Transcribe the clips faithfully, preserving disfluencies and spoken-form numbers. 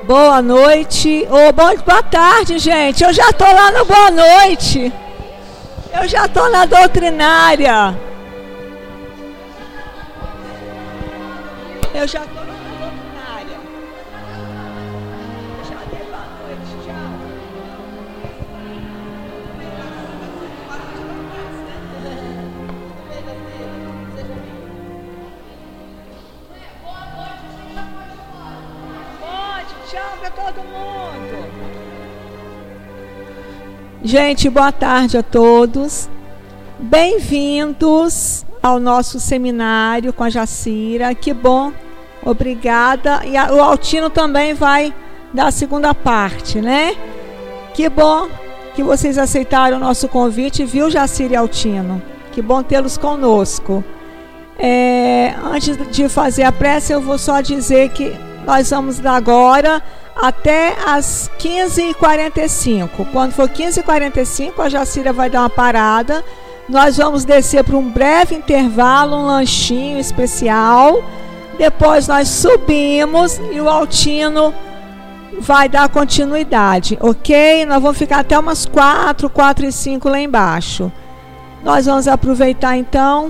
Boa noite. Oh, boa tarde, gente. Eu já estou lá no boa noite. Eu já estou na doutrinária. Eu já estou na doutrinária. Já dei boa noite, tchau. Tchau para todo mundo. Gente, boa tarde a todos. Bem-vindos ao nosso seminário com a Jacira. Que bom, obrigada. E a, o Altino também vai dar a segunda parte, né? Que bom que vocês aceitaram o nosso convite, viu, Jacira e Altino? Que bom tê-los conosco. É, antes de fazer a prece, eu vou só dizer que nós vamos agora até as quinze e quarenta e cinco. Quando for quinze e quarenta e cinco, a Jacira vai dar uma parada. Nós vamos descer para um breve intervalo, um lanchinho especial. Depois nós subimos e o Altino vai dar continuidade, ok? Nós vamos ficar até umas quatro, quatro e cinco lá embaixo. Nós vamos aproveitar então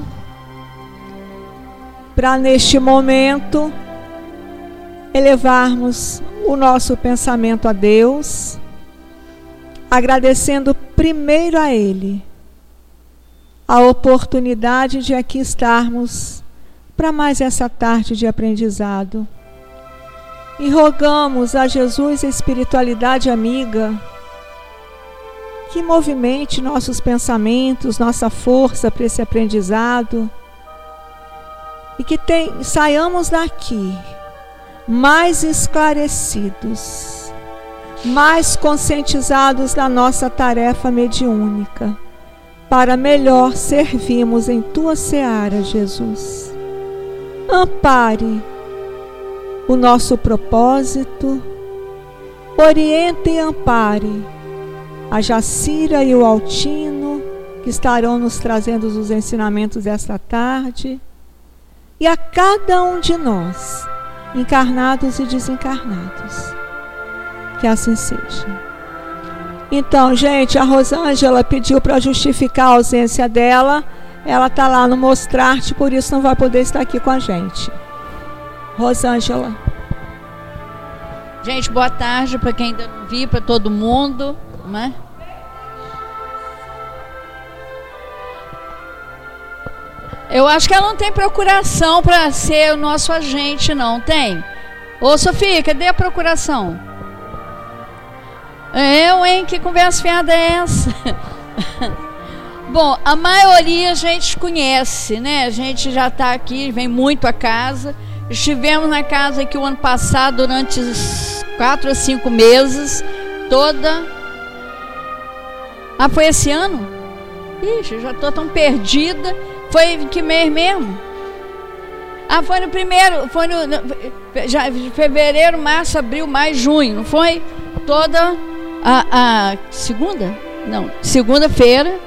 para neste momento elevarmos o nosso pensamento a Deus, agradecendo primeiro a Ele a oportunidade de aqui estarmos para mais essa tarde de aprendizado. E rogamos a Jesus, a espiritualidade amiga, que movimente nossos pensamentos, nossa força para esse aprendizado, e que tem, saiamos daqui mais esclarecidos, mais conscientizados da nossa tarefa mediúnica, para melhor servirmos em Tua seara, Jesus. Ampare o nosso propósito, oriente e ampare a Jacira e o Altino, que estarão nos trazendo os ensinamentos desta tarde, e a cada um de nós, encarnados e desencarnados. Que assim seja. Então, gente, a Rosângela pediu para justificar a ausência dela. Ela está lá no Mostrarte, por isso não vai poder estar aqui com a gente. Rosângela. Gente, boa tarde para quem ainda não viu, para todo mundo, né? Eu acho que ela não tem procuração para ser o nosso agente, não tem? Ô, Sofia, cadê a procuração? Eu, hein? Que conversa fiada é essa? Bom, a maioria a gente conhece, né? A gente já está aqui, vem muito a casa. Estivemos na casa aqui o ano passado durante quatro a cinco meses, toda... Ah, foi esse ano? Ixi, já estou tão perdida. Foi em que mês mesmo? Ah, foi no primeiro, foi no, no já, fevereiro, março, abril, maio, junho, não foi? Toda a, a segunda? Não, segunda-feira.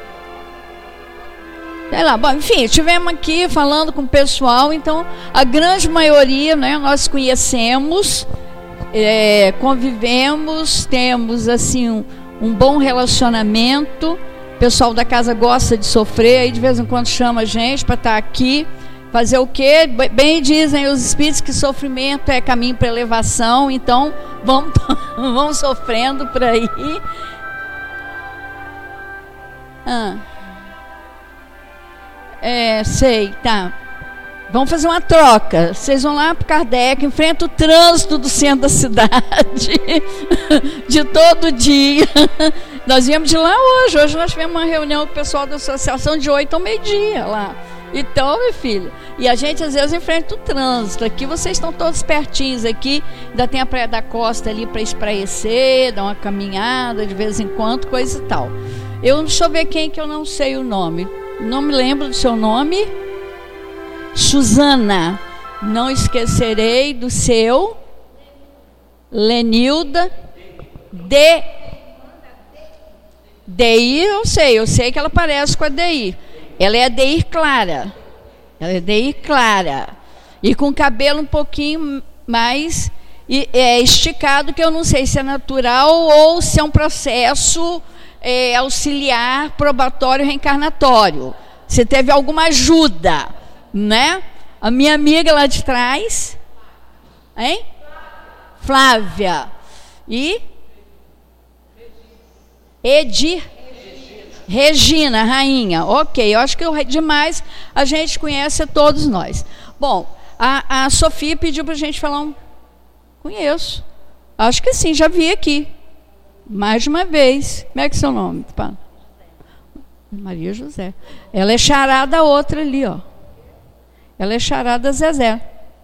Sei lá, bom, enfim, estivemos aqui falando com o pessoal, então a grande maioria, né, nós conhecemos, é, convivemos, temos assim um, um bom relacionamento. O pessoal da casa gosta de sofrer, aí de vez em quando chama a gente para estar aqui. Fazer o quê? Bem dizem os espíritos que sofrimento é caminho para elevação, então vamos, vamos sofrendo por aí. Ah. É, sei, tá. Vamos fazer uma troca. Vocês vão lá para Kardec, enfrenta o trânsito do centro da cidade, de todo dia. Nós viemos de lá hoje. Hoje nós tivemos uma reunião com o pessoal da associação de oito ao meio-dia lá. Então, meu filho, e a gente às vezes enfrenta o trânsito. Aqui vocês estão todos pertinhos aqui. Ainda tem a Praia da Costa ali para espraecer, dar uma caminhada de vez em quando, coisa e tal. Eu, deixa eu ver quem que eu não sei o nome. Não me lembro do seu nome. Suzana. Não esquecerei do seu. Lenilda. De... Deir, eu sei. Eu sei que ela parece com a Deir. Ela é a Deir Clara. Ela é Deir Clara. E com cabelo um pouquinho mais e, é, esticado, que eu não sei se é natural ou se é um processo é, auxiliar, probatório, reencarnatório. Se teve alguma ajuda, né? A minha amiga lá de trás, hein? Flávia. E? Edi? Regina, rainha. Ok, eu acho que o demais a gente conhece a todos nós. Bom, a, a Sofia pediu para a gente falar um... Conheço. Acho que sim, já vi aqui. Mais de uma vez. Como é que é seu nome? Maria José. Ela é xará da outra ali, ó. Ela é xará da Zezé.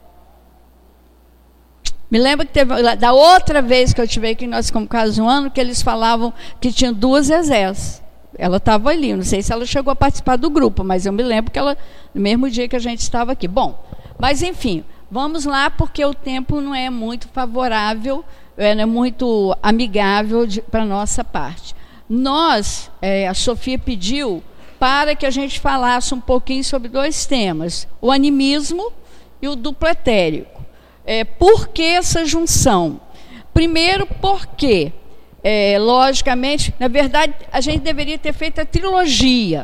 Me lembro que teve, da outra vez que eu tive aqui, nós ficamos quase um ano, que eles falavam que tinha duas Zezés. Ela estava ali, não sei se ela chegou a participar do grupo, mas eu me lembro que ela, no mesmo dia que a gente estava aqui. Bom, mas enfim, vamos lá, porque o tempo não é muito favorável, não é muito amigável para a nossa parte. Nós, é, a Sofia pediu para que a gente falasse um pouquinho sobre dois temas, o animismo e o duplo etérico. É, por que essa junção? Primeiro, porque, é, logicamente, na verdade, a gente deveria ter feito a trilogia,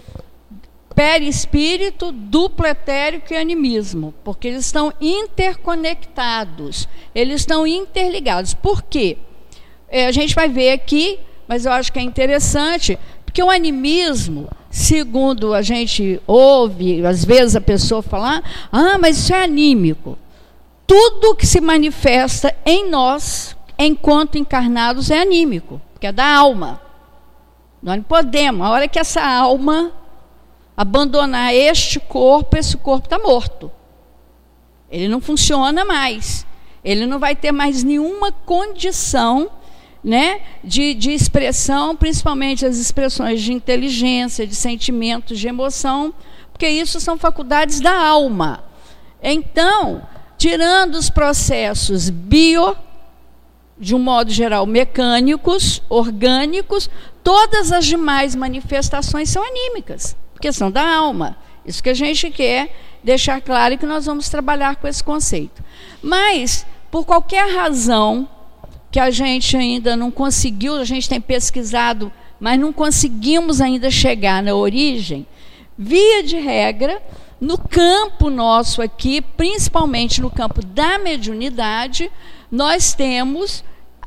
perispírito, duplo etérico e animismo, porque eles estão interconectados, eles estão interligados. Por quê? É, a gente vai ver aqui, mas eu acho que é interessante, porque o animismo, segundo a gente ouve, às vezes a pessoa falar, ah, mas isso é anímico. Tudo que se manifesta em nós, enquanto encarnados, é anímico, que é da alma. Nós não podemos, a hora que essa alma abandonar este corpo, esse corpo está morto. Ele não funciona mais. Ele não vai ter mais nenhuma condição, né, de, de expressão, principalmente as expressões de inteligência, de sentimentos, de emoção, porque isso são faculdades da alma. Então, tirando os processos bio, de um modo geral, mecânicos, orgânicos, todas as demais manifestações são anímicas, porque são da alma. Isso que a gente quer deixar claro, e que nós vamos trabalhar com esse conceito. Mas, por qualquer razão que a gente ainda não conseguiu, a gente tem pesquisado, mas não conseguimos ainda chegar na origem, via de regra, no campo nosso aqui, principalmente no campo da mediunidade, nós temos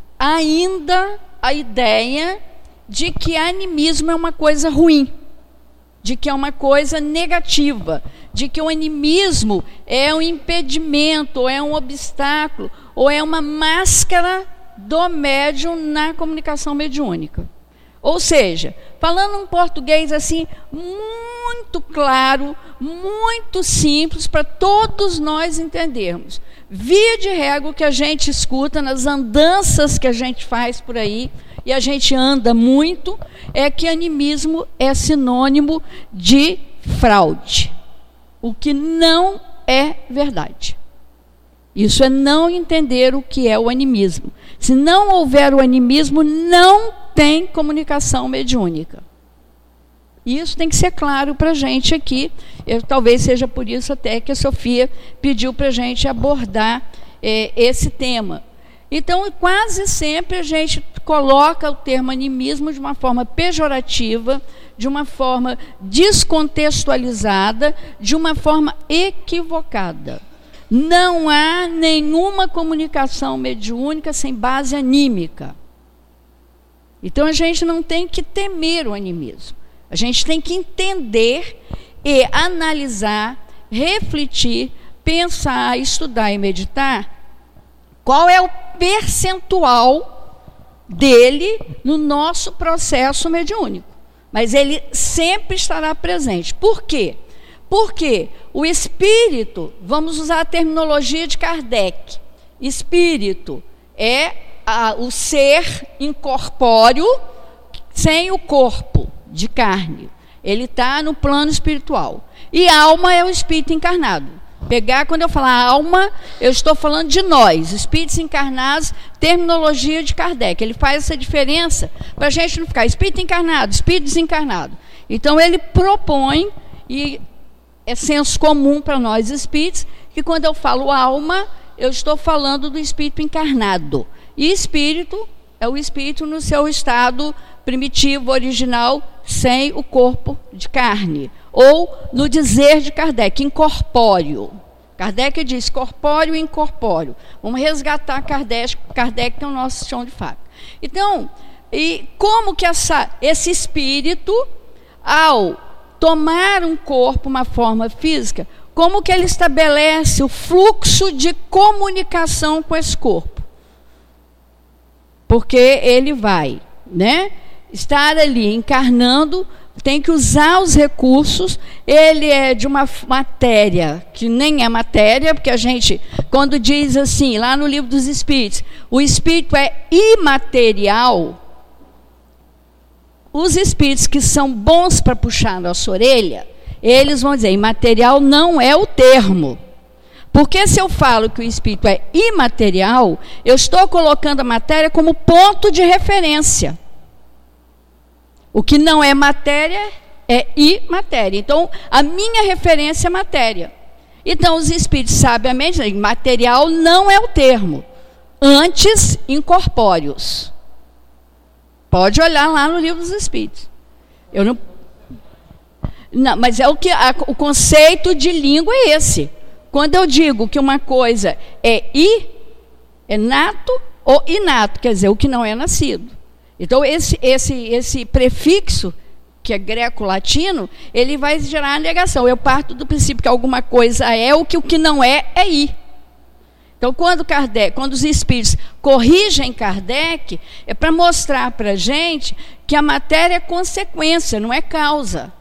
ainda a ideia de que animismo é uma coisa ruim, de que é uma coisa negativa, de que o animismo é um impedimento, ou é um obstáculo, ou é uma máscara do médium na comunicação mediúnica. Ou seja, falando um português assim, muito claro, muito simples, para todos nós entendermos. Via de regra, o que a gente escuta nas andanças que a gente faz por aí, e a gente anda muito, é que animismo é sinônimo de fraude, o que não é verdade. Isso é não entender o que é o animismo. Se não houver o animismo, não tem comunicação mediúnica. Isso tem que ser claro para a gente aqui. Eu, talvez seja por isso até que a Sofia pediu para a gente abordar é, esse tema. Então, quase sempre a gente coloca o termo animismo de uma forma pejorativa, de uma forma descontextualizada, de uma forma equivocada. Não há nenhuma comunicação mediúnica sem base anímica. Então, a gente não tem que temer o animismo. A gente tem que entender e analisar, refletir, pensar, estudar e meditar qual é o percentual dele no nosso processo mediúnico. Mas ele sempre estará presente. Por quê? Porque o espírito, vamos usar a terminologia de Kardec, espírito é a, o ser incorpóreo sem o corpo de carne. Ele está no plano espiritual. E alma é o espírito encarnado. Pegar, quando eu falar alma, eu estou falando de nós, espíritos encarnados, terminologia de Kardec. Ele faz essa diferença para a gente não ficar espírito encarnado, espírito desencarnado. Então ele propõe, e é senso comum para nós espíritos, que quando eu falo alma, eu estou falando do espírito encarnado. E espírito é o espírito no seu estado primitivo, original, sem o corpo de carne. Ou, no dizer de Kardec, incorpóreo. Kardec diz corpóreo e incorpóreo. Vamos resgatar Kardec, Kardec que é o nosso chão de faca. Então, e como que essa, esse espírito, ao tomar um corpo, uma forma física, como que ele estabelece o fluxo de comunicação com esse corpo? Porque ele vai, né, estar ali encarnando, tem que usar os recursos, ele é de uma matéria que nem é matéria, porque a gente, quando diz assim, lá no Livro dos Espíritos, o espírito é imaterial, os espíritos que são bons para puxar a nossa orelha, eles vão dizer, imaterial não é o termo. Porque se eu falo que o espírito é imaterial, eu estou colocando a matéria como ponto de referência. O que não é matéria é imatéria. Então, a minha referência é matéria. Então, os espíritos sabiamente dizem, material não é o termo. Antes, incorpóreos. Pode olhar lá no Livro dos Espíritos. Eu não, não mas é o que a, o conceito de língua é esse. Quando eu digo que uma coisa é i, é nato ou inato, quer dizer, o que não é nascido. Então, esse, esse, esse prefixo, que é greco-latino, ele vai gerar a negação. Eu parto do princípio que alguma coisa é, o que o que não é, é i. Então, quando, Kardec, quando os espíritos corrigem Kardec, é para mostrar para a gente que a matéria é consequência, não é causa.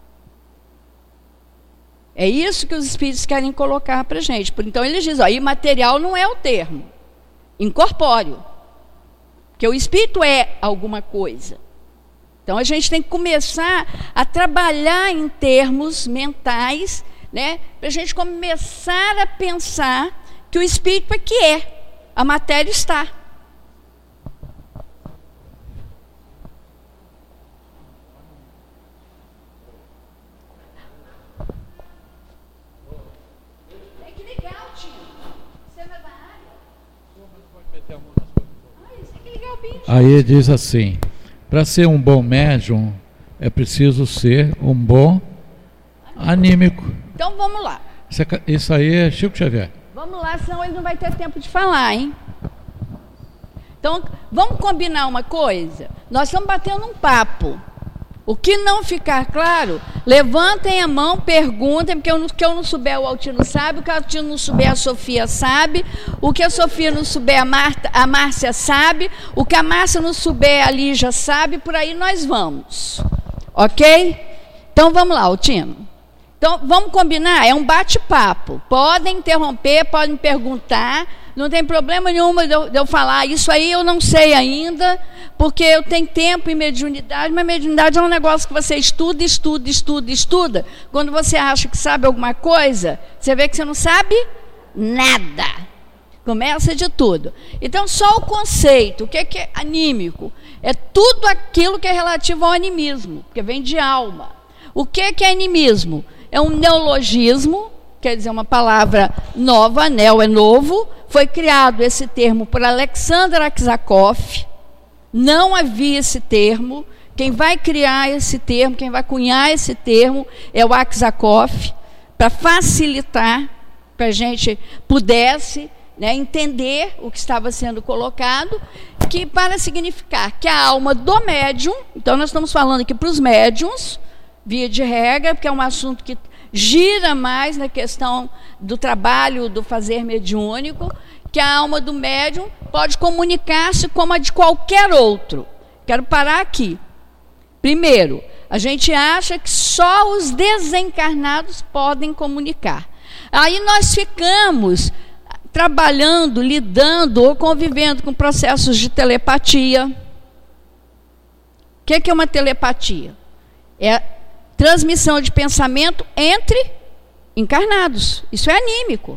É isso que os espíritos querem colocar para a gente. Então, eles dizem, ó, imaterial não é o termo, incorpóreo. Porque o espírito é alguma coisa. Então, a gente tem que começar a trabalhar em termos mentais, né, para a gente começar a pensar que o espírito é que é, a matéria está. Tem que ligar o tio. Você vai da área? Ah, isso tem que ligar o bicho. Aí diz assim, para ser um bom médium, é preciso ser um bom anímico. Então, vamos lá. Isso, é, isso aí é Chico Xavier. Vamos lá, senão ele não vai ter tempo de falar, hein? Então, vamos combinar uma coisa? Nós estamos batendo um papo. O que não ficar claro, levantem a mão, perguntem, porque o que eu não souber o Altino sabe, o que o Altino não souber a Sofia sabe, o que a Sofia não souber a, Marta, a Márcia sabe, o que a Márcia não souber a Lígia sabe, por aí nós vamos. Ok? Então, vamos lá, Altino. Então, vamos combinar? É um bate-papo. Podem interromper, podem perguntar. Não tem problema nenhum de eu, de eu falar. Isso aí eu não sei ainda, porque eu tenho tempo em mediunidade, mas mediunidade é um negócio que você estuda, estuda, estuda, estuda. Quando você acha que sabe alguma coisa, você vê que você não sabe nada. Começa de tudo. Então, só o conceito. O que é, que é anímico? É tudo aquilo que é relativo ao animismo, porque vem de alma. O que é, que é animismo? É um neologismo, quer dizer, uma palavra nova, neo é novo, foi criado esse termo por Alexander Aksakov, não havia esse termo, quem vai criar esse termo, quem vai cunhar esse termo é o Aksakov, para facilitar, para a gente pudesse, né, entender o que estava sendo colocado, que para significar que a alma do médium, então nós estamos falando aqui para os médiums, via de regra, porque é um assunto que gira mais na questão do trabalho, do fazer mediúnico, que a alma do médium pode comunicar-se como a de qualquer outro. Quero parar aqui. Primeiro, a gente acha que só os desencarnados podem comunicar. Aí nós ficamos trabalhando, lidando ou convivendo com processos de telepatia. O que é uma telepatia? É transmissão de pensamento entre encarnados. Isso é anímico.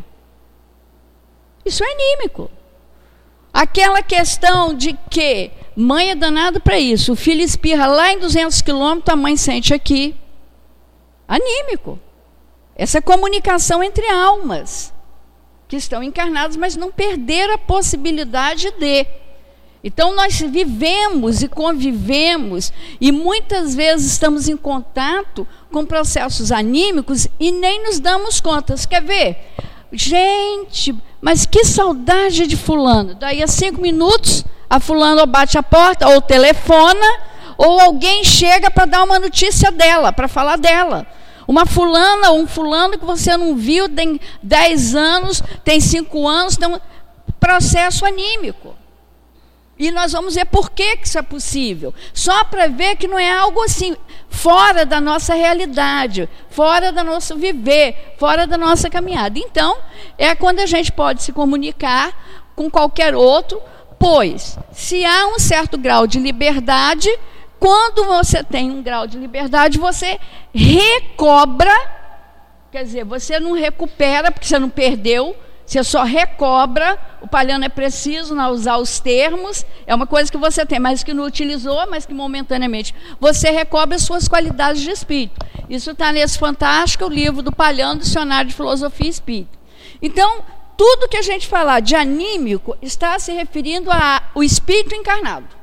Isso é anímico. Aquela questão de que mãe é danado para isso, o filho espirra lá em duzentos quilômetros, a mãe sente aqui. Anímico. Essa comunicação entre almas. que estão encarnados, mas não perderam a possibilidade de. Então, nós vivemos e convivemos, e muitas vezes estamos em contato com processos anímicos e nem nos damos conta. Você quer ver? Gente, mas que saudade de fulano. Daí a cinco minutos, a fulano bate a porta, ou telefona, ou alguém chega para dar uma notícia dela, para falar dela. Uma fulana ou um fulano que você não viu, tem dez anos, tem cinco anos, tem um processo anímico. E nós vamos ver por que que isso é possível. Só para ver que não é algo assim, fora da nossa realidade, fora do nosso viver, fora da nossa caminhada. Então, é quando a gente pode se comunicar com qualquer outro, pois, se há um certo grau de liberdade, quando você tem um grau de liberdade, você recobra, quer dizer, você não recupera, porque você não perdeu, você só recobra. O Palhano é preciso não usar os termos, é uma coisa que você tem, mas que não utilizou, mas que momentaneamente você recobra as suas qualidades de espírito. Isso está nesse fantástico livro do Palhano, Dicionário de Filosofia e Espírito. Então, tudo que a gente falar de anímico está se referindo ao espírito encarnado.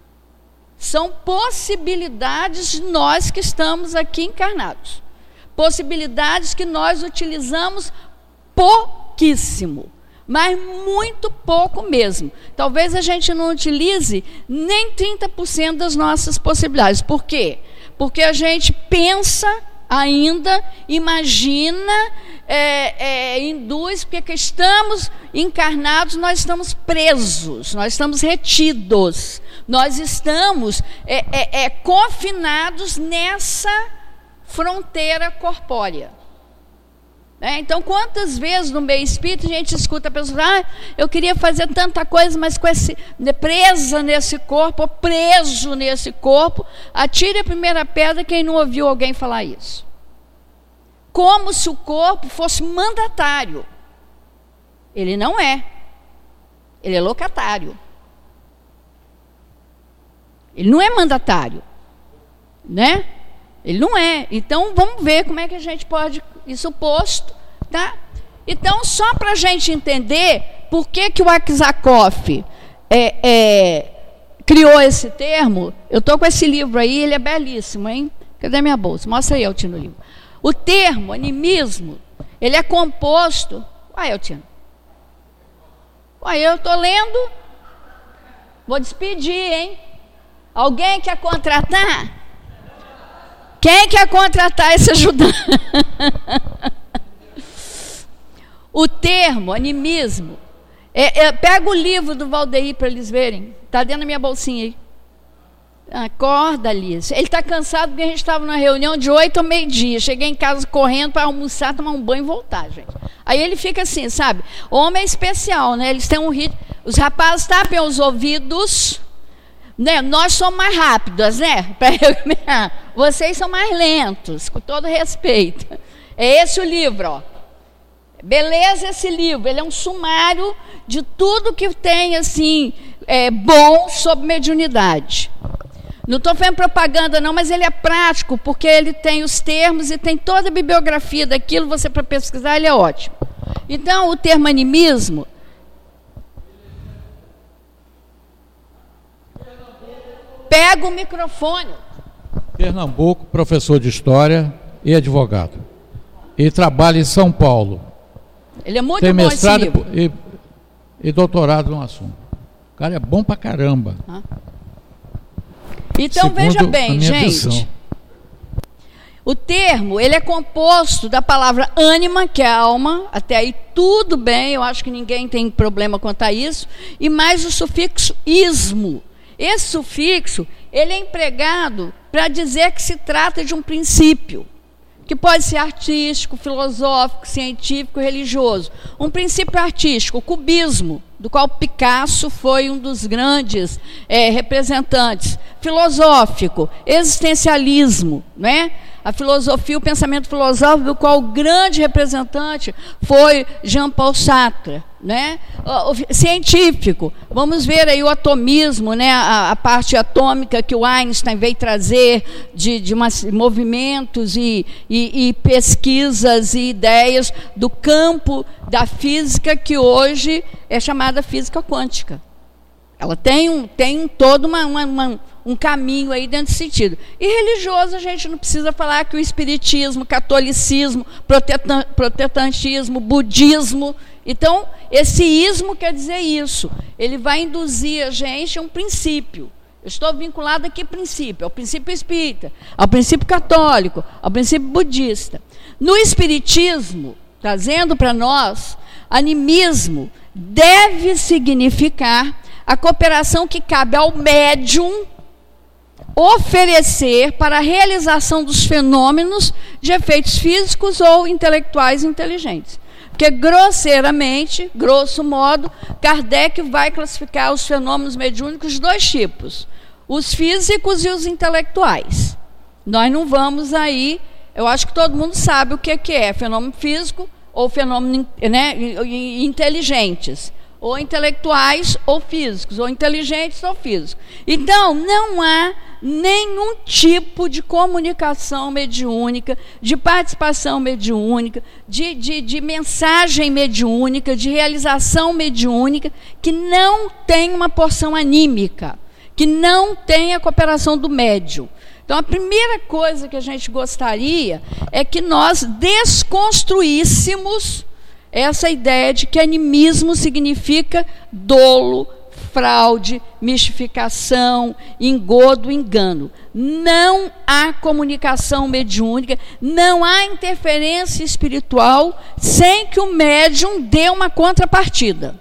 São possibilidades de nós que estamos aqui encarnados. Possibilidades que nós utilizamos pouquíssimo, mas muito pouco mesmo. Talvez a gente não utilize nem trinta por cento das nossas possibilidades. Por quê? Porque a gente pensa ainda, imagina, é, é, induz, porque estamos encarnados, nós estamos presos, nós estamos retidos, nós estamos é, é, é, confinados nessa fronteira corpórea. É, então, quantas vezes no meio espírita a gente escuta a pessoa, ah, eu queria fazer tanta coisa, mas com esse, presa nesse corpo, preso nesse corpo, atire a primeira pedra quem não ouviu alguém falar isso. Como se o corpo fosse mandatário. Ele não é. Ele é locatário. Ele não é mandatário, né? Ele não é. Então, vamos ver como é que a gente pode... Isso posto, tá? Então, só para a gente entender por que que o Aksakov é, é, criou esse termo, eu estou com esse livro aí, ele é belíssimo, hein? Cadê minha bolsa? Mostra aí, Eltino, o livro. O termo animismo, ele é composto... Uai, Eltino. Uai, eu estou lendo. Vou despedir, hein? Alguém quer contratar? Quem quer contratar esse ajudante? O termo animismo, é, é, pega o livro do Valdeir para eles verem, está dentro da minha bolsinha aí. Acorda, Alice. Ele está cansado porque a gente estava numa reunião de oito ao meio-dia. Cheguei em casa correndo para almoçar, tomar um banho e voltar, gente. Aí ele fica assim, sabe? Homem é especial, né? Eles têm um ritmo. Os rapazes tapem os ouvidos... Né? Nós somos mais rápidos, né? Vocês são mais lentos, com todo respeito. É esse o livro, ó. Beleza esse livro, ele é um sumário de tudo que tem, assim, é, bom sobre mediunidade. Não estou fazendo propaganda não, mas ele é prático, porque ele tem os termos e tem toda a bibliografia daquilo, você para pesquisar, ele é ótimo. Então, o termo animismo... Pega o microfone. Pernambuco, professor de História e advogado. E trabalha em São Paulo. Ele é muito Tem bom mestrado esse livro. E, e doutorado no assunto. O cara é bom pra caramba. Ah. Então, Segundo veja bem, gente. Visão. O termo, ele é composto da palavra ânima, que é alma, até aí tudo bem, eu acho que ninguém tem problema quanto a isso, e mais o sufixo ismo. Esse sufixo, ele é empregado para dizer que se trata de um princípio, que pode ser artístico, filosófico, científico, religioso. Um princípio artístico, o cubismo, do qual Picasso foi um dos grandes é, representantes. Filosófico, existencialismo, né? A filosofia, o pensamento filosófico, do qual o grande representante foi Jean-Paul Sartre, né? Científico. Vamos ver aí o atomismo, né? a, a parte atômica que o Einstein veio trazer de, de umas, movimentos e, e, e pesquisas e ideias do campo da física que hoje é chamada física quântica. Ela tem, um, tem todo uma, uma, uma, um caminho aí dentro desse sentido. E religioso, a gente não precisa falar que o espiritismo, catolicismo, protestantismo, budismo. Então, esse ismo quer dizer isso. Ele vai induzir a gente a um princípio. Eu estou vinculado aqui a princípio, ao princípio espírita, ao princípio católico, ao princípio budista. No espiritismo, trazendo para nós, animismo deve significar a cooperação que cabe ao médium oferecer para a realização dos fenômenos de efeitos físicos ou intelectuais inteligentes. Porque, grosseiramente, grosso modo, Kardec vai classificar os fenômenos mediúnicos de dois tipos, os físicos e os intelectuais. Nós não vamos aí, eu acho que todo mundo sabe o que é fenômeno físico ou fenômeno, né, inteligentes. Ou intelectuais ou físicos, ou inteligentes ou físicos. Então, não há nenhum tipo de comunicação mediúnica, de participação mediúnica, de, de, de mensagem mediúnica, de realização mediúnica, que não tem uma porção anímica, que não tem a cooperação do médium. Então, a primeira coisa que a gente gostaria é que nós desconstruíssemos essa ideia de que animismo significa dolo, fraude, mistificação, engodo, engano. Não há comunicação mediúnica, não há interferência espiritual sem que o médium dê uma contrapartida.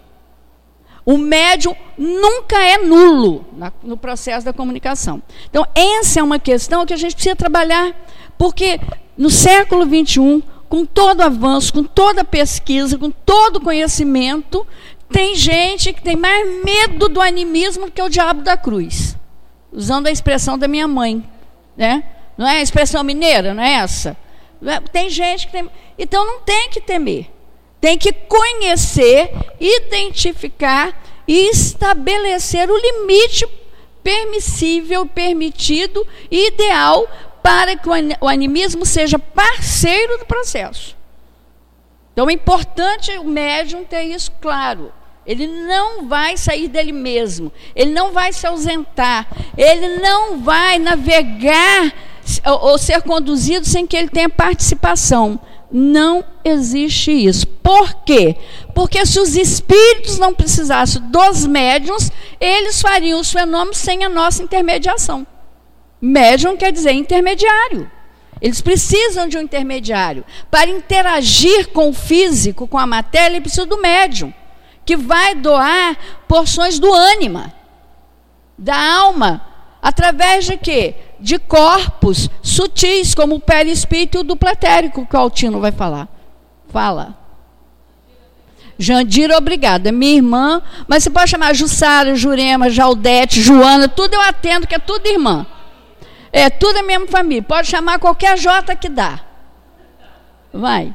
O médium nunca é nulo na, no processo da comunicação. Então, essa é uma questão que a gente precisa trabalhar, porque no século vinte e um, com todo avanço, com toda pesquisa, com todo conhecimento, tem gente que tem mais medo do animismo do que o diabo da cruz. Usando a expressão da minha mãe, né? Não é a expressão mineira, não é essa? Tem gente que tem... Então não tem que temer. Tem que conhecer, identificar e estabelecer o limite permissível, permitido e ideal para que o animismo seja parceiro do processo. Então é importante o médium ter isso claro. Ele não vai sair dele mesmo, ele não vai se ausentar, ele não vai navegar ou, ou ser conduzido sem que ele tenha participação. Não existe isso. Por quê? Porque se os espíritos não precisassem dos médiuns, eles fariam os fenômenos sem a nossa intermediação. Médium quer dizer intermediário. Eles precisam de um intermediário. Para interagir com o físico, com a matéria, ele precisa do médium, que vai doar porções do ânima, da alma, através de quê? De corpos sutis, como o perispírito e o duplo etérico, que o Altino vai falar. Fala. Jandira, obrigada. Minha irmã, mas você pode chamar Jussara, Jurema, Jaldete, Joana, tudo eu atendo, que é tudo irmã. É tudo a mesma família. Pode chamar qualquer J que dá. Vai.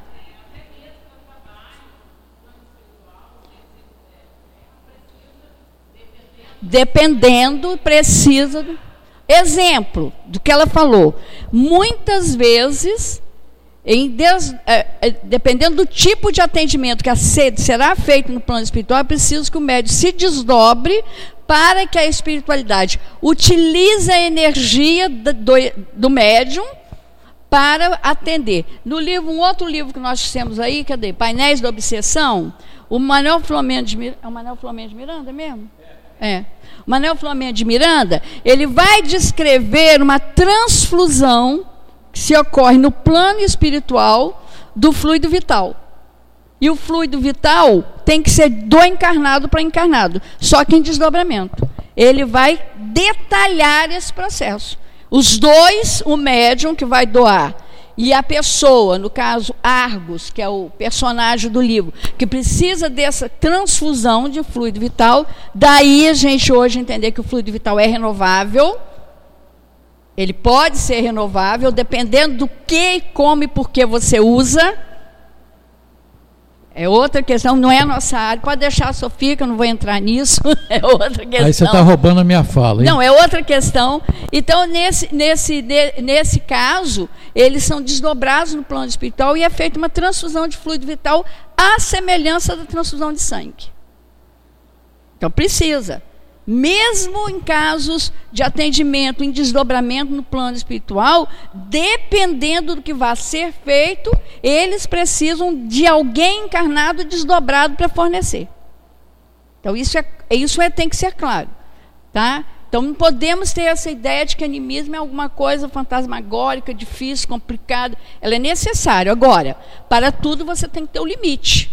Dependendo, precisa. Do... Exemplo do que ela falou. Muitas vezes, em des... é, é, dependendo do tipo de atendimento que a sede será feito no plano espiritual, é preciso que o médium se desdobre para que a espiritualidade utilize a energia do, do, do médium para atender. No livro, um outro livro que nós temos aí, cadê? Painéis da Obsessão, o Manuel Flamengo de Miranda, é o Manuel Flamengo de Miranda mesmo? É. O Manuel Flamengo de Miranda, ele vai descrever uma transfusão que se ocorre no plano espiritual do fluido vital. E o fluido vital tem que ser do encarnado para encarnado, só que em desdobramento. Ele vai detalhar esse processo. Os dois, o médium que vai doar e a pessoa, no caso Argos, que é o personagem do livro, que precisa dessa transfusão de fluido vital. Daí a gente hoje entender que o fluido vital é renovável. Ele pode ser renovável, dependendo do que, como e por que você usa. É outra questão, não é a nossa área. Pode deixar a Sofia, que eu não vou entrar nisso. É outra questão. Aí você está roubando a minha fala, hein? Não, é outra questão. Então, nesse, nesse, de, nesse caso, eles são desdobrados no plano espiritual e é feita uma transfusão de fluido vital à semelhança da transfusão de sangue. Então, precisa. Mesmo em casos de atendimento, em desdobramento no plano espiritual, dependendo do que vai ser feito, eles precisam de alguém encarnado desdobrado para fornecer. Então, isso, é, isso é, tem que ser claro. Tá? Então, não podemos ter essa ideia de que animismo é alguma coisa fantasmagórica, difícil, complicada. Ela é necessária. Agora, para tudo você tem que ter o limite.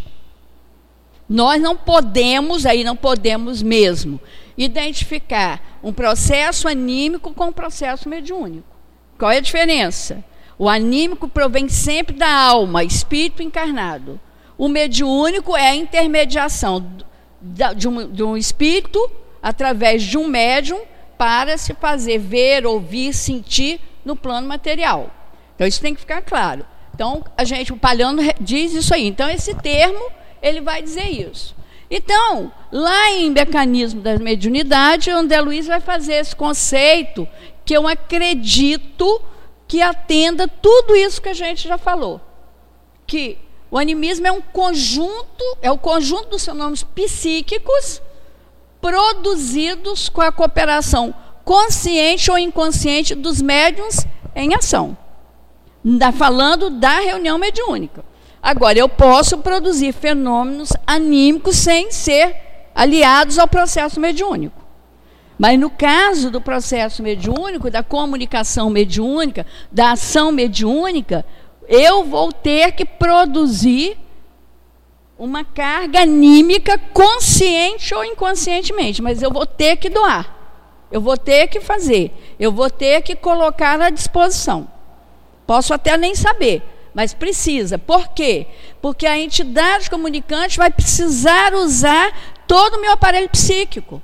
Nós não podemos, aí não podemos mesmo, identificar um processo anímico com um processo mediúnico. Qual é a diferença? O anímico provém sempre da alma, espírito encarnado. O mediúnico é a intermediação de um, de um espírito através de um médium para se fazer ver, ouvir, sentir no plano material. Então isso tem que ficar claro. Então a gente, o Palhano diz isso aí. Então esse termo, ele vai dizer isso. Então, lá em Mecanismo da Mediunidade, o André Luiz vai fazer esse conceito que eu acredito que atenda tudo isso que a gente já falou. Que o animismo é um conjunto, é o conjunto dos fenômenos psíquicos produzidos com a cooperação consciente ou inconsciente dos médiuns em ação. Está falando da reunião mediúnica. Agora, eu posso produzir fenômenos anímicos sem ser aliados ao processo mediúnico. Mas no caso do processo mediúnico, da comunicação mediúnica, da ação mediúnica, eu vou ter que produzir uma carga anímica consciente ou inconscientemente, mas eu vou ter que doar, eu vou ter que fazer, eu vou ter que colocar à disposição. Posso até nem saber, mas precisa. Por quê? Porque a entidade comunicante vai precisar usar todo o meu aparelho psíquico,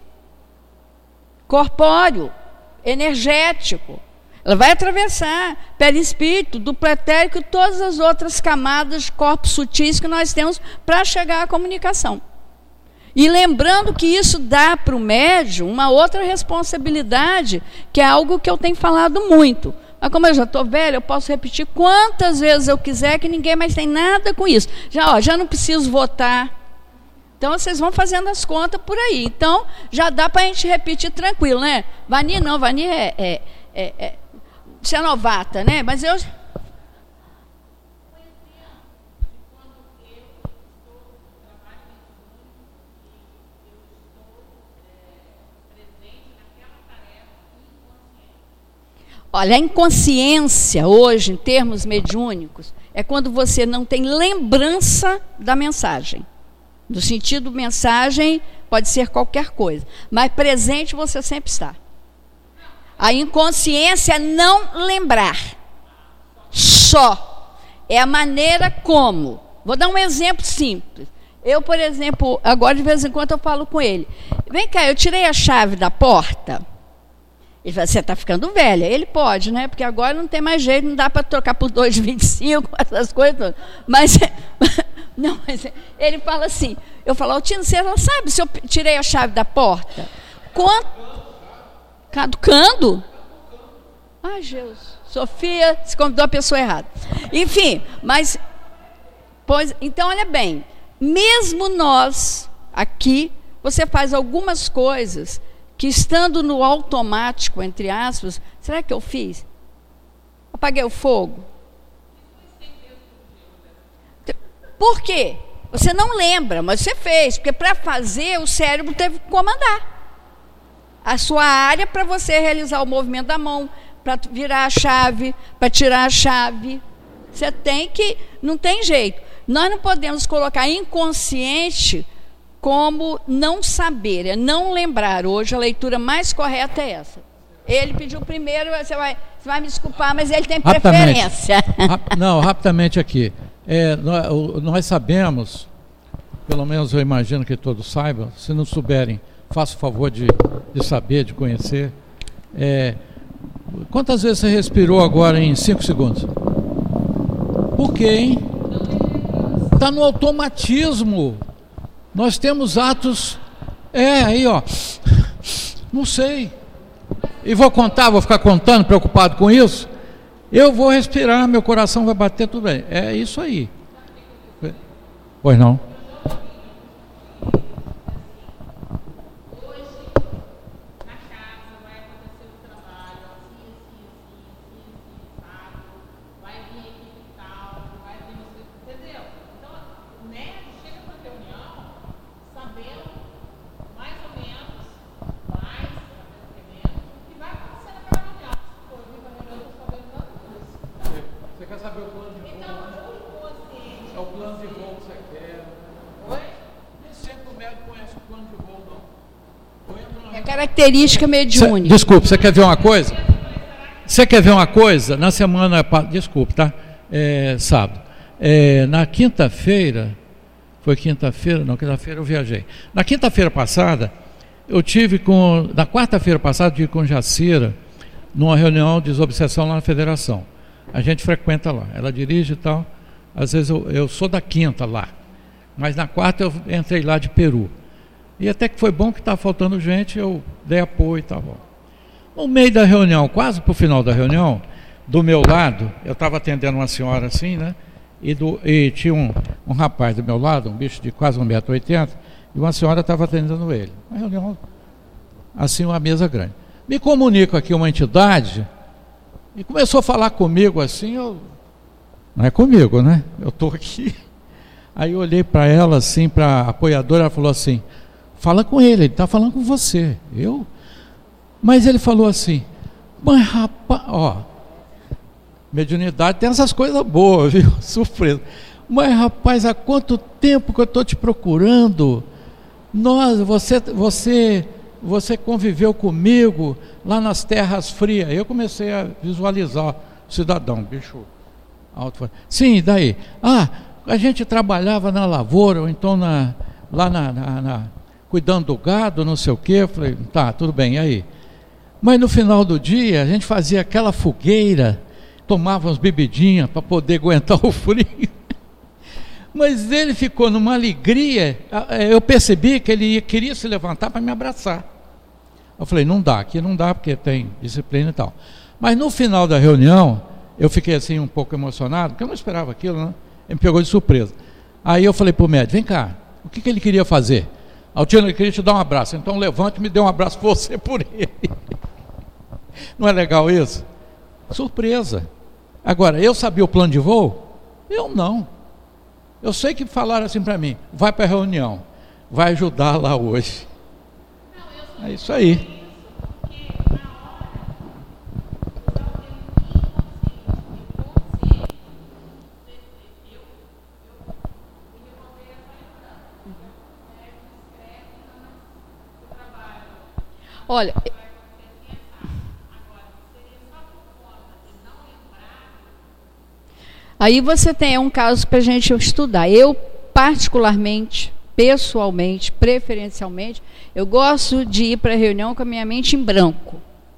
corpóreo, energético. Ela vai atravessar perispírito, duplo etérico e todas as outras camadas de corpos sutis que nós temos para chegar à comunicação. E lembrando que isso dá para o médium uma outra responsabilidade, que é algo que eu tenho falado muito. Mas como eu já estou velha, eu posso repetir quantas vezes eu quiser, que ninguém mais tem nada com isso. Já, ó, já não preciso votar. Então, vocês vão fazendo as contas por aí. Então, já dá para a gente repetir tranquilo, né? Vani não, Vani é, é, é, é... Você é novata, né? Mas eu... Olha, a inconsciência hoje, em termos mediúnicos, é quando você não tem lembrança da mensagem. No sentido mensagem, pode ser qualquer coisa, mas presente você sempre está. A inconsciência é não lembrar. Só. É a maneira como. Vou dar um exemplo simples. Eu, por exemplo, agora de vez em quando eu falo com ele. Vem cá, eu tirei a chave da porta. Ele fala, você está ficando velha. Ele pode, né? Porque agora não tem mais jeito, não dá para trocar por dois e vinte e cinco, essas coisas todas. Mas, não, mas ele fala assim, eu falo, Altino, você sabe se eu tirei a chave da porta? Quanto? Caducando? Ai, Jesus. Sofia se convidou a pessoa errada. Enfim, mas... Pois, então, olha bem. Mesmo nós, aqui, você faz algumas coisas que, estando no automático, entre aspas, será que eu fiz? Apaguei o fogo. Por quê? Você não lembra, mas você fez. Porque para fazer, o cérebro teve que comandar a sua área para você realizar o movimento da mão, para virar a chave, para tirar a chave. Você tem que... Não tem jeito. Nós não podemos colocar inconsciente como não saber, é não lembrar. Hoje a leitura mais correta é essa. Ele pediu primeiro, você vai, você vai me desculpar, mas ele tem preferência. Rap, não, rapidamente aqui. É, nós, nós sabemos, pelo menos eu imagino que todos saibam, se não souberem, faça o favor de, de saber, de conhecer. É, quantas vezes você respirou agora em cinco segundos? Por quê, hein? está no automatismo. Nós temos atos, é, aí ó, não sei. E vou contar, vou ficar contando, preocupado com isso. Eu vou respirar, meu coração vai bater, tudo bem. É isso aí. Pois não. Característica mediúnica. Desculpe, você quer ver uma coisa? Você quer ver uma coisa? Na semana, desculpe, tá? É, sábado. É, na quinta-feira, foi quinta-feira? Não, quinta-feira eu viajei. Na quinta-feira passada, eu tive com, na quarta-feira passada, eu tive com Jacira, numa reunião de desobsessão lá na Federação. A gente frequenta lá, ela dirige e tal. Às vezes eu, eu sou da quinta lá, mas na quarta eu entrei lá de Peru. E até que foi bom que estava faltando gente, eu dei apoio e tal. No meio da reunião, quase para o final da reunião, do meu lado, eu estava atendendo uma senhora assim, né? E, do, e tinha um, um rapaz do meu lado, um bicho de quase um metro e oitenta, e uma senhora estava atendendo ele. Uma reunião, assim, uma mesa grande. Me comunico aqui uma entidade, e começou a falar comigo assim, eu, não é comigo, né? Eu estou aqui. Aí eu olhei para ela assim, para a apoiadora, ela falou assim, fala com ele, ele está falando com você. Eu? Mas ele falou assim, mas rapaz, ó, mediunidade tem essas coisas boas, viu? Surpresa. Mas rapaz, há quanto tempo que eu estou te procurando? Nós, você, você, você conviveu comigo lá nas terras frias. Eu comecei a visualizar o cidadão, bicho alto. Sim, daí? Ah, a gente trabalhava na lavoura, ou então na, lá na, na, na cuidando do gado, não sei o quê. Eu falei, tá, tudo bem, e aí? Mas no final do dia, a gente fazia aquela fogueira, tomava umas bebidinhas para poder aguentar o frio. Mas ele ficou numa alegria, eu percebi que ele queria se levantar para me abraçar. Eu falei, não dá, aqui não dá porque tem disciplina e tal. Mas no final da reunião, eu fiquei assim um pouco emocionado, porque eu não esperava aquilo, né? Ele me pegou de surpresa. Aí eu falei para o médico, vem cá, o que, que ele queria fazer? Altino, ele queria te dar um abraço, então levante e me dê um abraço você por ele. Não é legal isso? Surpresa. Agora, eu sabia o plano de voo? Eu não. Eu sei que falaram assim para mim, vai para a reunião, vai ajudar lá hoje. É isso aí. Olha, aí você tem um caso para a gente estudar. Eu, particularmente, pessoalmente, preferencialmente, eu gosto de ir para a reunião com a minha mente em branco,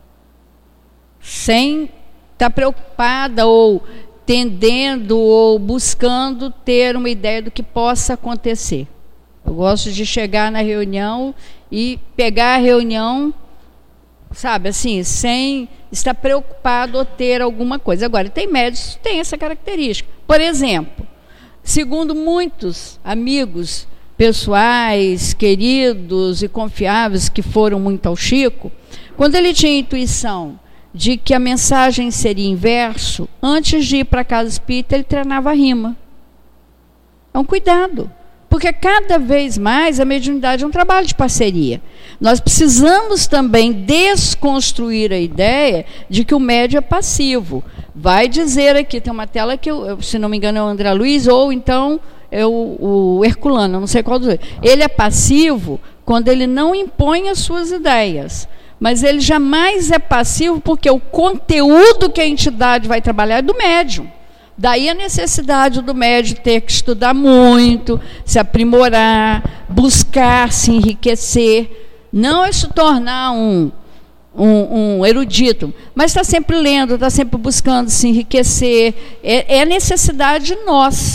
sem estar preocupada ou tendendo ou buscando ter uma ideia do que possa acontecer. Eu gosto de chegar na reunião e pegar a reunião, sabe, assim, sem estar preocupado ou ter alguma coisa. Agora, tem médicos que têm essa característica. Por exemplo, segundo muitos amigos pessoais, queridos e confiáveis que foram muito ao Chico, quando ele tinha intuição de que a mensagem seria inverso, antes de ir para a casa espírita, ele treinava a rima. É um cuidado. Porque cada vez mais a mediunidade é um trabalho de parceria. Nós precisamos também desconstruir a ideia de que o médium é passivo. Vai dizer aqui, tem uma tela que, eu, se não me engano, é o André Luiz, ou então é o, o Herculano, não sei qual dos dois. Ele é passivo quando ele não impõe as suas ideias. Mas ele jamais é passivo porque o conteúdo que a entidade vai trabalhar é do médium. Daí a necessidade do médium ter que estudar muito, se aprimorar, buscar se enriquecer. Não é se tornar um, um, um erudito, mas está sempre lendo, está sempre buscando se enriquecer. É, é necessidade nossa,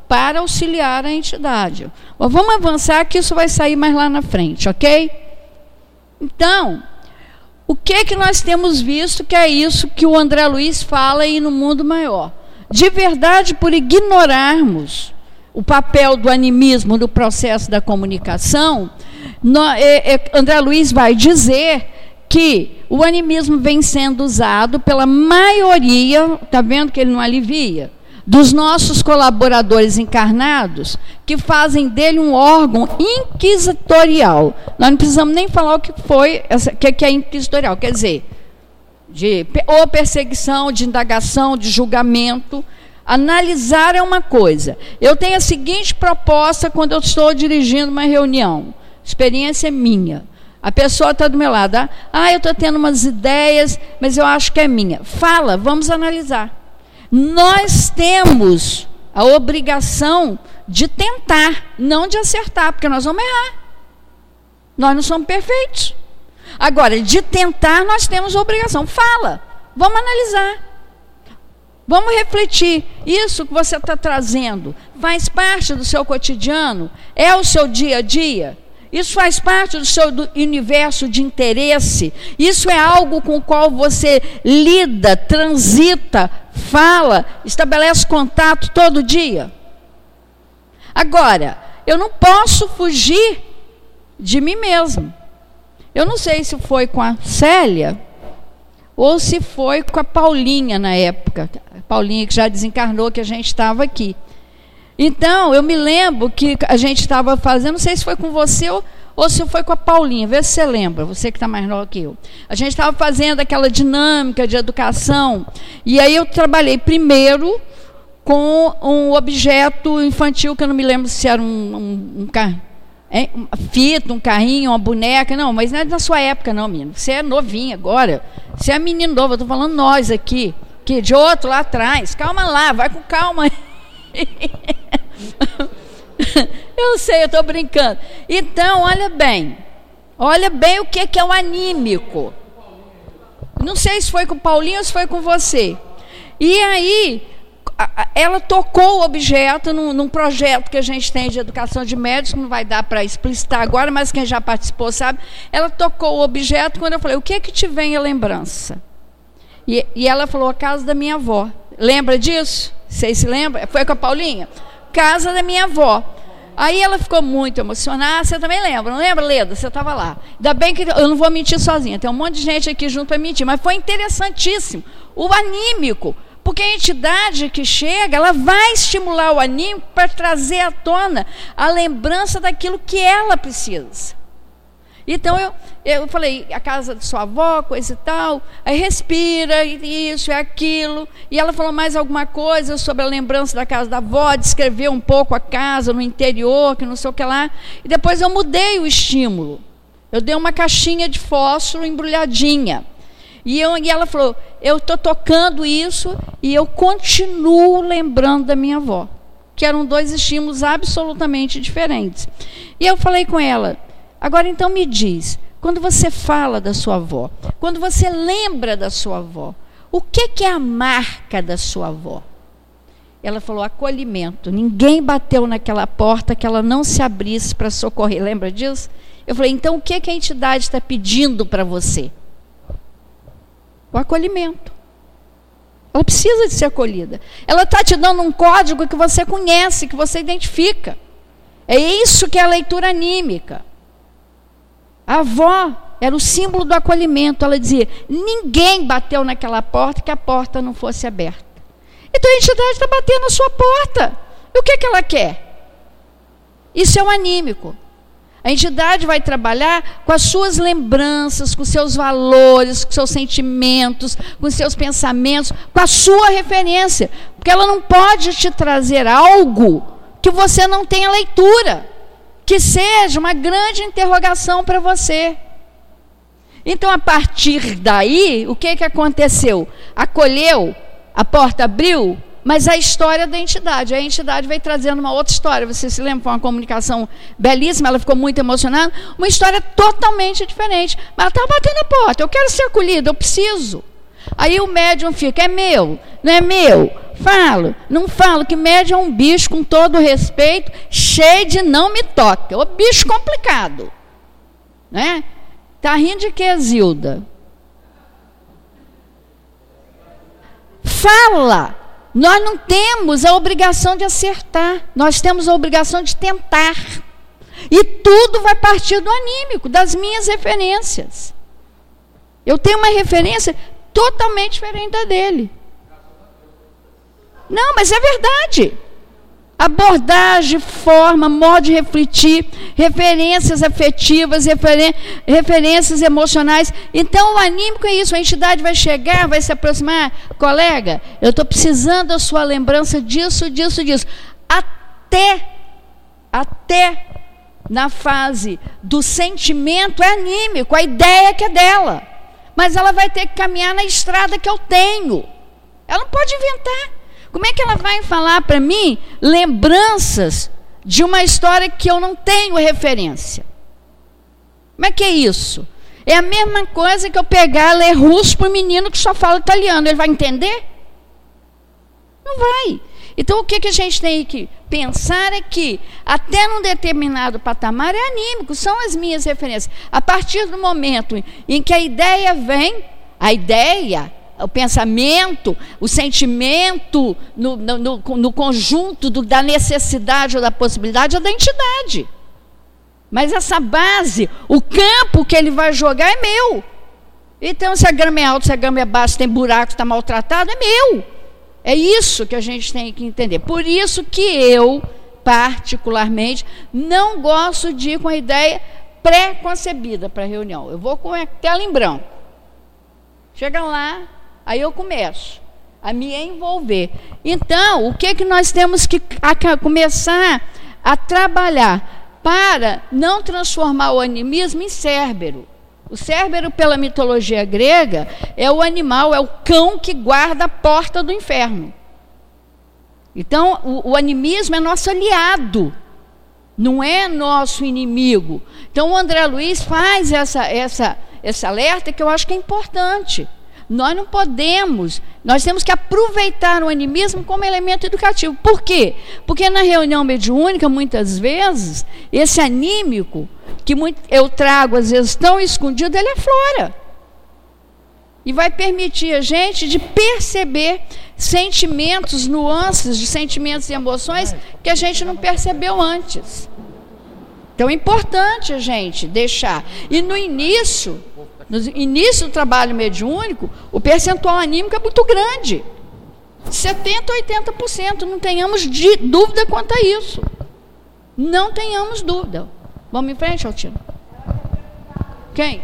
para auxiliar a entidade. Mas vamos avançar que isso vai sair mais lá na frente, ok? Então, o que que nós temos visto que é isso que o André Luiz fala aí no mundo maior? De verdade, por ignorarmos o papel do animismo no processo da comunicação, no, é, é, André Luiz vai dizer que o animismo vem sendo usado pela maioria, está vendo que ele não alivia, dos nossos colaboradores encarnados, que fazem dele um órgão inquisitorial. Nós não precisamos nem falar o que foi, o que é inquisitorial, quer dizer, de ou perseguição, de indagação, de julgamento. Analisar é uma coisa. Eu tenho a seguinte proposta quando eu estou dirigindo uma reunião, experiência minha. A pessoa está do meu lado, ah, ah eu estou tendo umas ideias, mas eu acho que é minha. Fala, vamos analisar. Nós temos a obrigação de tentar, não de acertar, porque nós vamos errar. Nós não somos perfeitos. Agora, de tentar, nós temos a obrigação. Fala, vamos analisar. Vamos refletir. Isso que você está trazendo faz parte do seu cotidiano? É o seu dia a dia? Isso faz parte do seu universo de interesse? Isso é algo com o qual você lida, transita, fala, estabelece contato todo dia? Agora, eu não posso fugir de mim mesmo. Eu não sei se foi com a Célia ou se foi com a Paulinha na época. A Paulinha que já desencarnou, que a gente estava aqui. Então, eu me lembro que a gente estava fazendo, não sei se foi com você ou, ou se foi com a Paulinha, vê se você lembra, você que está mais nova que eu. A gente estava fazendo aquela dinâmica de educação, e aí eu trabalhei primeiro com um objeto infantil, que eu não me lembro se era um, um, um carro, hein? Uma fita, um carrinho, uma boneca, não, mas não é da sua época não, menino, você é novinha agora, você é menino novo, eu estou falando nós aqui, que de outro lá atrás, calma lá, vai com calma aí. Eu sei, eu estou brincando. Então, olha bem, olha bem o que, que é o anímico. Não sei se foi com o Paulinho ou se foi com você. E aí, ela tocou o objeto num, num projeto que a gente tem de educação de médicos, que não vai dar para explicitar agora, mas quem já participou sabe. Ela tocou o objeto quando eu falei, o que é que te vem a lembrança? E, e ela falou, a casa da minha avó. Lembra disso? Vocês se lembram? Foi com a Paulinha? Casa da minha avó. Aí ela ficou muito emocionada. Você também lembra? Não lembra, Leda? Você estava lá. Ainda bem que eu não vou mentir sozinha. Tem um monte de gente aqui junto para mentir. Mas foi interessantíssimo. O anímico. Porque a entidade que chega, ela vai estimular o anímico para trazer à tona a lembrança daquilo que ela precisa. Então, eu, eu falei, a casa de sua avó, coisa e tal, aí respira, isso, é aquilo. E ela falou mais alguma coisa sobre a lembrança da casa da avó, descreveu um pouco a casa no interior, que não sei o que lá. E depois eu mudei o estímulo. Eu dei uma caixinha de fósforo embrulhadinha. E, eu, e ela falou, eu estou tocando isso e eu continuo lembrando da minha avó. Que eram dois estímulos absolutamente diferentes. E eu falei com ela, agora, então, me diz, quando você fala da sua avó, quando você lembra da sua avó, o que, que é a marca da sua avó? Ela falou, acolhimento. Ninguém bateu naquela porta que ela não se abrisse para socorrer. Lembra disso? Eu falei, então, o que, que a entidade está pedindo para você? O acolhimento. Ela precisa de ser acolhida. Ela está te dando um código que você conhece, que você identifica. É isso que é a leitura anímica. A avó era o símbolo do acolhimento. Ela dizia, ninguém bateu naquela porta que a porta não fosse aberta. Então a entidade está batendo na sua porta. E o que, que ela quer? Isso é o anímico. A entidade vai trabalhar com as suas lembranças, com seus valores, com seus sentimentos, com seus pensamentos, com a sua referência. Porque ela não pode te trazer algo que você não tenha leitura, que seja uma grande interrogação para você. Então, a partir daí, o que, que aconteceu? Acolheu, a porta abriu, mas a história da entidade, a entidade veio trazendo uma outra história. Você se lembra? Foi uma comunicação belíssima, ela ficou muito emocionada, uma história totalmente diferente. Mas ela estava batendo a porta, eu quero ser acolhida, eu preciso. Aí o médium fica, é meu, não é meu? Falo, não falo que médium é um bicho, com todo respeito, cheio de não me toque. Ô bicho complicado. Né? Tá rindo de quê, Zilda? Fala. Nós não temos a obrigação de acertar. Nós temos a obrigação de tentar. E tudo vai partir do anímico, das minhas referências. Eu tenho uma referência totalmente diferente da dele. Não, mas é verdade. Abordagem, forma, modo de refletir, referências afetivas, referen referências emocionais. Então, o anímico é isso. A entidade vai chegar, vai se aproximar. Colega, eu estou precisando da sua lembrança disso, disso, disso. Até, até na fase do sentimento é anímico. A ideia que é dela. Mas ela vai ter que caminhar na estrada que eu tenho. Ela não pode inventar. Como é que ela vai falar para mim lembranças de uma história que eu não tenho referência? Como é que é isso? É a mesma coisa que eu pegar e ler russo para um menino que só fala italiano. Ele vai entender? Não vai. Então, o que, que a gente tem que pensar é que, até num determinado patamar, é anímico, são as minhas referências. A partir do momento em que a ideia vem, a ideia... o pensamento, o sentimento, no, no, no, no conjunto do, da necessidade ou da possibilidade é da entidade. Mas essa base, o campo que ele vai jogar é meu. Então, se a grama é alta, se a grama é baixa, se tem buraco, se está maltratado, é meu. É isso que a gente tem que entender. Por isso que eu, particularmente, não gosto de ir com a ideia pré-concebida para a reunião. Eu vou com a tela em branco. Chega lá, aí eu começo a me envolver. Então, o que, que nós temos que a, começar a trabalhar para não transformar o animismo em Cérbero? O Cérbero, pela mitologia grega, é o animal, é o cão que guarda a porta do inferno. Então, o, o animismo é nosso aliado, não é nosso inimigo. Então, o André Luiz faz essa, essa, esse alerta que eu acho que é importante. Nós não podemos, nós temos que aproveitar o animismo como elemento educativo. Por quê? Porque na reunião mediúnica, muitas vezes, esse anímico, que muito, eu trago às vezes tão escondido, ele aflora. E vai permitir a gente de perceber sentimentos, nuances de sentimentos e emoções que a gente não percebeu antes. Então é importante a gente deixar. E no início... No início do trabalho mediúnico, o percentual anímico é muito grande. setenta por cento, oitenta por cento. Não tenhamos de, dúvida quanto a isso. Não tenhamos dúvida. Vamos em frente, Altino? Quem?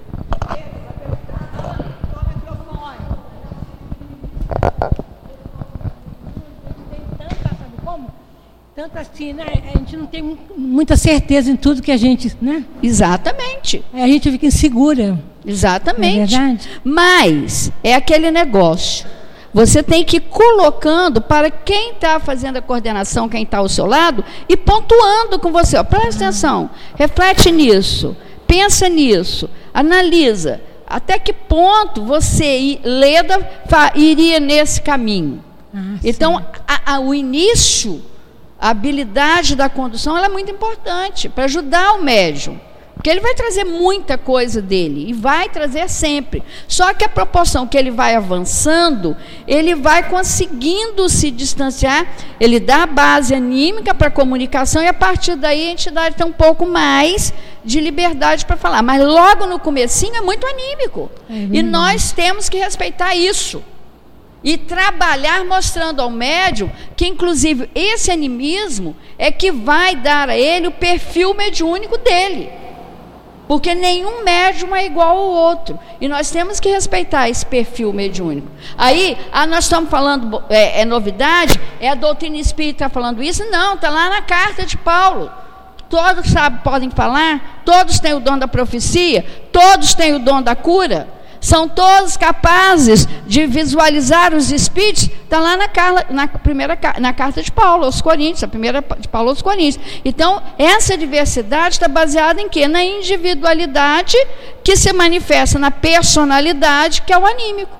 Tanto assim, né? A gente não tem muita certeza em tudo que a gente, né? Exatamente. A gente fica insegura. Exatamente. Não é verdade? Mas é aquele negócio. Você tem que ir colocando para quem está fazendo a coordenação, quem está ao seu lado, e pontuando com você. Ó, presta atenção, reflete nisso, pensa nisso, analisa. Até que ponto você, Leda, iria nesse caminho? Ah, então, a, a, o início... A habilidade da condução ela é muito importante para ajudar o médium. Porque ele vai trazer muita coisa dele, e vai trazer sempre. Só que a proporção que ele vai avançando, ele vai conseguindo se distanciar, ele dá a base anímica para a comunicação, e a partir daí a entidade tem um pouco mais de liberdade para falar. Mas logo no comecinho é muito anímico. É, e nós temos que respeitar isso. E trabalhar mostrando ao médium que, inclusive, esse animismo é que vai dar a ele o perfil mediúnico dele. Porque nenhum médium é igual ao outro. E nós temos que respeitar esse perfil mediúnico. Aí, ah, nós estamos falando, é, é novidade? É a doutrina espírita falando isso? Não, está lá na carta de Paulo. Todos sabem, podem falar, todos têm o dom da profecia, todos têm o dom da cura. São todos capazes de visualizar os espíritos. Está lá na, Carla, na, primeira, na carta de Paulo aos Coríntios, a primeira de Paulo aos Coríntios. Então, essa diversidade está baseada em quê? Na individualidade que se manifesta na personalidade, que é o anímico.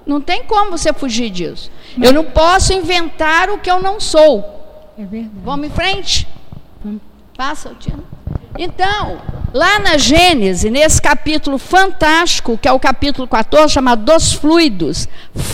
Não tem como você fugir disso. Eu não posso inventar o que eu não sou. É verdade. Vamos em frente? Passa, Tina. Então, lá na Gênesis, nesse capítulo fantástico, que é o capítulo quatorze, chamado dos fluidos,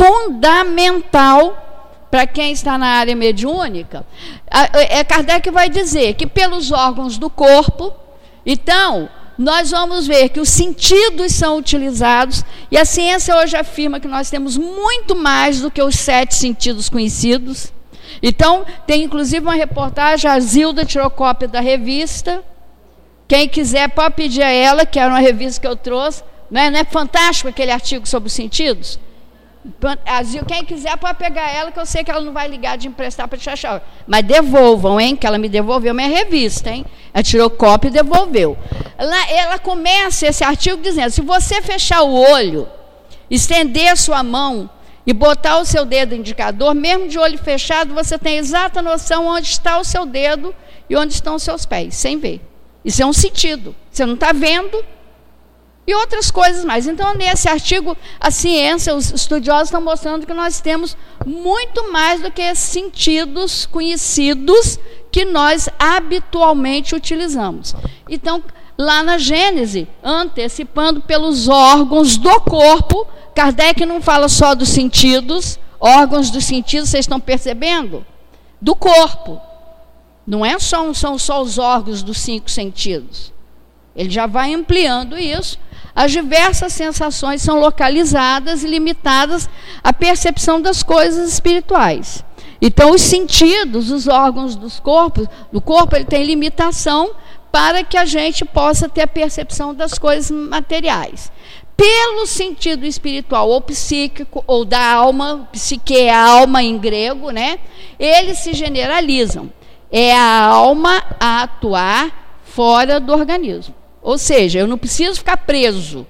fundamental para quem está na área mediúnica, é Kardec vai dizer que pelos órgãos do corpo, então, nós vamos ver que os sentidos são utilizados, e a ciência hoje afirma que nós temos muito mais do que os sete sentidos conhecidos. Então, tem inclusive uma reportagem, a Zilda tirou cópia da revista. Quem quiser pode pedir a ela, que era uma revista que eu trouxe. Não é, não é fantástico aquele artigo sobre os sentidos? A Zilda, quem quiser pode pegar ela, que eu sei que ela não vai ligar de emprestar para Xaxá. Mas devolvam, hein? Que ela me devolveu minha revista, hein? Ela tirou cópia e devolveu. Ela, ela começa esse artigo dizendo: se você fechar o olho, estender a sua mão e botar o seu dedo indicador, mesmo de olho fechado, você tem exata noção onde está o seu dedo e onde estão os seus pés, sem ver. Isso é um sentido. Você não está vendo. E outras coisas mais. Então, nesse artigo, a ciência, os estudiosos estão mostrando que nós temos muito mais do que sentidos conhecidos que nós habitualmente utilizamos. Então, lá na Gênese, antecipando pelos órgãos do corpo, Kardec não fala só dos sentidos, órgãos dos sentidos, vocês estão percebendo? Do corpo. Não é só, são só os órgãos dos cinco sentidos. Ele já vai ampliando isso. As diversas sensações são localizadas e limitadas à percepção das coisas espirituais. Então, os sentidos, os órgãos dos corpos, do corpo, ele tem limitação para que a gente possa ter a percepção das coisas materiais. Pelo sentido espiritual ou psíquico, ou da alma, psique é alma em grego, né? Eles se generalizam. É a alma a atuar fora do organismo. Ou seja, eu não preciso ficar preso.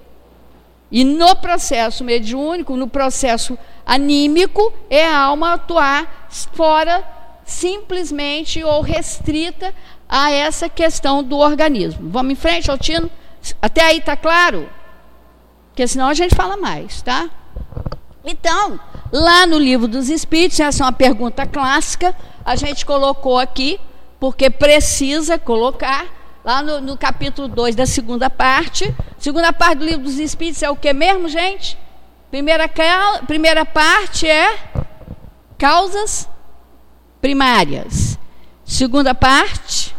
E no processo mediúnico, no processo anímico, é a alma atuar fora, simplesmente ou restrita a essa questão do organismo. Vamos em frente, Altino? Até aí está claro? Porque senão a gente fala mais, tá? Então, lá no Livro dos Espíritos, essa é uma pergunta clássica, a gente colocou aqui, porque precisa colocar, lá no, no capítulo dois da segunda parte. Segunda parte do Livro dos Espíritos é o que mesmo, gente? Primeira, primeira parte é causas primárias. Segunda parte,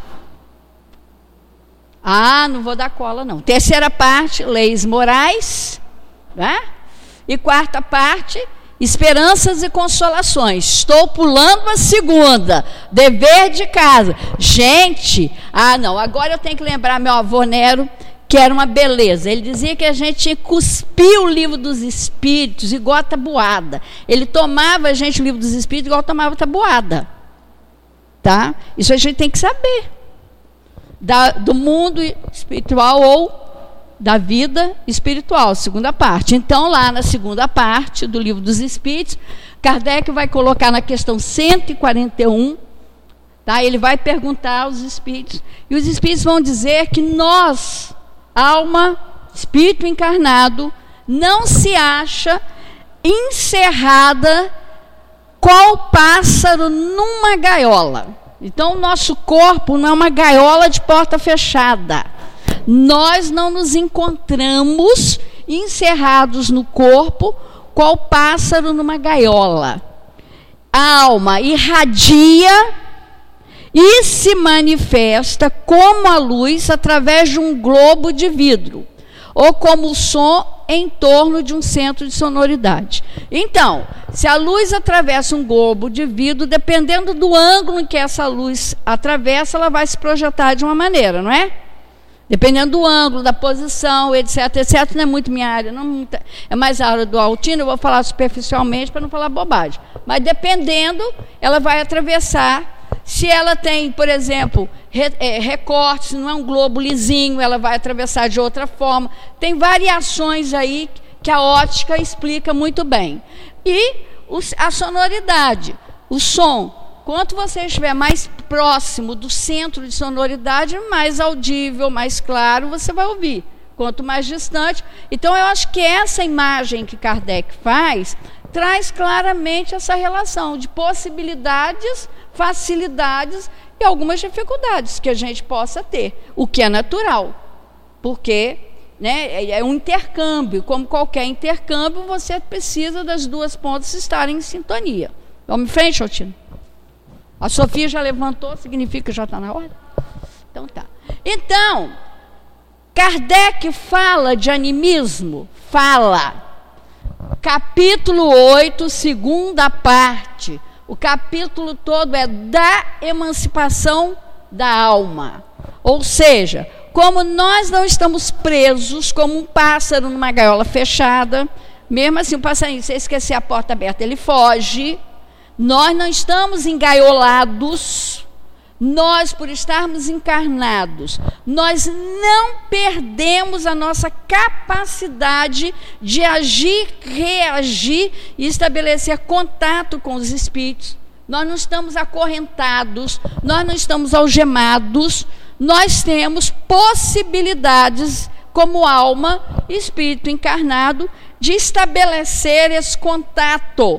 ah, não vou dar cola não. Terceira parte, leis morais, né? E quarta parte, esperanças e consolações. Estou pulando a segunda, dever de casa. Gente, ah não, agora eu tenho que lembrar meu avô Nero, que era uma beleza. Ele dizia que a gente tinha que cuspir o Livro dos Espíritos igual a tabuada. Ele tomava a gente o Livro dos Espíritos igual tomava tabuada. Tá? Isso a gente tem que saber. Da, do mundo espiritual ou da vida espiritual, segunda parte. Então, lá na segunda parte do Livro dos Espíritos, Kardec vai colocar na questão cento e quarenta e um, tá? Ele vai perguntar aos espíritos, e os espíritos vão dizer que nós, alma, espírito encarnado, não se acha encerrada qual pássaro numa gaiola. Então, o nosso corpo não é uma gaiola de porta fechada. Nós não nos encontramos encerrados no corpo, qual pássaro numa gaiola. A alma irradia e se manifesta como a luz através de um globo de vidro, ou como o som em torno de um centro de sonoridade. Então, se a luz atravessa um globo de vidro, dependendo do ângulo em que essa luz atravessa, ela vai se projetar de uma maneira, não é? Dependendo do ângulo, da posição, etc, etc, não é muito minha área, não muito, é mais a área do Altino, eu vou falar superficialmente para não falar bobagem. Mas dependendo, ela vai atravessar. Se ela tem, por exemplo, re, é, recortes, não é um globo lisinho, ela vai atravessar de outra forma. Tem variações aí que a ótica explica muito bem. E os, a sonoridade, o som. Quanto você estiver mais próximo do centro de sonoridade, mais audível, mais claro você vai ouvir. quanto mais distante. Então, eu acho que essa imagem que Kardec faz traz claramente essa relação de possibilidades, facilidades e algumas dificuldades que a gente possa ter, o que é natural, porque, né, é um intercâmbio. Como qualquer intercâmbio, você precisa das duas pontas estarem em sintonia. Vamos em frente, Altino? A Sofia já levantou, significa que já está na hora? Então tá. Então, Kardec fala de animismo? Fala. Capítulo oito, segunda parte. O capítulo todo é da emancipação da alma. Ou seja, como nós não estamos presos como um pássaro numa gaiola fechada, mesmo assim o passarinho, se esquecer a porta aberta, ele foge. Nós não estamos engaiolados. Nós, por estarmos encarnados, nós não perdemos a nossa capacidade de agir, reagir e estabelecer contato com os espíritos. Nós não estamos acorrentados, nós não estamos algemados, nós temos possibilidades, como alma e espírito encarnado, de estabelecer esse contato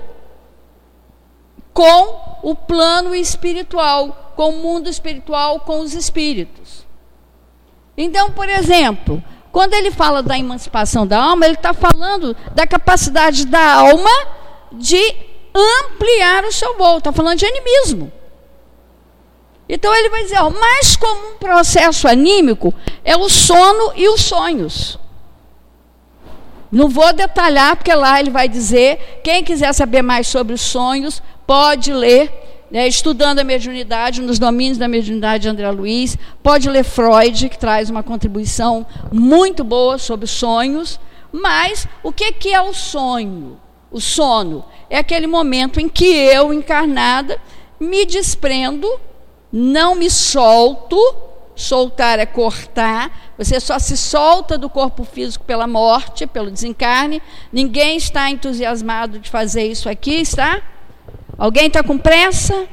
com o plano espiritual, com o mundo espiritual, com os espíritos. Então, por exemplo, quando ele fala da emancipação da alma, ele está falando da capacidade da alma de ampliar o seu voo, está falando de animismo. Então ele vai dizer, ó, mais como um processo anímico é o sono e os sonhos. Não vou detalhar, porque lá ele vai dizer, quem quiser saber mais sobre os sonhos, pode ler, né, Estudando a Mediunidade, nos domínios da mediunidade de André Luiz, pode ler Freud, que traz uma contribuição muito boa sobre sonhos. Mas o que, que é o sonho? O sono é aquele momento em que eu, encarnada, me desprendo, não me solto. Soltar é cortar. Você só se solta do corpo físico pela morte, pelo desencarne. Ninguém está entusiasmado de fazer isso aqui, está? Alguém está com pressa?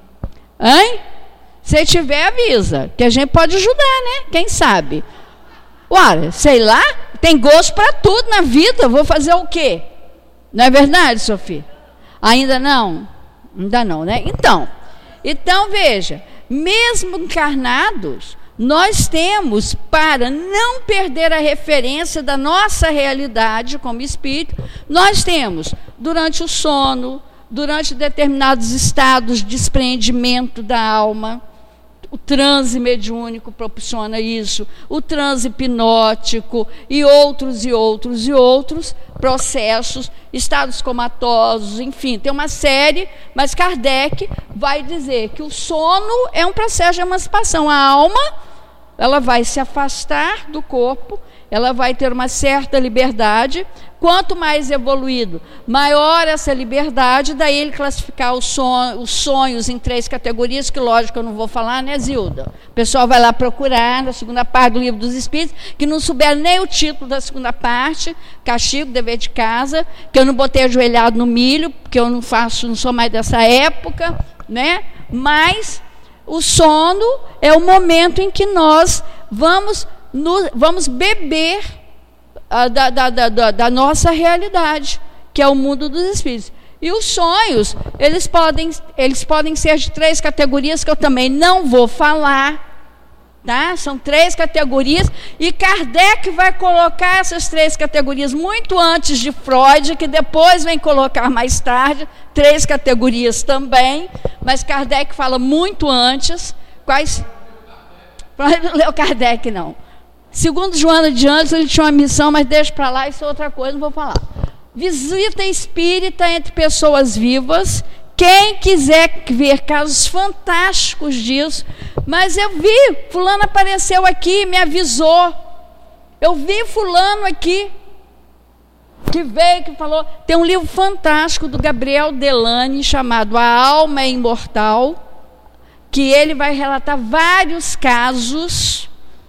Hein? Se tiver, avisa, que a gente pode ajudar, né? Quem sabe? Ora, sei lá, tem gosto para tudo na vida, vou fazer o quê? Não é verdade, Sofia? Ainda não? Ainda não, né? Então, então veja, mesmo encarnados, nós temos, para não perder a referência da nossa realidade como espírito, nós temos, durante o sono, durante determinados estados de desprendimento da alma, o transe mediúnico proporciona isso, o transe hipnótico e outros e outros e outros processos, estados comatosos, enfim, tem uma série, mas Kardec vai dizer que o sono é um processo de emancipação. A alma, ela vai se afastar do corpo, ela vai ter uma certa liberdade. Quanto mais evoluído, maior essa liberdade. Daí ele classificar os, son os sonhos em três categorias, que lógico eu não vou falar, né, Zilda? O pessoal vai lá procurar na segunda parte do Livro dos Espíritos, que não souber nem o título da segunda parte, castigo, dever de casa, que eu não botei ajoelhado no milho, porque eu não faço, não sou mais dessa época, né? Mas o sono é o momento em que nós vamos, no, vamos beber Da, da, da, da nossa realidade, que é o mundo dos espíritos. E os sonhos, eles podem, eles podem ser de três categorias, que eu também não vou falar, tá? São três categorias, e Kardec vai colocar essas três categorias muito antes de Freud, que depois vem colocar mais tarde, três categorias também, mas Kardec fala muito antes. Quais? Freud não leu Kardec, não. Segundo Joana de Anjos, ele tinha uma missão, mas deixa para lá, isso é outra coisa, não vou falar. Visita espírita entre pessoas vivas. Quem quiser ver casos fantásticos disso, mas eu vi, fulano apareceu aqui, me avisou. Eu vi fulano aqui, que veio, que falou. Tem um livro fantástico do Gabriel Delany, chamado A Alma é Imortal, que ele vai relatar vários casos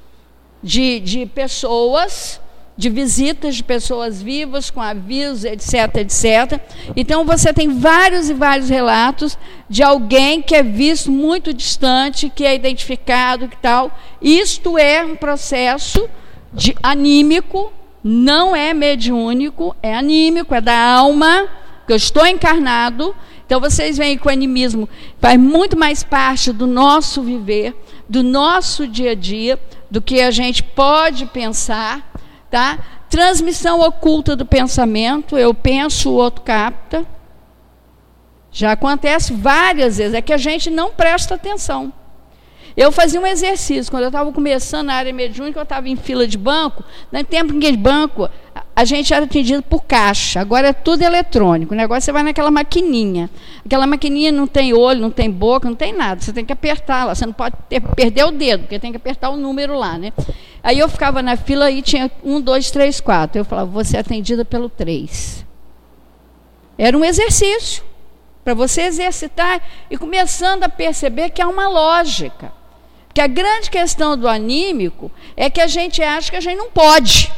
De, de pessoas, de visitas de pessoas vivas com avisos, etc, etcétera. Então você tem vários e vários relatos de alguém que é visto muito distante, que é identificado, que tal. Isto é um processo de anímico, não é mediúnico, é anímico, é da alma, que eu estou encarnado. Então vocês veem que o animismo faz muito mais parte do nosso viver, do nosso dia a dia, do que a gente pode pensar, tá? Transmissão oculta do pensamento, eu penso, o outro capta. Já acontece várias vezes, é que a gente não presta atenção. Eu fazia um exercício, quando eu estava começando na área mediúnica, eu estava em fila de banco, no tempo em que de banco, a gente era atendido por caixa, agora é tudo eletrônico, o negócio você vai naquela maquininha, aquela maquininha não tem olho, não tem boca, não tem nada, você tem que apertar lá, você não pode ter, perder o dedo, porque tem que apertar o número lá, né? Aí eu ficava na fila e tinha um, dois, três, quatro, eu falava, você é atendida pelo três. Era um exercício, para você exercitar e começando a perceber que há uma lógica. Que a grande questão do anímico é que a gente acha que a gente não pode.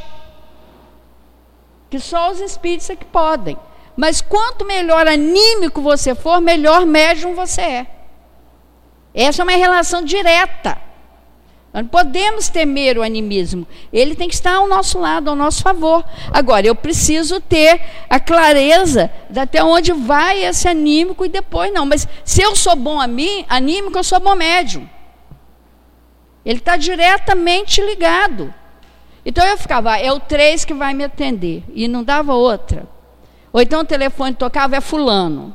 Que só os espíritos é que podem. Mas quanto melhor anímico você for, melhor médium você é. Essa é uma relação direta. Nós não podemos temer o animismo. Ele tem que estar ao nosso lado, ao nosso favor. Agora, eu preciso ter a clareza de até onde vai esse anímico e depois não. Mas se eu sou bom a mim, anímico, eu sou bom médium. Ele está diretamente ligado. Então eu ficava, é o três que vai me atender. E não dava outra. Ou então o telefone tocava, é fulano.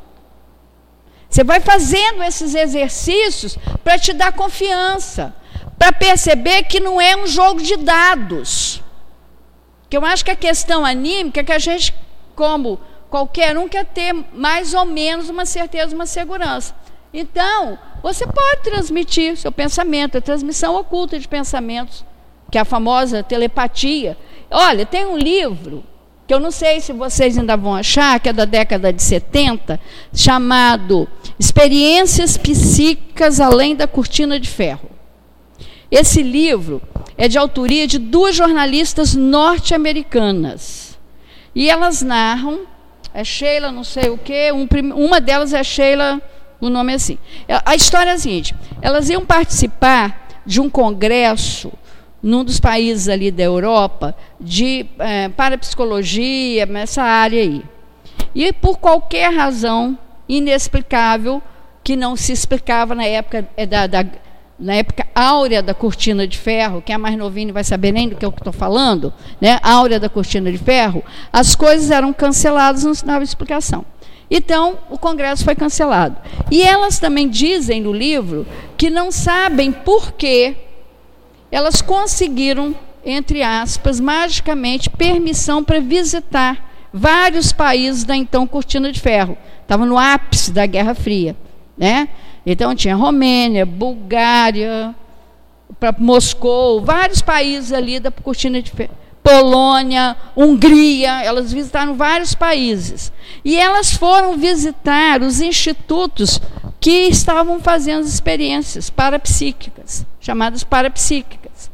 Você vai fazendo esses exercícios para te dar confiança. Para perceber que não é um jogo de dados. Que eu acho que a questão anímica é que a gente, como qualquer um, quer ter mais ou menos uma certeza, uma segurança. Então, você pode transmitir seu pensamento, a transmissão oculta de pensamentos, que é a famosa telepatia. Olha, tem um livro, que eu não sei se vocês ainda vão achar, que é da década de setenta, chamado Experiências Psíquicas Além da Cortina de Ferro. Esse livro é de autoria de duas jornalistas norte-americanas. E elas narram, é Sheila não sei o quê, um, uma delas é Sheila, o nome é assim. A história é a seguinte, elas iam participar de um congresso num dos países ali da Europa, de é, parapsicologia, nessa área aí. E por qualquer razão inexplicável, que não se explicava na época da... da na época áurea da cortina de ferro, quem é mais novinho vai saber nem do que eu estou falando, né? Áurea da cortina de ferro, as coisas eram canceladas, não se dava explicação. Então, o congresso foi cancelado. E elas também dizem no livro que não sabem por que elas conseguiram, entre aspas, magicamente, permissão para visitar vários países da então cortina de ferro. Estava no ápice da Guerra Fria, né? Então tinha Romênia, Bulgária, para Moscou, vários países ali da cortina de ferro, Polônia, Hungria, elas visitaram vários países. E elas foram visitar os institutos que estavam fazendo experiências parapsíquicas, chamadas parapsíquicas.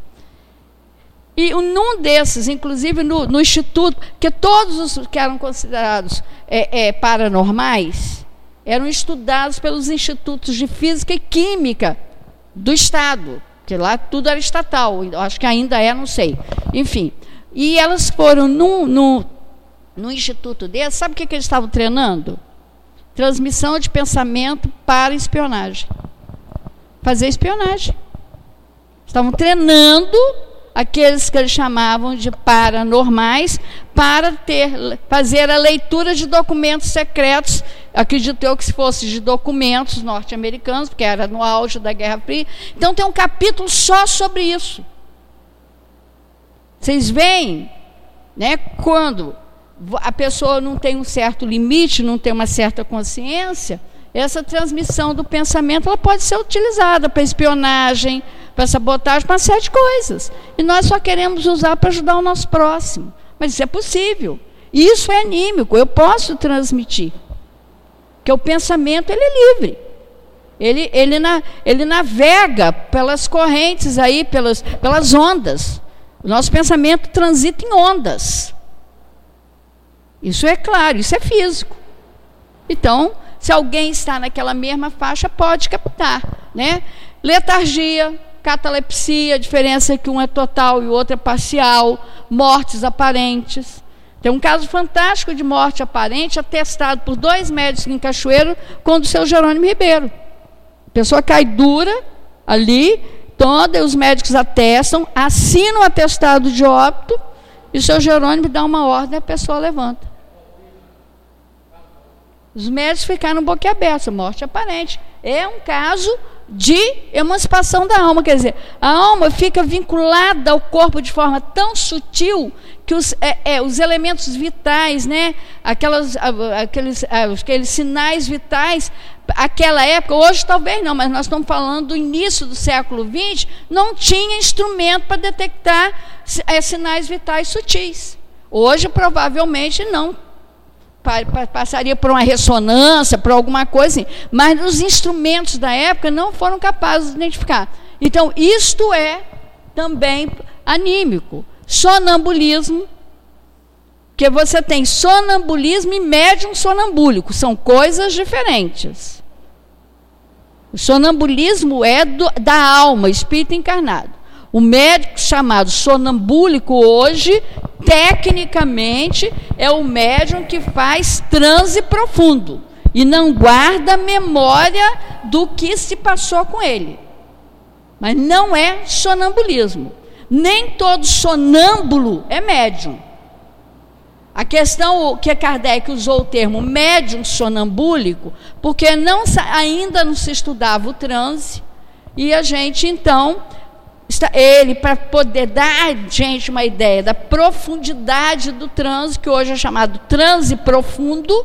E num desses, inclusive no, no instituto, que todos os que eram considerados é, é, paranormais, eram estudados pelos institutos de física e química do Estado, que lá tudo era estatal, acho que ainda é, não sei. Enfim, e elas foram num, num, num instituto desse, sabe o que, que eles estavam treinando? Transmissão de pensamento para espionagem. Fazer espionagem. Estavam treinando aqueles que eles chamavam de paranormais para ter, fazer a leitura de documentos secretos. Acredito eu que se fosse de documentos norte-americanos, porque era no auge da Guerra Fria. Então tem um capítulo só sobre isso. Vocês veem, né, quando a pessoa não tem um certo limite, não tem uma certa consciência, essa transmissão do pensamento ela pode ser utilizada para espionagem, para sabotagem, para uma série de coisas. E nós só queremos usar para ajudar o nosso próximo. Mas isso é possível. E isso é anímico, eu posso transmitir. Porque o pensamento ele é livre. Ele, ele, na, ele navega pelas correntes aí, pelas, pelas ondas. O nosso pensamento transita em ondas. Isso é claro, isso é físico. Então, se alguém está naquela mesma faixa, pode captar, né? Letargia, catalepsia, a diferença é que um é total e o outro é parcial, mortes aparentes. Tem um caso fantástico de morte aparente, atestado por dois médicos em Cachoeiro, com o do seu Jerônimo Ribeiro. A pessoa cai dura ali, toda, os médicos atestam, assinam o atestado de óbito, e o seu Jerônimo dá uma ordem e a pessoa levanta. Os médicos ficaram boquiabertos, morte aparente. É um caso de emancipação da alma, quer dizer, a alma fica vinculada ao corpo de forma tão sutil que os, é, é, os elementos vitais, né, aquelas, aqueles, aqueles sinais vitais, aquela época, hoje talvez não, mas nós estamos falando do início do século vinte, não tinha instrumento para detectar é, sinais vitais sutis. Hoje, provavelmente, não passaria por uma ressonância, por alguma coisa assim, mas os instrumentos da época não foram capazes de identificar. Então, isto é também anímico. Sonambulismo, que você tem sonambulismo e médium sonambúlico, são coisas diferentes. O sonambulismo é do, da alma, espírito encarnado. O médico chamado sonambúlico hoje, tecnicamente, é o médium que faz transe profundo e não guarda memória do que se passou com ele. Mas não é sonambulismo. Nem todo sonâmbulo é médium. A questão que Kardec usou o termo médium sonambúlico, porque não, ainda não se estudava o transe, e a gente, então, ele, para poder dar a gente uma ideia da profundidade do transe, que hoje é chamado transe profundo.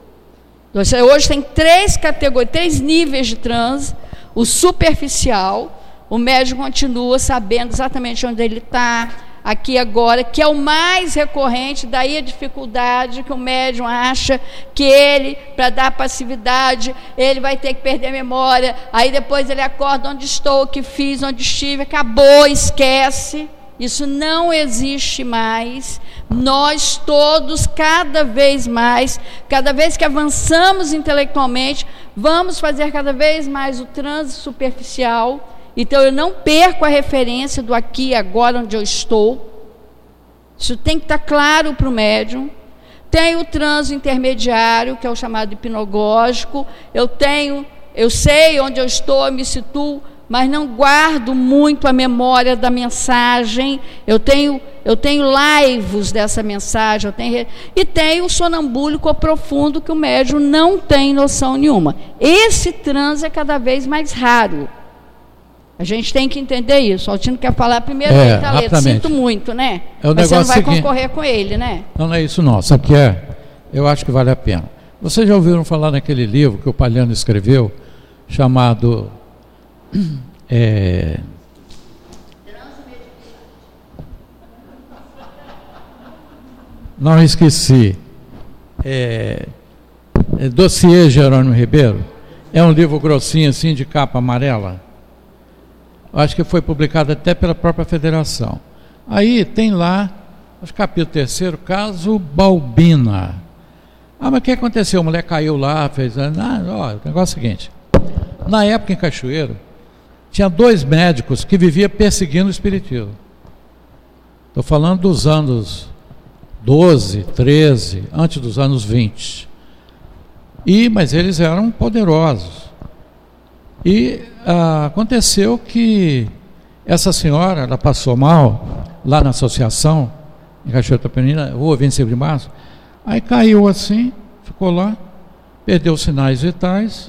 Hoje tem três categorias, três níveis de transe. O superficial, o médium continua sabendo exatamente onde ele está, aqui agora, que é o mais recorrente, daí a dificuldade que o médium acha que ele, para dar passividade, ele vai ter que perder a memória, aí depois ele acorda, onde estou, o que fiz, onde estive, acabou, esquece. Isso não existe mais. Nós todos, cada vez mais, cada vez que avançamos intelectualmente, vamos fazer cada vez mais o transe superficial. Então eu não perco a referência do aqui e agora onde eu estou. Isso tem que estar claro para o médium. Tem o transe intermediário, que é o chamado hipnagógico. Eu tenho, eu sei onde eu estou, eu me situo, mas não guardo muito a memória da mensagem. Eu tenho, eu tenho laivos dessa mensagem, eu tenho, e tenho o sonambúlico profundo, que o médium não tem noção nenhuma. Esse transe é cada vez mais raro. A gente tem que entender isso. O Altino quer falar primeiro, é, Thaleta, sinto muito, né? É o Mas você não vai seguinte, concorrer com ele, né? Não, não é isso não, isso aqui é, eu acho que vale a pena. Vocês já ouviram falar naquele livro que o Palhano escreveu, chamado é, não esqueci, é, é Dossiê Jerônimo Ribeiro? É um livro grossinho assim, de capa amarela. Acho que foi publicado até pela própria federação. Aí tem lá, acho que capítulo terceiro, caso Balbina. Ah, mas o que aconteceu? A mulher caiu lá, fez... Ah, ó, o negócio é o seguinte. Na época, em Cachoeiro, tinha dois médicos que viviam perseguindo o espiritismo. Estou falando dos anos doze, treze, antes dos anos vinte. E, mas eles eram poderosos. E ah, aconteceu que essa senhora, ela passou mal lá na associação, em Cachoeira Tapenina, rua vinte e cinco de março, aí caiu assim, ficou lá, perdeu os sinais vitais,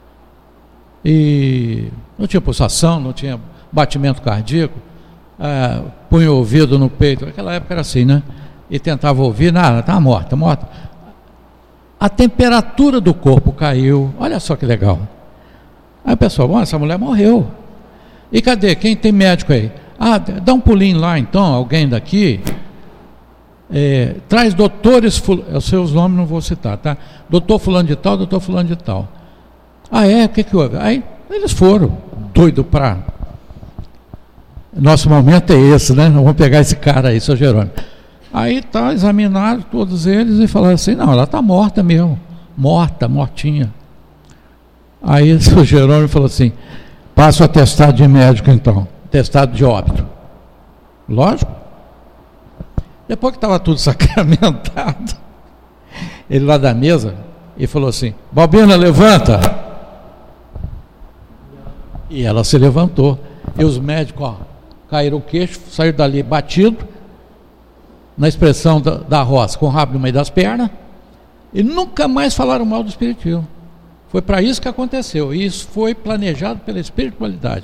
e não tinha pulsação, não tinha batimento cardíaco, ah, punha o ouvido no peito, naquela época era assim, né? E tentava ouvir, nada, estava morta, morta. A temperatura do corpo caiu, olha só que legal. Aí o pessoal, bom, essa mulher morreu. E cadê? Quem tem médico aí? Ah, dá um pulinho lá então, alguém daqui. É, traz doutores, os seus nomes não vou citar, tá? Doutor fulano de tal, doutor fulano de tal. Ah, é? O que que houve? Aí eles foram, doido para... Nosso momento é esse, né? Vamos pegar esse cara aí, seu Jerônimo. Aí tá, examinaram todos eles e falaram assim, não, ela está morta mesmo. Morta, mortinha. Aí o seu Jerônimo falou assim, Passa o atestado de médico, então. Atestado de óbito. Lógico. Depois que estava tudo sacramentado, ele lá da mesa, e falou assim: Balbina, levanta. E ela se levantou. E os médicos, ó, caíram o queixo, saíram dali batido, na expressão da, da roça, com o rabo no meio das pernas, e nunca mais falaram mal do espiritismo. Foi para isso que aconteceu, e isso foi planejado pela espiritualidade.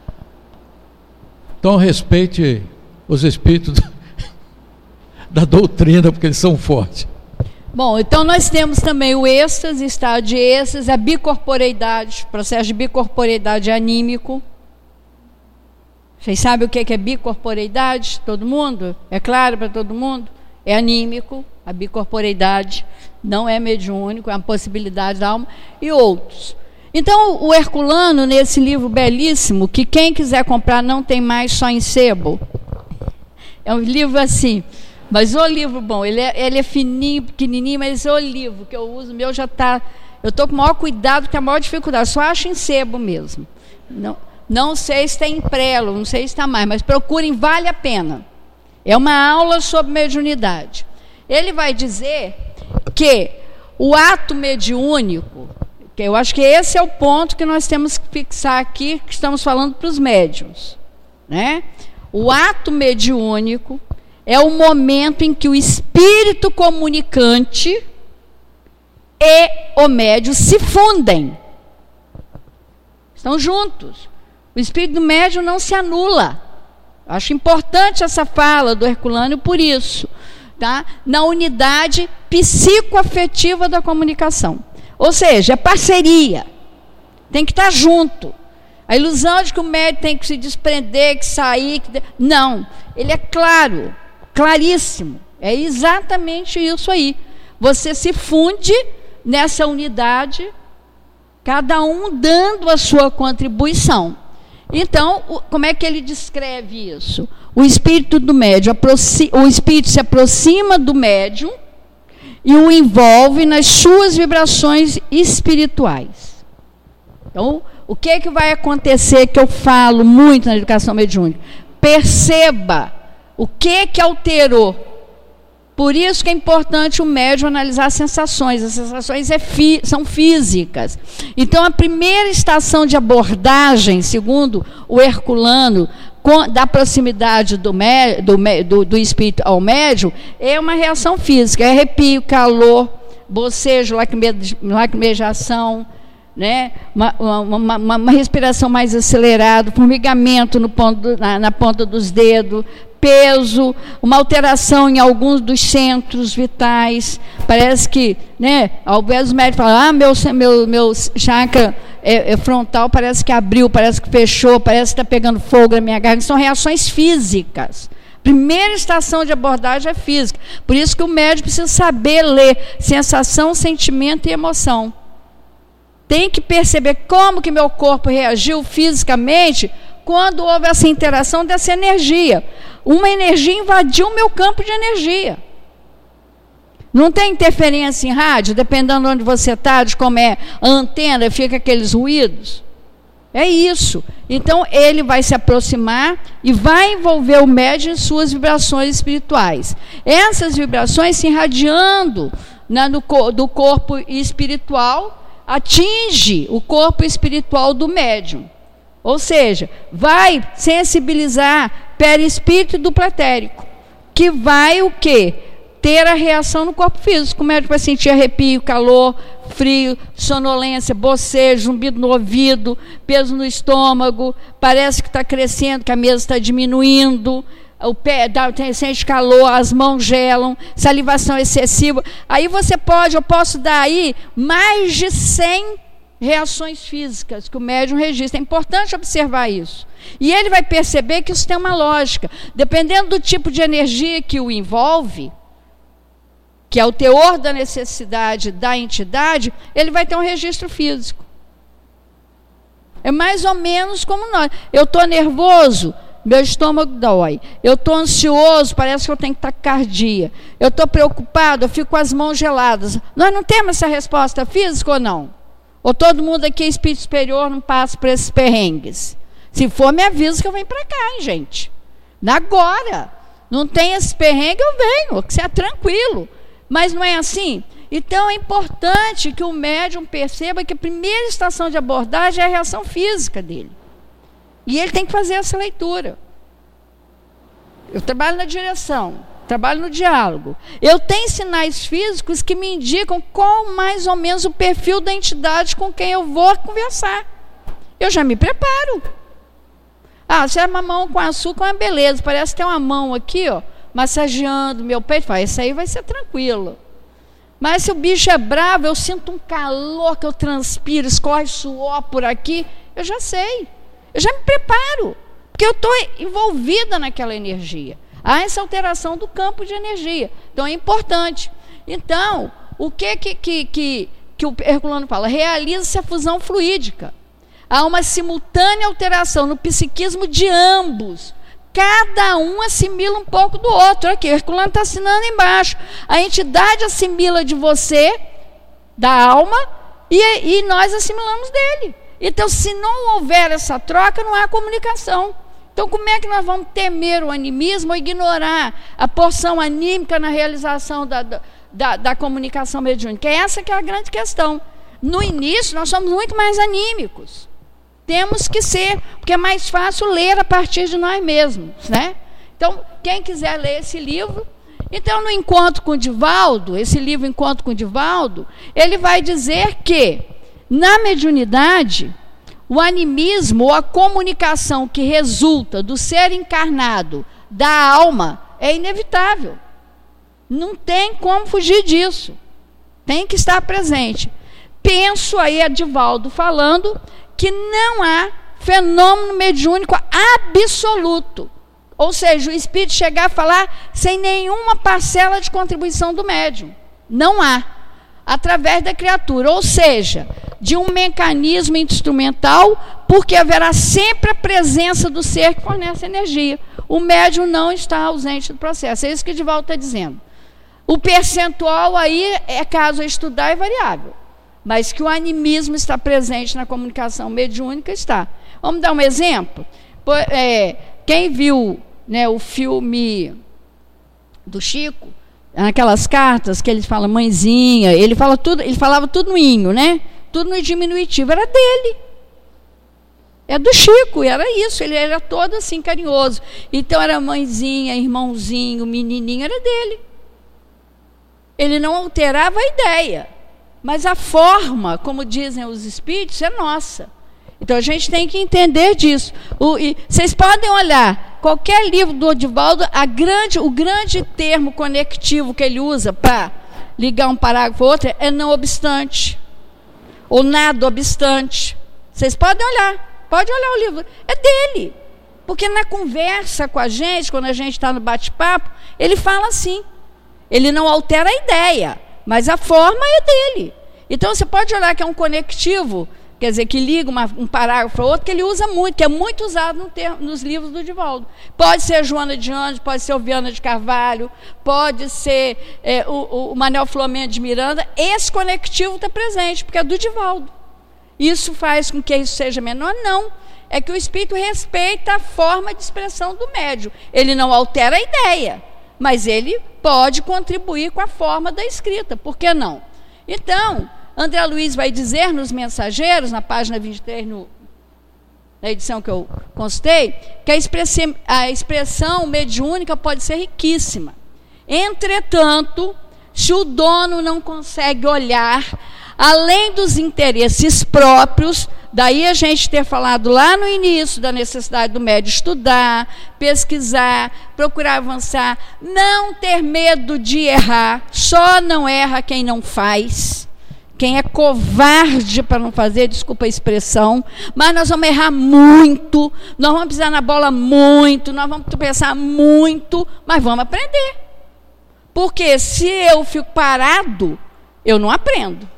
Então respeite os espíritos da doutrina, porque eles são fortes. Bom, então nós temos também o êxtase, estado de êxtase, a bicorporeidade, processo de bicorporeidade anímico. Vocês sabem o que é bicorporeidade? Todo mundo? É claro para todo mundo? É anímico, a bicorporeidade, não é mediúnico, é uma possibilidade da alma, e outros. Então, o Herculano, nesse livro belíssimo, que quem quiser comprar não tem mais, só em sebo, é um livro assim, mas o livro bom, ele é, ele é fininho, pequenininho, mas o livro que eu uso, o meu já está, eu estou com o maior cuidado, que é a maior dificuldade, só acho em sebo mesmo. Não, não sei se tem em prelo, não sei se está mais, mas procurem, vale a pena. É uma aula sobre mediunidade. Ele vai dizer que o ato mediúnico, que eu acho que esse é o ponto que nós temos que fixar aqui, que estamos falando para os médiuns, né? O ato mediúnico é o momento em que o espírito comunicante e o médium se fundem. Estão juntos. O espírito do médium não se anula. Acho importante essa fala do Herculano por isso, tá? Na unidade psicoafetiva da comunicação. Ou seja, é parceria. Tem que estar junto. A ilusão de que o médium tem que se desprender, que sair... Que... Não. Ele é claro, claríssimo. É exatamente isso aí. Você se funde nessa unidade, cada um dando a sua contribuição. Então, como é que ele descreve isso? O espírito do médium, o espírito se aproxima do médium e o envolve nas suas vibrações espirituais. Então, o que é que vai acontecer, que eu falo muito na educação mediúnica? Perceba o que é que alterou. Por isso que é importante o médium analisar as sensações. As sensações é fi, são físicas. Então, a primeira estação de abordagem, segundo o Herculano, com, da proximidade do, mé, do, do, do espírito ao médium, é uma reação física. É arrepio, calor, bocejo, lacrimejação, né? uma, uma, uma, uma respiração mais acelerada, formigamento no ponto, na, na ponta dos dedos, peso, uma alteração em alguns dos centros vitais. Parece que, né, ao invés do médico falar, ah, meu, meu, meu chakra é, é frontal parece que abriu, parece que fechou, parece que está pegando fogo na minha garganta. São reações físicas. Primeira estação de abordagem é física. Por isso que o médico precisa saber ler sensação, sentimento e emoção. Tem que perceber como que meu corpo reagiu fisicamente quando houve essa interação dessa energia. Uma energia invadiu o meu campo de energia. Não tem interferência em rádio, dependendo de onde você está, de como é a antena, fica aqueles ruídos. É isso. Então, ele vai se aproximar e vai envolver o médium em suas vibrações espirituais. Essas vibrações se irradiando na, no, do corpo espiritual, atinge o corpo espiritual do médium. Ou seja, vai sensibilizar perispírito do pretérico, que vai o quê? Ter a reação no corpo físico. O médico vai sentir arrepio, calor, frio, sonolência, bocejo, zumbido no ouvido, peso no estômago, parece que está crescendo, que a mesa está diminuindo, o pé dá, sente calor, as mãos gelam, salivação excessiva. Aí você pode, eu posso dar aí mais de cem reações físicas que o médium registra. É importante observar isso. E ele vai perceber que isso tem uma lógica. Dependendo do tipo de energia que o envolve, que é o teor da necessidade da entidade, ele vai ter um registro físico. É mais ou menos como nós. Eu estou nervoso, meu estômago dói. Eu estou ansioso, parece que eu tenho taquicardia. Eu estou preocupado, eu fico com as mãos geladas. Nós não temos essa resposta física ou não? Ou todo mundo aqui é espírito superior, não passa por esses perrengues? Se for, me avisa que eu venho para cá, hein, gente? Agora. Não tem esse perrengue, eu venho, que você é tranquilo. Mas não é assim? Então é importante que o médium perceba que a primeira estação de abordagem é a reação física dele. E ele tem que fazer essa leitura. Eu trabalho na direção, trabalho no diálogo. Eu tenho sinais físicos que me indicam qual mais ou menos o perfil da entidade com quem eu vou conversar. Eu já me preparo. Ah, se é uma mão com açúcar, é uma beleza. Parece ter uma mão aqui, ó, massageando meu peito. Fala, isso aí vai ser tranquilo. Mas se o bicho é bravo, eu sinto um calor que eu transpiro, escorre suor por aqui, eu já sei. Eu já me preparo. Porque eu estou envolvida naquela energia. Há essa alteração do campo de energia. Então é importante. Então, o que, que, que, que, que o Herculano fala? Realiza-se a fusão fluídica. Há uma simultânea alteração no psiquismo de ambos. Cada um assimila um pouco do outro. Aqui, o Herculano está assinando embaixo. A entidade assimila de você, da alma, e, e nós assimilamos dele. Então, se não houver essa troca, não há comunicação. Então, como é que nós vamos temer o animismo ou ignorar a porção anímica na realização da, da, da comunicação mediúnica? É essa que é a grande questão. No início, nós somos muito mais anímicos. Temos que ser, porque é mais fácil ler a partir de nós mesmos, né? Então, quem quiser ler esse livro, então no Encontro com o Divaldo, esse livro Encontro com o Divaldo, ele vai dizer que na mediunidade, o animismo ou a comunicação que resulta do ser encarnado da alma é inevitável. Não tem como fugir disso. Tem que estar presente. Penso aí a Divaldo falando que não há fenômeno mediúnico absoluto. Ou seja, o espírito chegar a falar sem nenhuma parcela de contribuição do médium. Não há. Através da criatura. Ou seja, de um mecanismo instrumental, porque haverá sempre a presença do ser que fornece energia. O médium não está ausente do processo. É isso que o Divaldo está dizendo. O percentual aí, é caso a estudar, é variável. Mas que o animismo está presente na comunicação mediúnica, está. Vamos dar um exemplo? É, quem viu, né, o filme do Chico, aquelas cartas que ele fala mãezinha, ele, fala tudo, ele falava tudo no inho, né? Tudo no diminutivo, era dele. É do Chico, era isso, ele era todo assim carinhoso. Então era mãezinha, irmãozinho, menininho, era dele. Ele não alterava a ideia. Mas a forma, como dizem os espíritos, é nossa. Então a gente tem que entender disso. O, e, vocês podem olhar, qualquer livro do Divaldo, a grande, o grande termo conectivo que ele usa para ligar um parágrafo ao outro é não obstante. Ou nada obstante. Vocês podem olhar, pode olhar o livro. É dele. Porque na conversa com a gente, quando a gente está no bate-papo, ele fala assim. Ele não altera a ideia. Mas a forma é dele. Então, você pode olhar que é um conectivo, quer dizer, que liga uma, um parágrafo ao outro, que ele usa muito, que é muito usado no termo, nos livros do Divaldo. Pode ser Joana de Anjos, pode ser o Viana de Carvalho, pode ser é, o, o Manuel Filomeno de Miranda. Esse conectivo está presente, porque é do Divaldo. Isso faz com que isso seja menor? Não. É que o espírito respeita a forma de expressão do médium. Ele não altera a ideia, mas ele pode contribuir com a forma da escrita, por que não? Então, André Luiz vai dizer nos Mensageiros, na página vinte e três, no, na edição que eu constei, que a expressão, a expressão mediúnica pode ser riquíssima. Entretanto, se o dono não consegue olhar além dos interesses próprios, daí a gente ter falado lá no início da necessidade do médium estudar, pesquisar, procurar avançar, não ter medo de errar, só não erra quem não faz, quem é covarde para não fazer, desculpa a expressão, mas nós vamos errar muito, nós vamos pisar na bola muito, nós vamos tropeçar muito, mas vamos aprender. Porque se eu fico parado, eu não aprendo.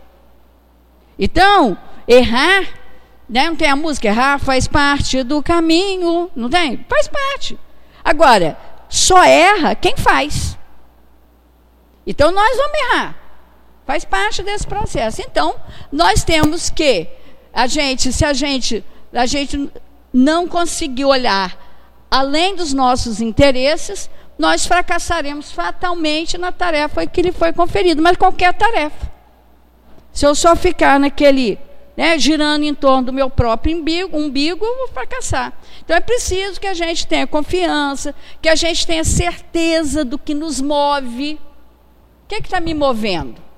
Então, errar, né? Não tem a música, errar faz parte do caminho, não tem? Faz parte. Agora, só erra quem faz. Então, nós vamos errar. Faz parte desse processo. Então, nós temos que, a gente, se a gente, a gente não conseguir olhar além dos nossos interesses, nós fracassaremos fatalmente na tarefa que lhe foi conferida, mas qualquer tarefa. Se eu só ficar naquele, né, girando em torno do meu próprio umbigo, umbigo, eu vou fracassar. Então é preciso que a gente tenha confiança, que a gente tenha certeza do que nos move. O que é que está me movendo?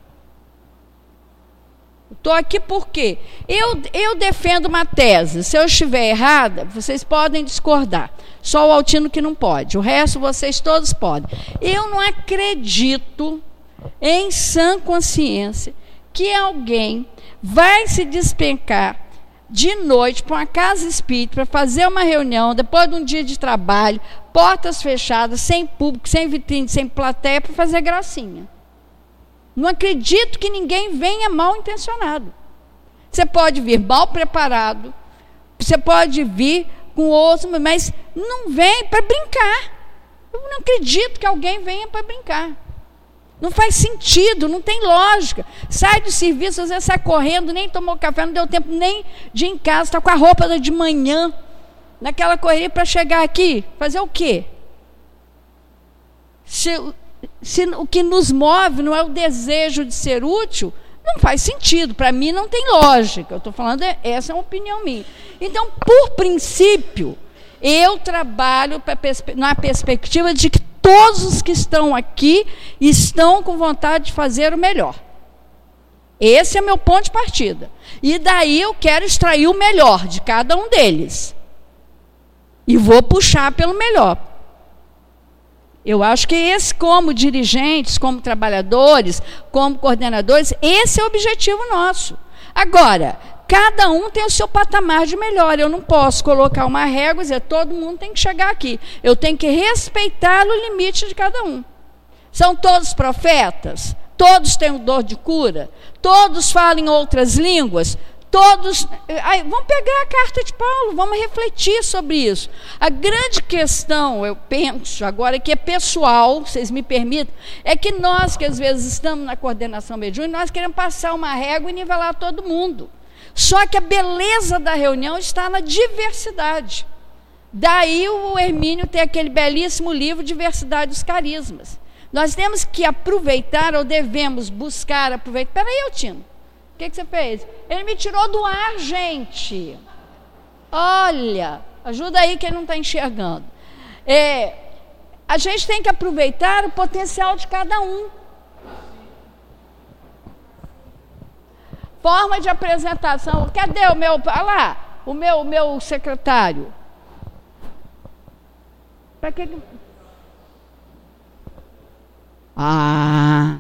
Estou aqui por quê? Eu, eu defendo uma tese. Se eu estiver errada, vocês podem discordar. Só o Altino que não pode. O resto, vocês todos podem. Eu não acredito, em sã consciência, que alguém vai se despencar de noite para uma casa espírita, para fazer uma reunião, depois de um dia de trabalho, portas fechadas, sem público, sem vitrine, sem plateia, para fazer gracinha. Não acredito que ninguém venha mal intencionado. Você pode vir mal preparado, você pode vir com outro, mas não vem para brincar. Eu não acredito que alguém venha para brincar. Não faz sentido, não tem lógica. Sai do serviço, às vezes sai correndo, nem tomou café, não deu tempo nem de ir em casa, está com a roupa de manhã, naquela correria para chegar aqui. Fazer o quê? Se, se o que nos move não é o desejo de ser útil, não faz sentido. Para mim não tem lógica. Eu estou falando, essa é uma opinião minha. Então, por princípio, eu trabalho pra, na perspectiva de que todos os que estão aqui estão com vontade de fazer o melhor. Esse é meu ponto de partida. E daí eu quero extrair o melhor de cada um deles. E vou puxar pelo melhor. Eu acho que esse, como dirigentes, como trabalhadores, como coordenadores, esse é o objetivo nosso. Agora, cada um tem o seu patamar de melhor. Eu não posso colocar uma régua e dizer, todo mundo tem que chegar aqui. Eu tenho que respeitar o limite de cada um. São todos profetas? Todos têm o dom de cura? Todos falam em outras línguas? Todos... Aí, vamos pegar a carta de Paulo, vamos refletir sobre isso. A grande questão, eu penso agora, que é pessoal, vocês me permitem, é que nós, que às vezes estamos na coordenação mediúnica, nós queremos passar uma régua e nivelar todo mundo. Só que a beleza da reunião está na diversidade. Daí o Hermínio tem aquele belíssimo livro, Diversidade dos Carismas. Nós temos que aproveitar, ou devemos buscar aproveitar. Peraí, Altino, o que, que você fez? Ele me tirou do ar, gente. Olha, ajuda aí que ele não está enxergando. É, a gente tem que aproveitar o potencial de cada um. Forma de apresentação. Cadê o meu... Olha lá, o meu, o meu secretário. Para que... Ah...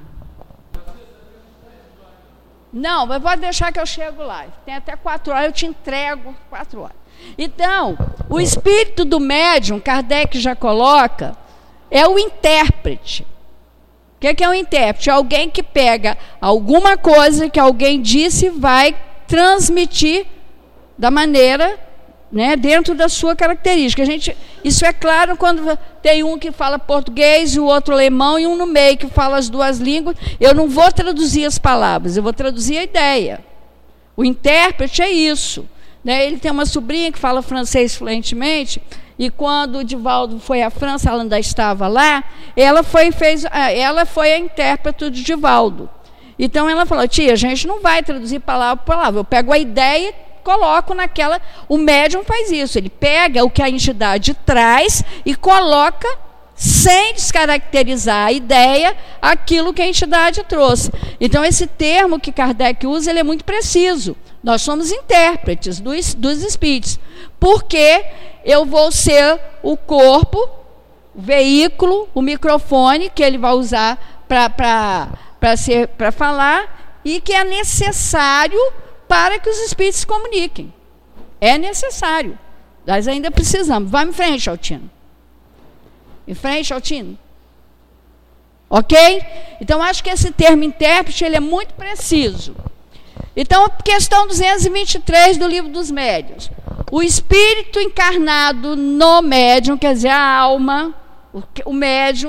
Não, mas pode deixar que eu chego lá. Tem até quatro horas, eu te entrego quatro horas. Então, o espírito do médium, Kardec já coloca, é o intérprete. O que é, que é um intérprete? É alguém que pega alguma coisa que alguém disse e vai transmitir da maneira, né, dentro da sua característica. A gente, isso é claro quando tem um que fala português, o outro alemão e um no meio que fala as duas línguas. Eu não vou traduzir as palavras, eu vou traduzir a ideia. O intérprete é isso. Né? Ele tem uma sobrinha que fala francês fluentemente, e quando o Divaldo foi à França, ela ainda estava lá, ela foi, fez, ela foi a intérprete de Divaldo. Então ela falou, tia, a gente não vai traduzir palavra por palavra, eu pego a ideia e coloco naquela... O médium faz isso, ele pega o que a entidade traz e coloca, sem descaracterizar a ideia, aquilo que a entidade trouxe. Então esse termo que Kardec usa, ele é muito preciso. Nós somos intérpretes dos, dos espíritos, porque eu vou ser o corpo, o veículo, o microfone que ele vai usar para falar, e que é necessário para que os espíritos se comuniquem. É necessário. Nós ainda precisamos. Vamos em frente, Altino. Em frente, Altino. Ok? Então, acho que esse termo intérprete, ele é muito preciso. Então, questão duzentos e vinte e três do Livro dos Médiuns. O espírito encarnado no médium, quer dizer, a alma, o, o médium,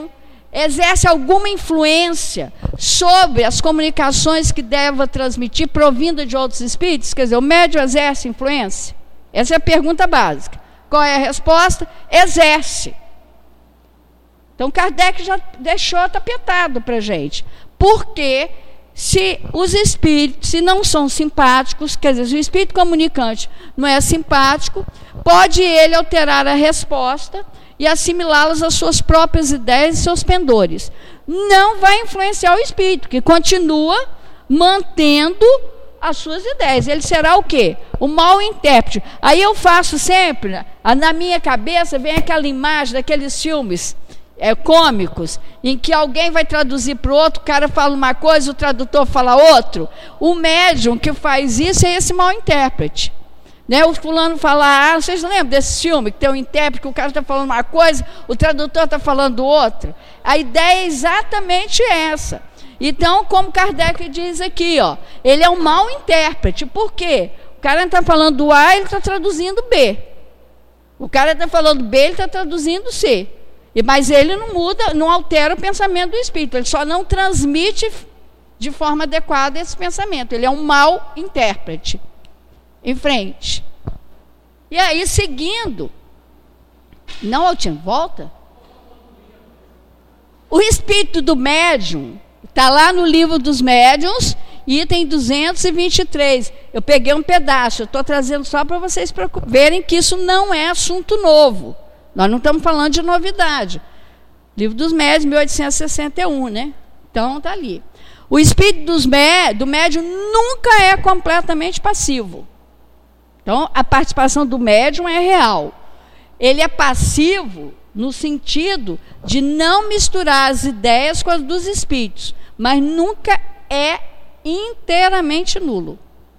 exerce alguma influência sobre as comunicações que deva transmitir provinda de outros espíritos? Quer dizer, o médium exerce influência? Essa é a pergunta básica. Qual é a resposta? Exerce. Então, Kardec já deixou tapetado para a gente. Porque se os espíritos, se não são simpáticos, quer dizer, se o espírito comunicante não é simpático, pode ele alterar a resposta e assimilá-las às suas próprias ideias e seus pendores. Não vai influenciar o espírito, que continua mantendo as suas ideias. Ele será o quê? O mau intérprete. Aí eu faço sempre, na minha cabeça vem aquela imagem daqueles filmes é, cômicos, em que alguém vai traduzir para o outro, o cara fala uma coisa, o tradutor fala outro. O médium que faz isso é esse mau intérprete. Né, o fulano fala, ah, vocês lembram desse filme que tem um intérprete, que o cara está falando uma coisa, o tradutor está falando outra? A ideia é exatamente essa. Então, como Kardec diz aqui, ó, ele é um mau intérprete. Por quê? O cara está falando A, ele está traduzindo B. O cara está falando B, ele está traduzindo C. E, mas ele não muda, não altera o pensamento do espírito, ele só não transmite de forma adequada esse pensamento. Ele é um mau intérprete. Em frente. E aí, seguindo. Não, Altino, volta. O espírito do médium está lá no livro dos médiuns, item duzentos e vinte e três. Eu peguei um pedaço, eu estou trazendo só para vocês verem que isso não é assunto novo. Nós não estamos falando de novidade. Livro dos médiuns, mil oitocentos e sessenta e um, né? Então, está ali. O espírito dos mé do médium nunca é completamente passivo. Então, a participação do médium é real. Ele é passivo no sentido de não misturar as ideias com as dos espíritos, mas nunca é inteiramente nulo.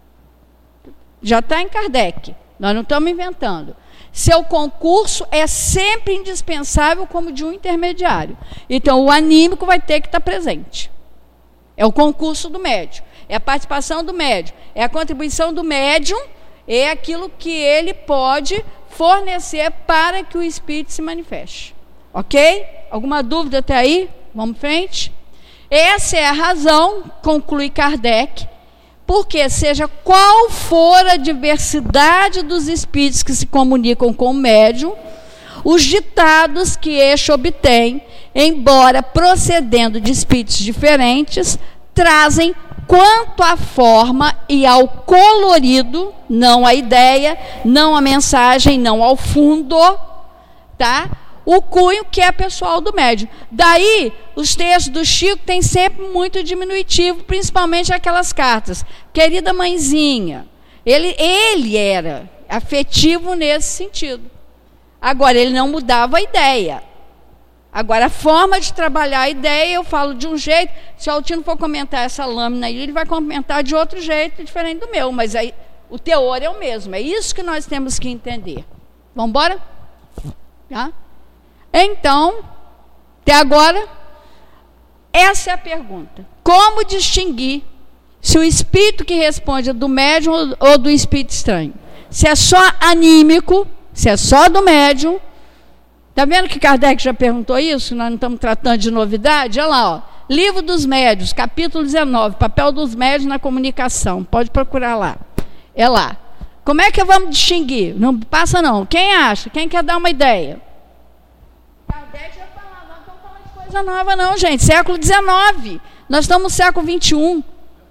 Já está em Kardec, nós não estamos inventando. Seu concurso é sempre indispensável como de um intermediário. Então, o anímico vai ter que estar presente. É o concurso do médium, é a participação do médium, é a contribuição do médium, é aquilo que ele pode fornecer para que o espírito se manifeste. Ok? Alguma dúvida até aí? Vamos em frente? Essa é a razão, conclui Kardec, porque seja qual for a diversidade dos espíritos que se comunicam com o médium, os ditados que este obtém, embora procedendo de espíritos diferentes, trazem quanto à forma e ao colorido, não à ideia, não à mensagem, não ao fundo, tá? O cunho que é pessoal do médium. Daí, os textos do Chico têm sempre muito diminutivo, principalmente aquelas cartas. Querida mãezinha, ele, ele era afetivo nesse sentido. Agora, ele não mudava a ideia. Agora, a forma de trabalhar a ideia, eu falo de um jeito, se o Altino for comentar essa lâmina aí, ele vai comentar de outro jeito, diferente do meu, mas aí o teor é o mesmo, é isso que nós temos que entender. Vamos embora? Tá? Então, até agora, essa é a pergunta. Como distinguir se o espírito que responde é do médium ou do espírito estranho? Se é só anímico, se é só do médium. Está vendo que Kardec já perguntou isso? Nós não estamos tratando de novidade? Olha lá, ó. Livro dos Médiuns, capítulo dezenove, papel dos médiuns na comunicação. Pode procurar lá. É lá. Como é que vamos distinguir? Não passa não. Quem acha? Quem quer dar uma ideia? Kardec já falava, não estamos falando de coisa nova não, gente. Século dezenove. Nós estamos no século vinte e um.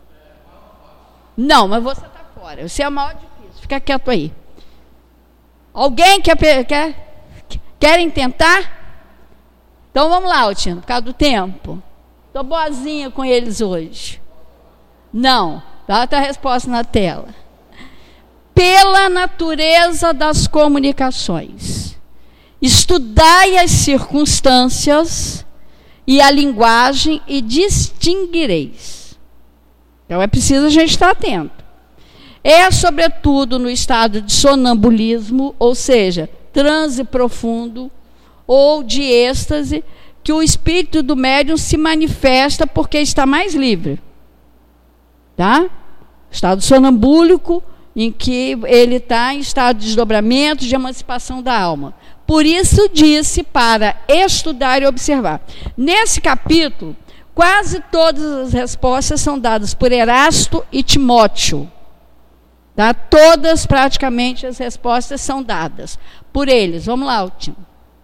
Não, mas você está fora. Você é o maior difícil. Fica quieto aí. Alguém quer... quer Querem tentar? Então vamos lá, Altino, por causa do tempo. Estou boazinha com eles hoje. Não, dá outra resposta na tela. Pela natureza das comunicações, estudai as circunstâncias e a linguagem e distinguireis. Então é preciso a gente estar atento. É sobretudo no estado de sonambulismo, ou seja, transe profundo ou de êxtase, que o espírito do médium se manifesta porque está mais livre. Tá? Estado sonambúlico, em que ele está em estado de desdobramento, de emancipação da alma. Por isso disse para estudar e observar. Nesse capítulo, quase todas as respostas são dadas por Erasto e Timóteo. Tá? Todas, praticamente, as respostas são dadas por eles. Vamos lá, Altino.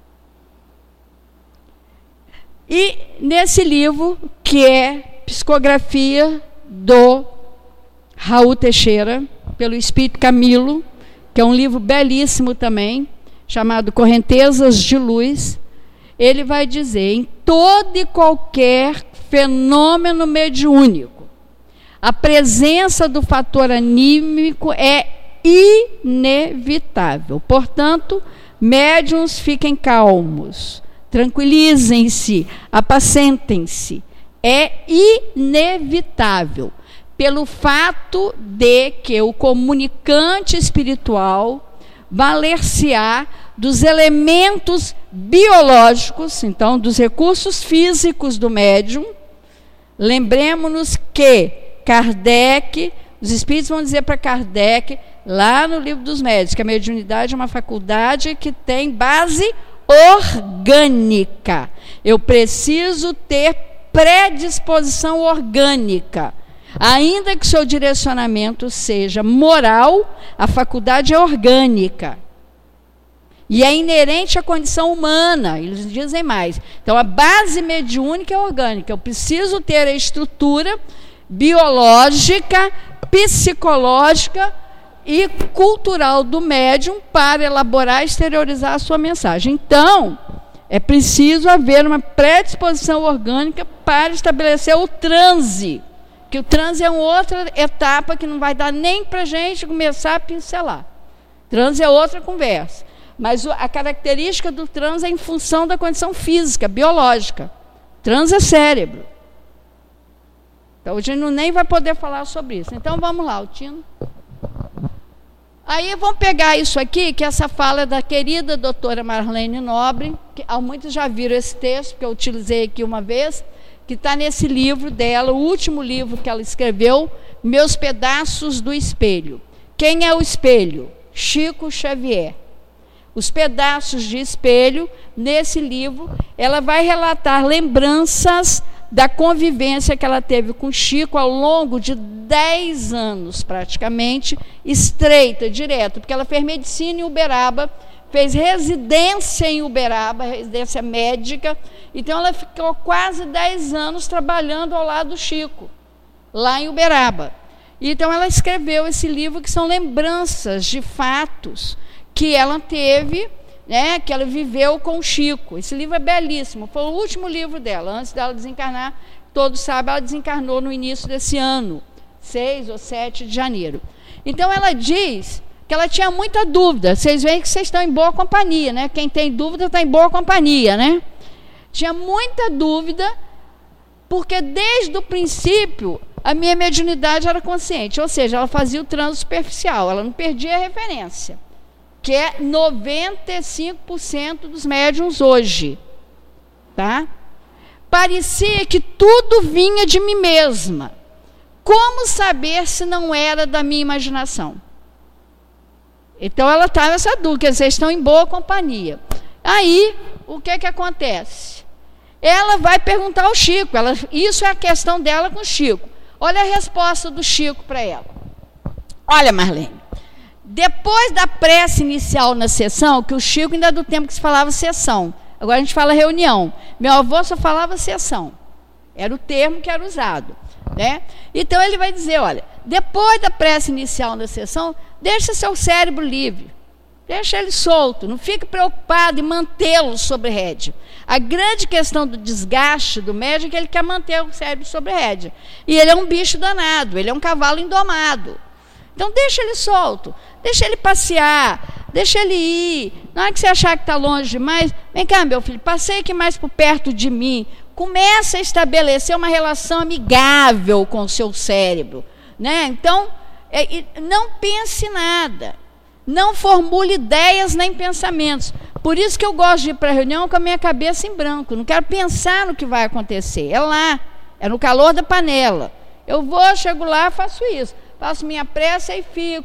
E nesse livro, que é Psicografia do Raul Teixeira, pelo Espírito Camilo, que é um livro belíssimo também, chamado Correntezas de Luz, ele vai dizer, em todo e qualquer fenômeno mediúnico, a presença do fator anímico é inevitável. Portanto, médiuns fiquem calmos, tranquilizem-se, apacentem-se. É inevitável, pelo fato de que o comunicante espiritual valer-se-á dos elementos biológicos, então, dos recursos físicos do médium. Lembremos-nos que Kardec, os espíritos vão dizer para Kardec, lá no Livro dos Médiuns, que a mediunidade é uma faculdade que tem base orgânica. Eu preciso ter predisposição orgânica. Ainda que seu direcionamento seja moral, a faculdade é orgânica. E é inerente à condição humana, eles dizem mais. Então, a base mediúnica é orgânica. Eu preciso ter a estrutura biológica, psicológica e cultural do médium para elaborar e exteriorizar a sua mensagem. Então, é preciso haver uma predisposição orgânica para estabelecer o transe, que o transe é uma outra etapa que não vai dar nem para a gente começar a pincelar. Transe é outra conversa. Mas a característica do transe é em função da condição física, biológica. Transe é cérebro. Então, a gente não nem vai poder falar sobre isso. Então, vamos lá, Altino. Aí, vamos pegar isso aqui, que essa fala é da querida doutora Marlene Nobre, que muitos já viram esse texto, que eu utilizei aqui uma vez, que está nesse livro dela, o último livro que ela escreveu, Meus Pedaços do Espelho. Quem é o espelho? Chico Xavier. Os pedaços de espelho, nesse livro, ela vai relatar lembranças da convivência que ela teve com Chico ao longo de dez anos, praticamente, estreita, direto, porque ela fez medicina em Uberaba, fez residência em Uberaba, residência médica, então ela ficou quase dez anos trabalhando ao lado do Chico, lá em Uberaba. Então ela escreveu esse livro que são lembranças de fatos que ela teve, né, que ela viveu com o Chico. Esse livro é belíssimo, foi o último livro dela, antes dela desencarnar. Todos sabem, ela desencarnou no início desse ano, seis ou sete de janeiro. Então ela diz que ela tinha muita dúvida. Vocês veem que vocês estão em boa companhia, né? Quem tem dúvida está em boa companhia, né? Tinha muita dúvida, porque desde o princípio a minha mediunidade era consciente, ou seja, ela fazia o transe superficial, ela não perdia a referência, que é noventa e cinco por cento dos médiuns hoje, tá? Parecia que tudo vinha de mim mesma. Como saber se não era da minha imaginação? Então ela estava nessa dúvida, vocês estão em boa companhia. Aí, o que que acontece? Ela vai perguntar ao Chico, ela, isso é a questão dela com o Chico. Olha a resposta do Chico para ela. Olha, Marlene, depois da prece inicial na sessão, que o Chico ainda é do tempo que se falava sessão, agora a gente fala reunião. Meu avô só falava sessão, era o termo que era usado, né? Então ele vai dizer, olha, depois da prece inicial na sessão, deixa seu cérebro livre, deixa ele solto, não fique preocupado em mantê-lo sobre rédea. A grande questão do desgaste do médium é que ele quer manter o cérebro sobre rédea. E ele é um bicho danado, ele é um cavalo indomado. Então deixa ele solto, deixa ele passear, deixa ele ir. Na hora que você achar que está longe demais, vem cá, meu filho, passei aqui mais por perto de mim. Começa a estabelecer uma relação amigável com o seu cérebro, né? Então, é, não pense nada, não formule ideias nem pensamentos. Por isso que eu gosto de ir para a reunião com a minha cabeça em branco, não quero pensar no que vai acontecer. É lá, é no calor da panela. Eu vou, chego lá, faço isso. Faço minha prece e fico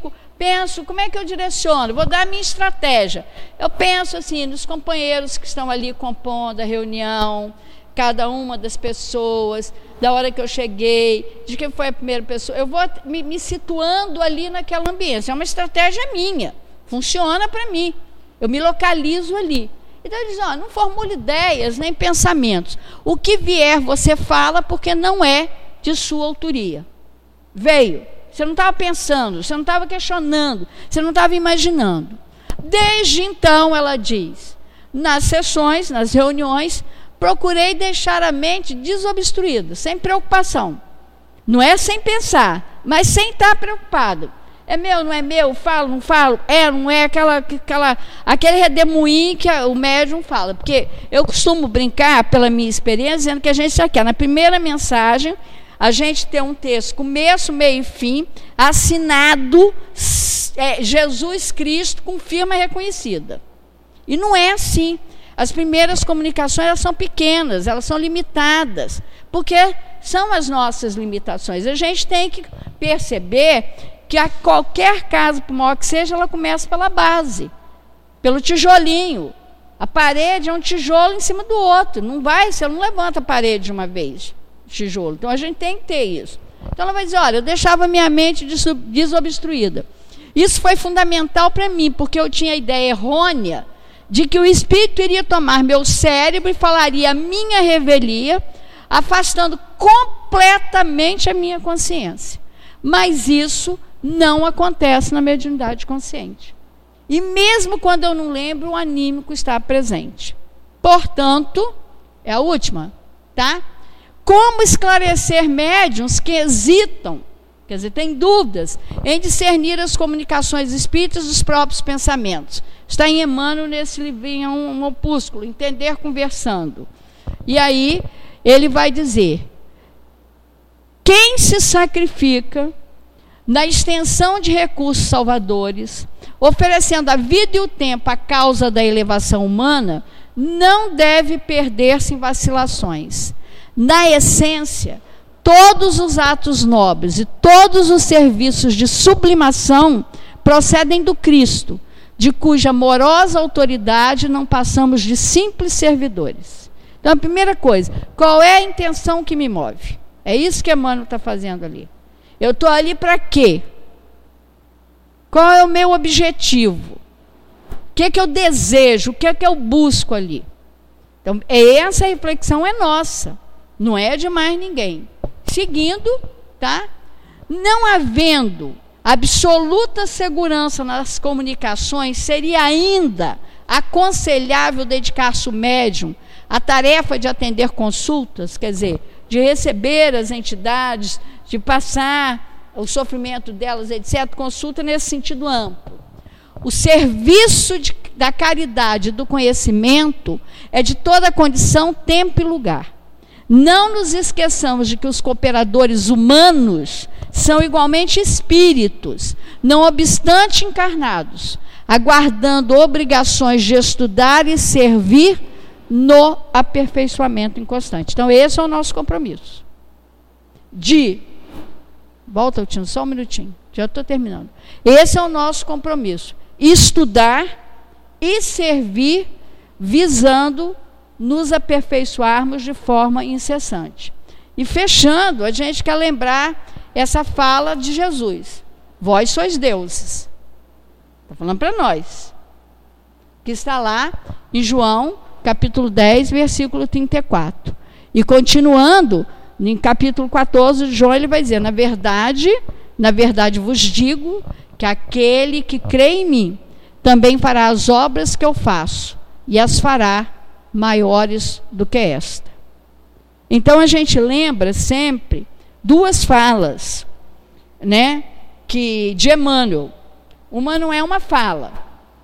penso, como é que eu direciono? Vou dar a minha estratégia. Eu penso assim, nos companheiros que estão ali compondo a reunião, cada uma das pessoas, da hora que eu cheguei, de quem foi a primeira pessoa. Eu vou me, me situando ali naquela ambiência. É uma estratégia minha, funciona para mim. Eu me localizo ali. Então ele diz, ó, não formule ideias nem pensamentos. O que vier você fala porque não é de sua autoria. Veio. Você não estava pensando, você não estava questionando, você não estava imaginando. Desde então, ela diz, nas sessões, nas reuniões, procurei deixar a mente desobstruída, sem preocupação. Não é sem pensar, mas sem estar preocupado. É meu, não é meu? Falo, não falo? É, não é? Aquela, aquela, aquele redemoinho que o médium fala. Porque eu costumo brincar, pela minha experiência, dizendo que a gente já quer, na primeira mensagem, a gente tem um texto, começo, meio e fim, assinado é, Jesus Cristo com firma reconhecida. E não é assim. As primeiras comunicações, elas são pequenas, elas são limitadas, porque são as nossas limitações. A gente tem que perceber que a qualquer casa, por maior que seja, ela começa pela base, pelo tijolinho. A parede é um tijolo em cima do outro. Não vai, você não levanta a parede de uma vez. Tijolo. Então a gente tem que ter isso. Então ela vai dizer, olha, eu deixava minha mente desobstruída. Isso foi fundamental para mim, porque eu tinha a ideia errônea de que o espírito iria tomar meu cérebro e falaria a minha revelia, afastando completamente a minha consciência. Mas isso não acontece na mediunidade consciente. E mesmo quando eu não lembro, o anímico está presente. Portanto, é a última, tá? Como esclarecer médiuns que hesitam, quer dizer, têm dúvidas em discernir as comunicações espíritas dos próprios pensamentos? Está em Emmanuel, nesse livrinho, um, um opúsculo, Entender Conversando. E aí, ele vai dizer, quem se sacrifica na extensão de recursos salvadores, oferecendo a vida e o tempo à causa da elevação humana, não deve perder-se em vacilações. Na essência, todos os atos nobres e todos os serviços de sublimação procedem do Cristo, de cuja amorosa autoridade não passamos de simples servidores. Então, a primeira coisa, qual é a intenção que me move? É isso que Emmanuel está fazendo ali. Eu estou ali para quê? Qual é o meu objetivo? O que é que eu desejo? O que é que eu busco ali? Então, essa reflexão é nossa. Não é de mais ninguém. Seguindo, tá? Não havendo absoluta segurança nas comunicações, seria ainda aconselhável dedicar-se o médium à tarefa de atender consultas, quer dizer, de receber as entidades, de passar o sofrimento delas, etcétera, consulta nesse sentido amplo. O serviço de, da caridade e do conhecimento é de toda condição, tempo e lugar. Não nos esqueçamos de que os cooperadores humanos são igualmente espíritos, não obstante encarnados, aguardando obrigações de estudar e servir no aperfeiçoamento inconstante. Então, esse é o nosso compromisso. De, volta, Tino, só um minutinho, já estou terminando. Esse é o nosso compromisso, estudar e servir, visando nos aperfeiçoarmos de forma incessante. E fechando, a gente quer lembrar essa fala de Jesus. Vós sois deuses. Está falando para nós. Que está lá em João, capítulo dez, versículo trinta e quatro. E continuando, em capítulo quatorze de João, ele vai dizer, na verdade, na verdade vos digo, que aquele que crê em mim, também fará as obras que eu faço, e as fará maiores do que esta. Então a gente lembra sempre duas falas, né, que de Emmanuel. Uma não é uma fala,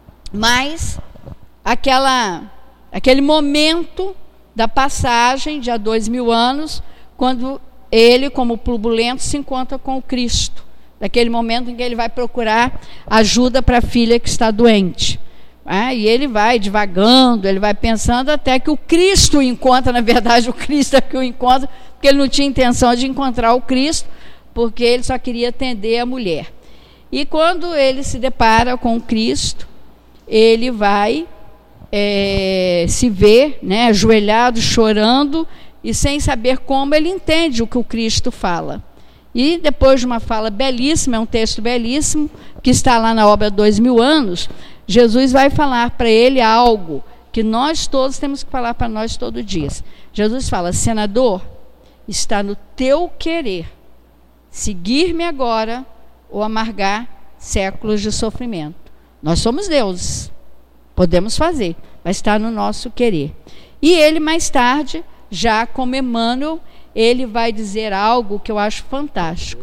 mas aquela, aquele momento da passagem de há dois mil anos, quando ele, como turbulento, se encontra com o Cristo. Daquele momento em que ele vai procurar ajuda para a filha que está doente. Ah, e ele vai divagando, ele vai pensando até que o Cristo o encontra. Na verdade, o Cristo é que o encontra, porque ele não tinha intenção de encontrar o Cristo, porque ele só queria atender a mulher. E quando ele se depara com Cristo, ele vai é, se ver, né, ajoelhado, chorando, e sem saber como, ele entende o que o Cristo fala. E depois de uma fala belíssima, é um texto belíssimo, que está lá na obra Dois Mil Anos, Jesus vai falar para ele algo que nós todos temos que falar para nós todo dia. Jesus fala: senador, está no teu querer seguir-me agora ou amargar séculos de sofrimento. Nós somos deuses, podemos fazer, mas está no nosso querer. E ele mais tarde, já como Emmanuel, ele vai dizer algo que eu acho fantástico: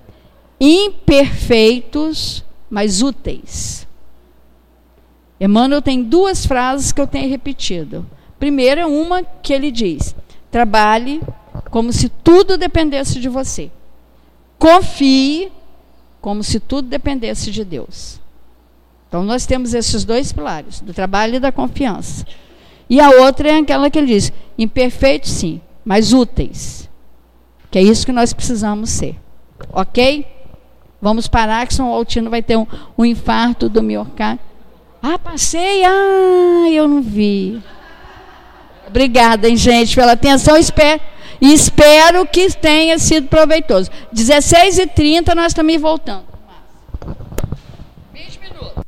imperfeitos, mas úteis. Emmanuel tem duas frases que eu tenho repetido. Primeira, uma que ele diz: trabalhe como se tudo dependesse de você. Confie como se tudo dependesse de Deus. Então nós temos esses dois pilares, do trabalho e da confiança. E a outra é aquela que ele diz: imperfeitos sim, mas úteis. Que é isso que nós precisamos ser. Ok? Vamos parar, que São Altino vai ter um, um infarto do miocárdio. Ah, passei? Ah, eu não vi. Obrigada, hein, gente, pela atenção. Espero, espero que tenha sido proveitoso. dezesseis e trinta nós estamos voltando. vinte minutos.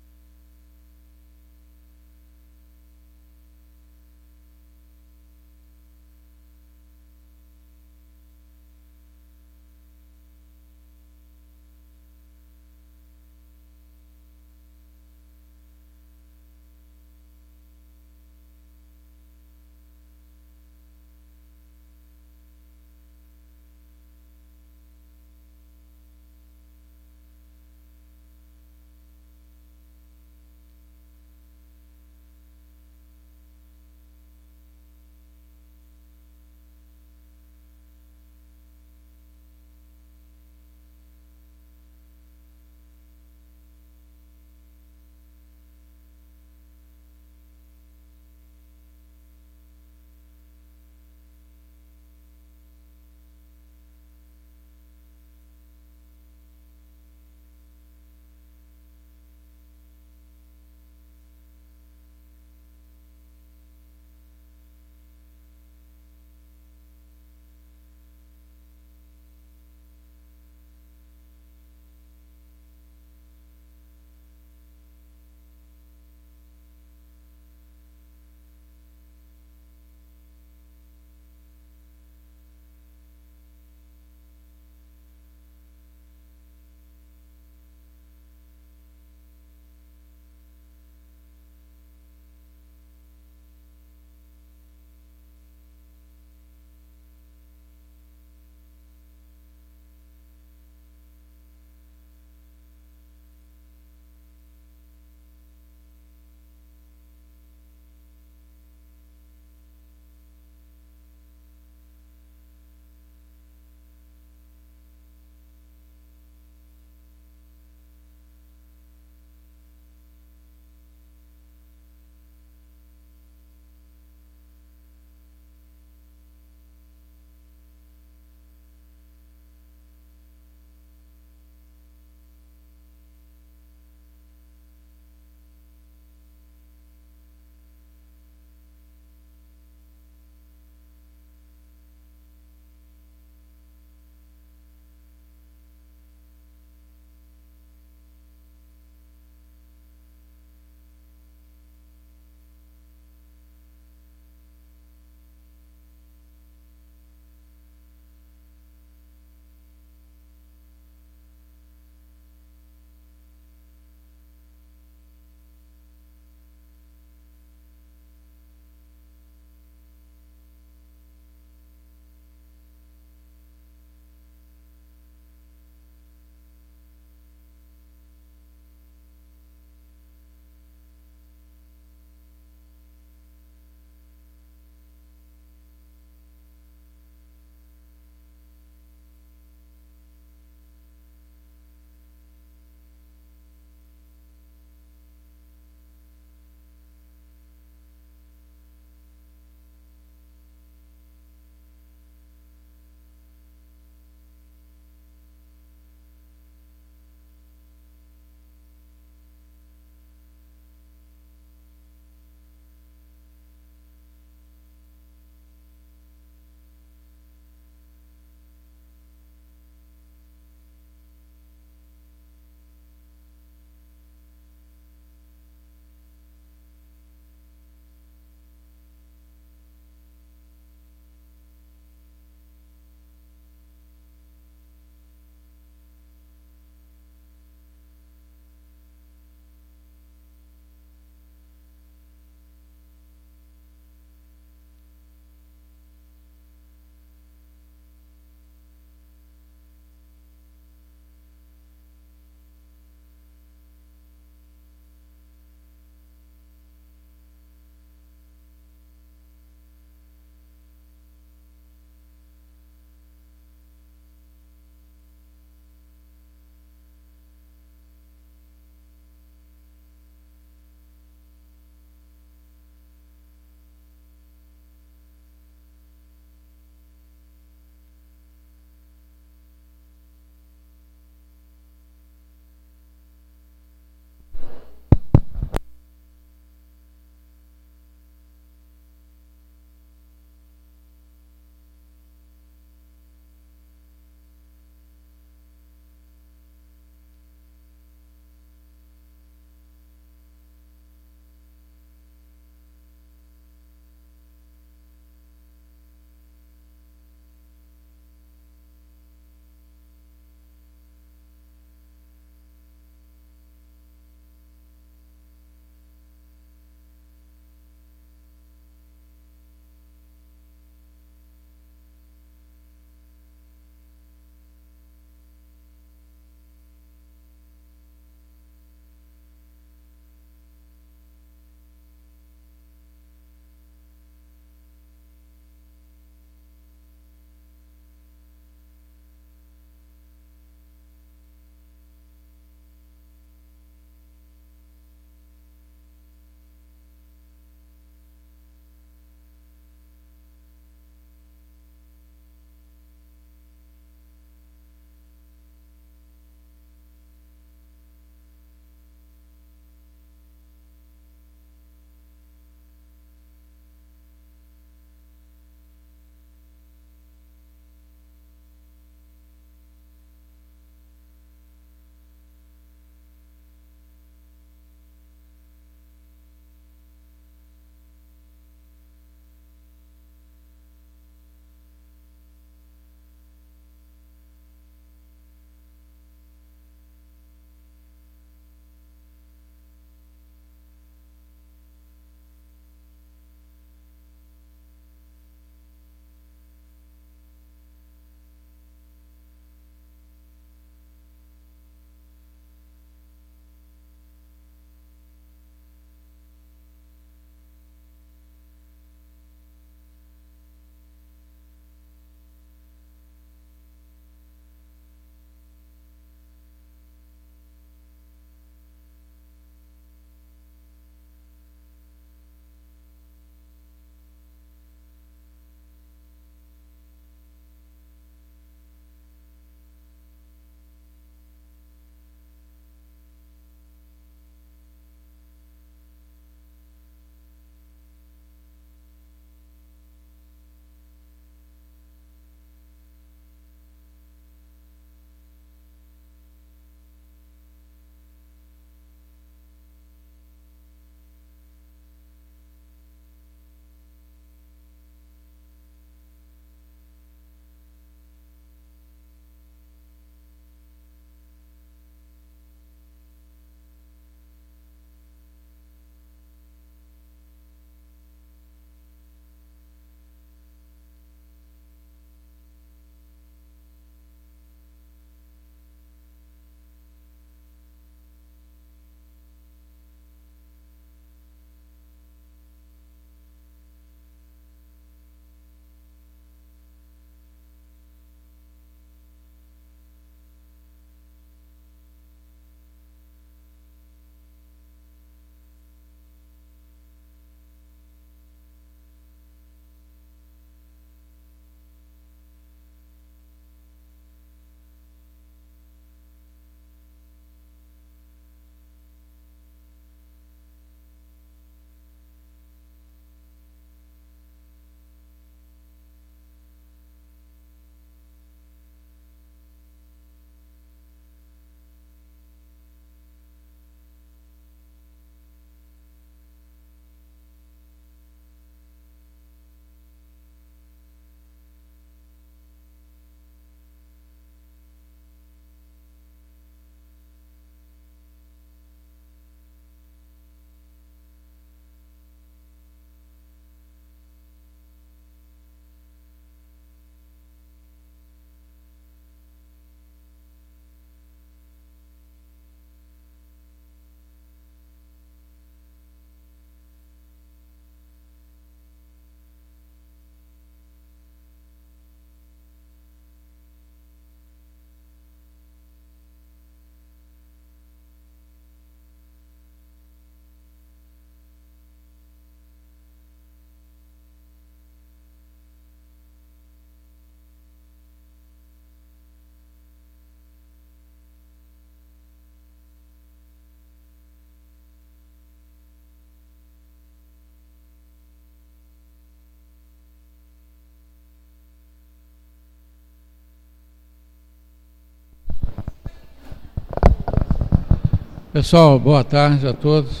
Pessoal, boa tarde a todos.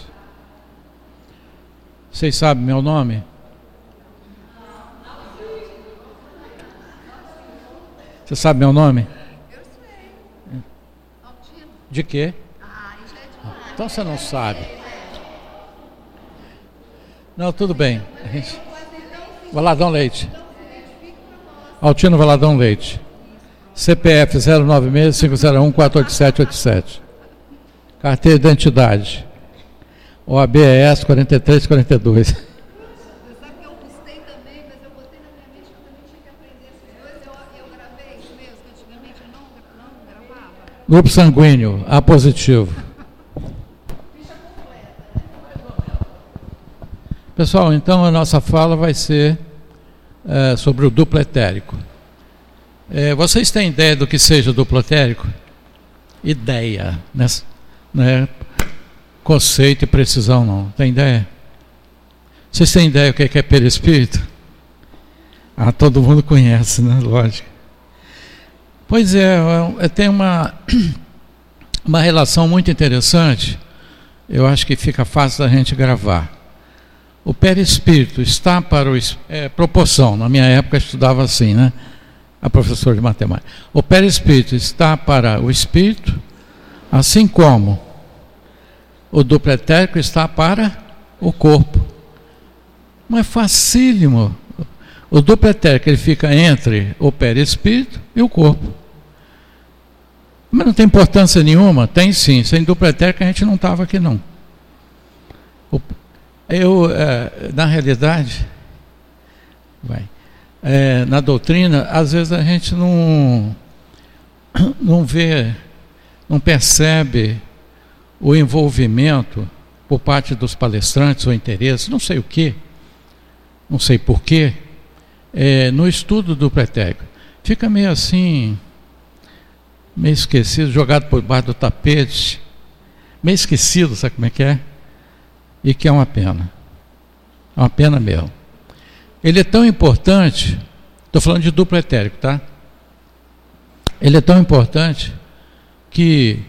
Vocês sabem meu nome? Você sabe meu nome? Eu sei. Altino. De quê? Ah, isso é demais. Então você não sabe. Não, tudo bem. A gente... Valadão Leite. Altino Valadão Leite. C P F zero nove seis, cinco zero um, quatro oito sete oito sete. Carteira de identidade. O A B E S quarenta e três quarenta e dois. Você sabe que eu custei também, mas eu botei na minha mente que eu também tinha que aprender esses dois. Eu, eu gravei isso mesmo, que antigamente eu não, não gravava. Grupo sanguíneo, A positivo. Ficha completa. Pessoal, então a nossa fala vai ser é, sobre o duplo etérico. É, vocês têm ideia do que seja o duplo etérico? Ideia, né? Não é conceito e precisão, não. Tem ideia? Vocês têm ideia do que é perispírito? Ah, todo mundo conhece, né? Lógico. Pois é, tem uma, uma relação muito interessante. Eu acho que fica fácil da gente gravar. O perispírito está para o... É, proporção, na minha época eu estudava assim, né? A professora de matemática. O perispírito está para o espírito, assim como o duplo etérico está para o corpo. Mas é facílimo. O duplo etérico ele fica entre o perispírito e o corpo. Mas não tem importância nenhuma? Tem sim. Sem duplo etérico a gente não estava aqui não. Eu, é, na realidade, vai, é, na doutrina, às vezes a gente não, não vê, não percebe o envolvimento por parte dos palestrantes ou interesse, não sei o que, não sei porquê, é, no estudo do duplo etérico. Fica meio assim, meio esquecido, jogado por baixo do tapete, meio esquecido, sabe como é que é? E que é uma pena. É uma pena mesmo. Ele é tão importante, estou falando de duplo etérico, tá? Ele é tão importante que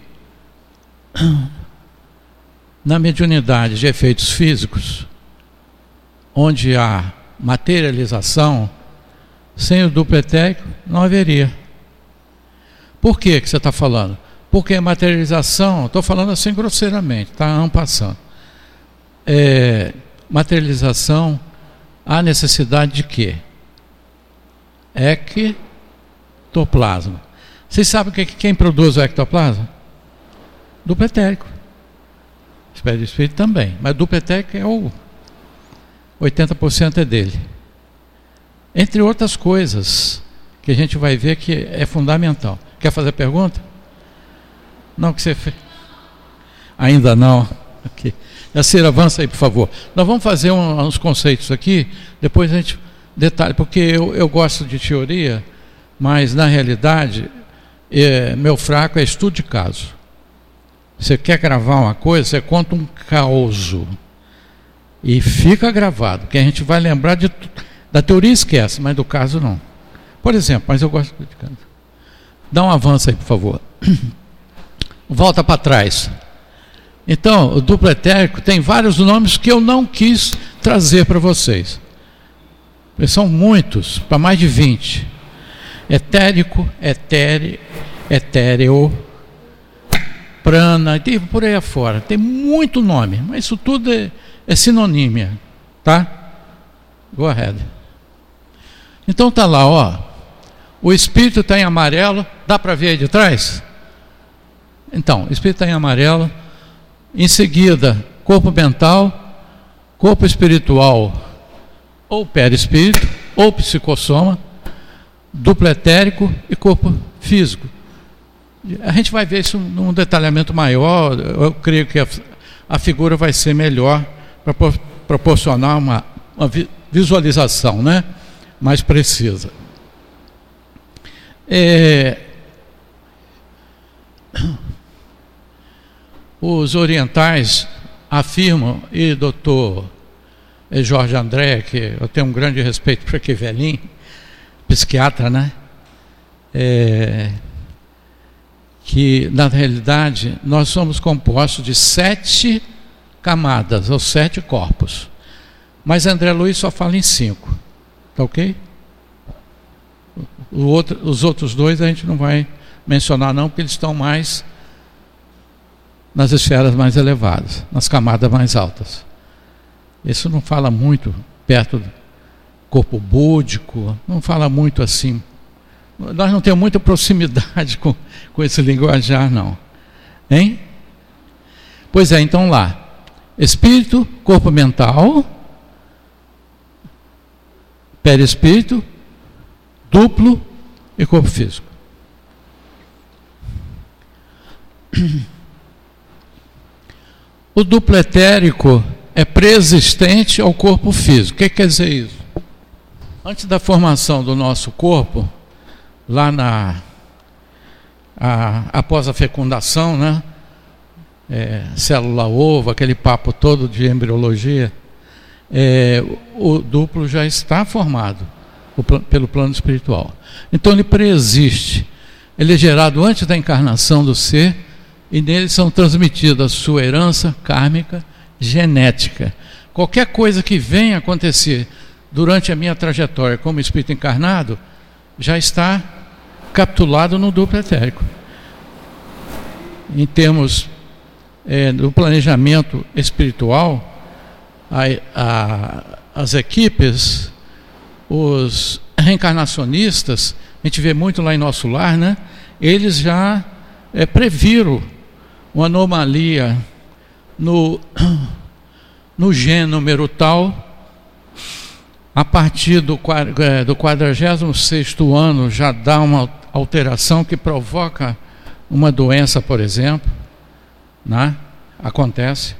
na mediunidade de efeitos físicos, onde há materialização, sem o duplo etérico não haveria. Por que que você está falando? Porque a materialização, estou falando assim grosseiramente, tá? En passant. É, materialização, há necessidade de quê? Ectoplasma. Vocês sabem que quem produz o ectoplasma? Duplo etérico. Espírito espírito também, mas duplo etérico é o oitenta por cento é dele. Entre outras coisas que a gente vai ver que é fundamental. Quer fazer pergunta? Não, que você fez. Ainda não. Ok. Yacir, avança aí, por favor. Nós vamos fazer um, uns conceitos aqui, depois a gente detalha, porque eu, eu gosto de teoria, mas na realidade, é, meu fraco é estudo de caso. Você quer gravar uma coisa, você conta um caos e fica gravado, que a gente vai lembrar de, da teoria, esquece, mas do caso não. Por exemplo, mas eu gosto de caso. Dá um avanço aí, por favor. Volta para trás. Então, o duplo etérico tem vários nomes que eu não quis trazer para vocês. São muitos, para mais de vinte. Etérico, etéreo, etéreo, prana, e por aí afora. Tem muito nome, mas isso tudo é, é sinonímia, tá? Go ahead. Então tá lá, ó. O espírito está em amarelo, dá para ver aí de trás? Então, o espírito está em amarelo. Em seguida, corpo mental, corpo espiritual, ou perispírito, ou psicossoma, duplo etérico e corpo físico. A gente vai ver isso num detalhamento maior. Eu creio que a, a figura vai ser melhor para proporcionar uma, uma visualização, né, mais precisa. É... Os orientais afirmam, e doutor Jorge André, que eu tenho um grande respeito por aquele velhinho, psiquiatra, né? É, que, na realidade, nós somos compostos de sete camadas, ou sete corpos. Mas André Luiz só fala em cinco. Tá ok? O outro, os outros dois a gente não vai mencionar não, porque eles estão mais nas esferas mais elevadas, nas camadas mais altas. Isso não fala muito perto do corpo búdico, não fala muito assim. Nós não temos muita proximidade com, com esse linguajar, não. Hein? Pois é, então lá. Espírito, corpo mental, perispírito, duplo e corpo físico. O duplo etérico é pré-existente ao corpo físico. O que quer dizer isso? Antes da formação do nosso corpo, lá na a, após a fecundação, né? É, célula ovo, aquele papo todo de embriologia, é, o, o duplo já está formado o, pelo plano espiritual. Então ele preexiste. Ele é gerado antes da encarnação do ser e nele são transmitidas a sua herança kármica, genética. Qualquer coisa que venha acontecer durante a minha trajetória como espírito encarnado já está capitulado no duplo etérico. Em termos é, do planejamento espiritual, a, a, as equipes, os reencarnacionistas, a gente vê muito lá em nosso lar, né? Eles já é, previram uma anomalia no, no gênero tal. A partir do, do quadragésimo sexto ano já dá uma alteração que provoca uma doença, por exemplo, né? Acontece.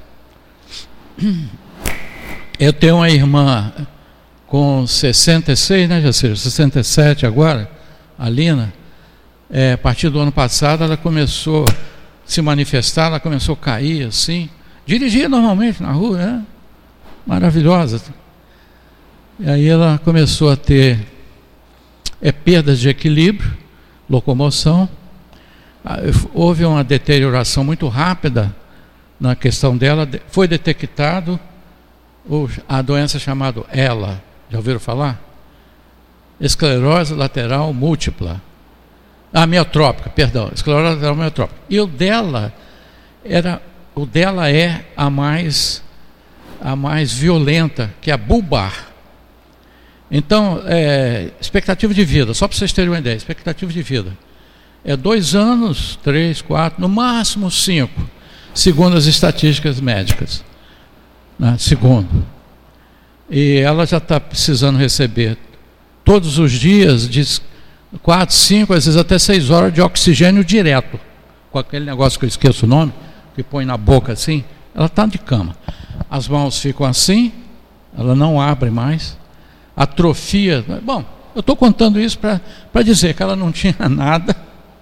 Eu tenho uma irmã com sessenta e seis, né, já seja, sessenta e sete agora, a Lina. É, a partir do ano passado ela começou a se manifestar, ela começou a cair assim, dirigia normalmente na rua, né? Maravilhosa. E aí ela começou a ter é, perdas de equilíbrio, locomoção. Houve uma deterioração muito rápida na questão dela. Foi detectado a doença chamada E L A. Já ouviram falar? Esclerose lateral múltipla. Ah, miotrópica, perdão. Esclerose lateral miotrópica. E o dela era, o dela é a mais, a mais violenta, que é a bulbar. Então, é, expectativa de vida, só para vocês terem uma ideia, expectativa de vida é dois anos, três, quatro, no máximo cinco, segundo as estatísticas médicas, né? Segundo. E ela já está precisando receber todos os dias de quatro, cinco, às vezes até seis horas de oxigênio direto, com aquele negócio que eu esqueço o nome, que põe na boca assim. Ela está de cama, as mãos ficam assim, ela não abre mais. Atrofia. Bom, eu estou contando isso para dizer que ela não tinha nada.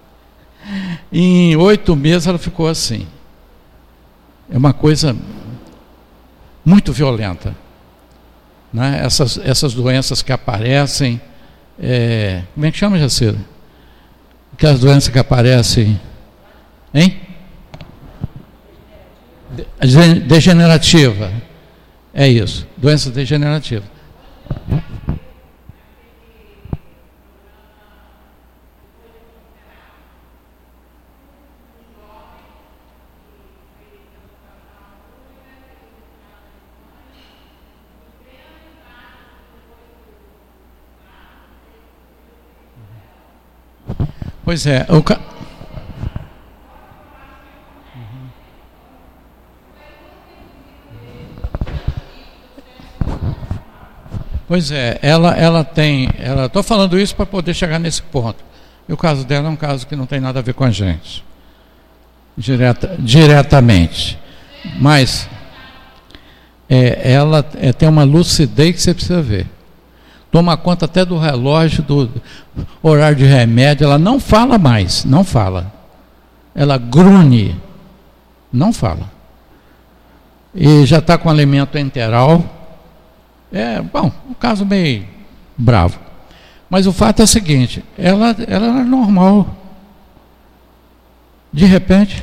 Em oito meses ela ficou assim. É uma coisa muito violenta, né? Essas, essas doenças que aparecem, é, como é que chama, Jaceira? Aquelas doenças que aparecem, hein? De, degenerativa. É isso, doença degenerativa. Pois é, o ca... Pois é, ela, ela tem, ela, estou falando isso para poder chegar nesse ponto. E o caso dela é um caso que não tem nada a ver com a gente, direta, diretamente. Mas é, ela é, tem uma lucidez que você precisa ver. Toma conta até do relógio, do horário de remédio. Ela não fala mais, não fala. Ela grunhe, não fala. E já está com alimento enteral. É, bom, um caso meio bravo. Mas o fato é o seguinte, ela, ela era normal. De repente,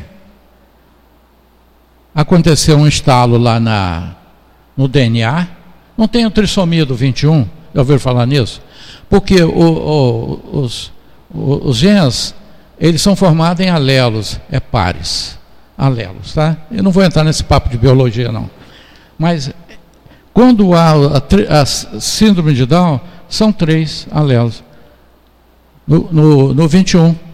aconteceu um estalo lá na, no D N A. Não tem a trissomia do vinte e um, já ouviram falar nisso? Porque o, o, os, os genes, eles são formados em alelos, é pares, alelos, tá? Eu não vou entrar nesse papo de biologia, não. Mas, quando há a, a síndrome de Down, são três alelos. No, no, no vinte e um.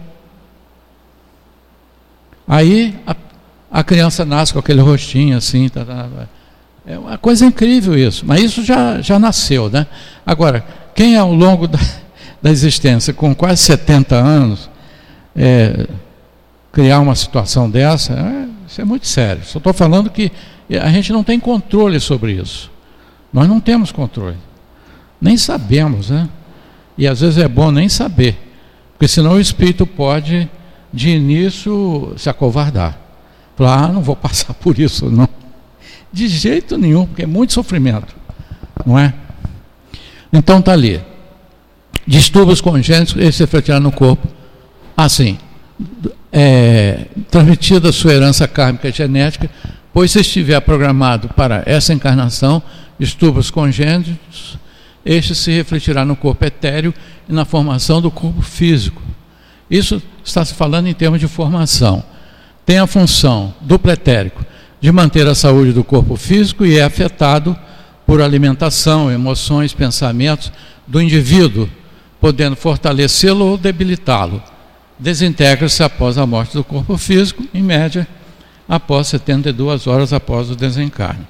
Aí, a, a criança nasce com aquele rostinho assim, tá, tá, é uma coisa incrível isso, mas isso já, já nasceu, né? Agora, quem ao longo da, da existência, com quase setenta anos, é, criar uma situação dessa, é, isso é muito sério. Só estou falando que a gente não tem controle sobre isso. Nós não temos controle. Nem sabemos, né? E às vezes é bom nem saber, porque senão o espírito pode, de início, se acovardar. Falar, ah, não vou passar por isso, não. De jeito nenhum, porque é muito sofrimento, não é? Então está ali. Distúrbios congênitos, eles se refletirão no corpo. Assim, é, transmitida a sua herança kármica genética, pois se estiver programado para essa encarnação, distúrbios congênitos, este se refletirá no corpo etéreo e na formação do corpo físico. Isso está se falando em termos de formação. Tem a função duplo etérico de manter a saúde do corpo físico e é afetado por alimentação, emoções, pensamentos do indivíduo, podendo fortalecê-lo ou debilitá-lo. Desintegra-se após a morte do corpo físico, em média, após setenta e duas horas após o desencarne.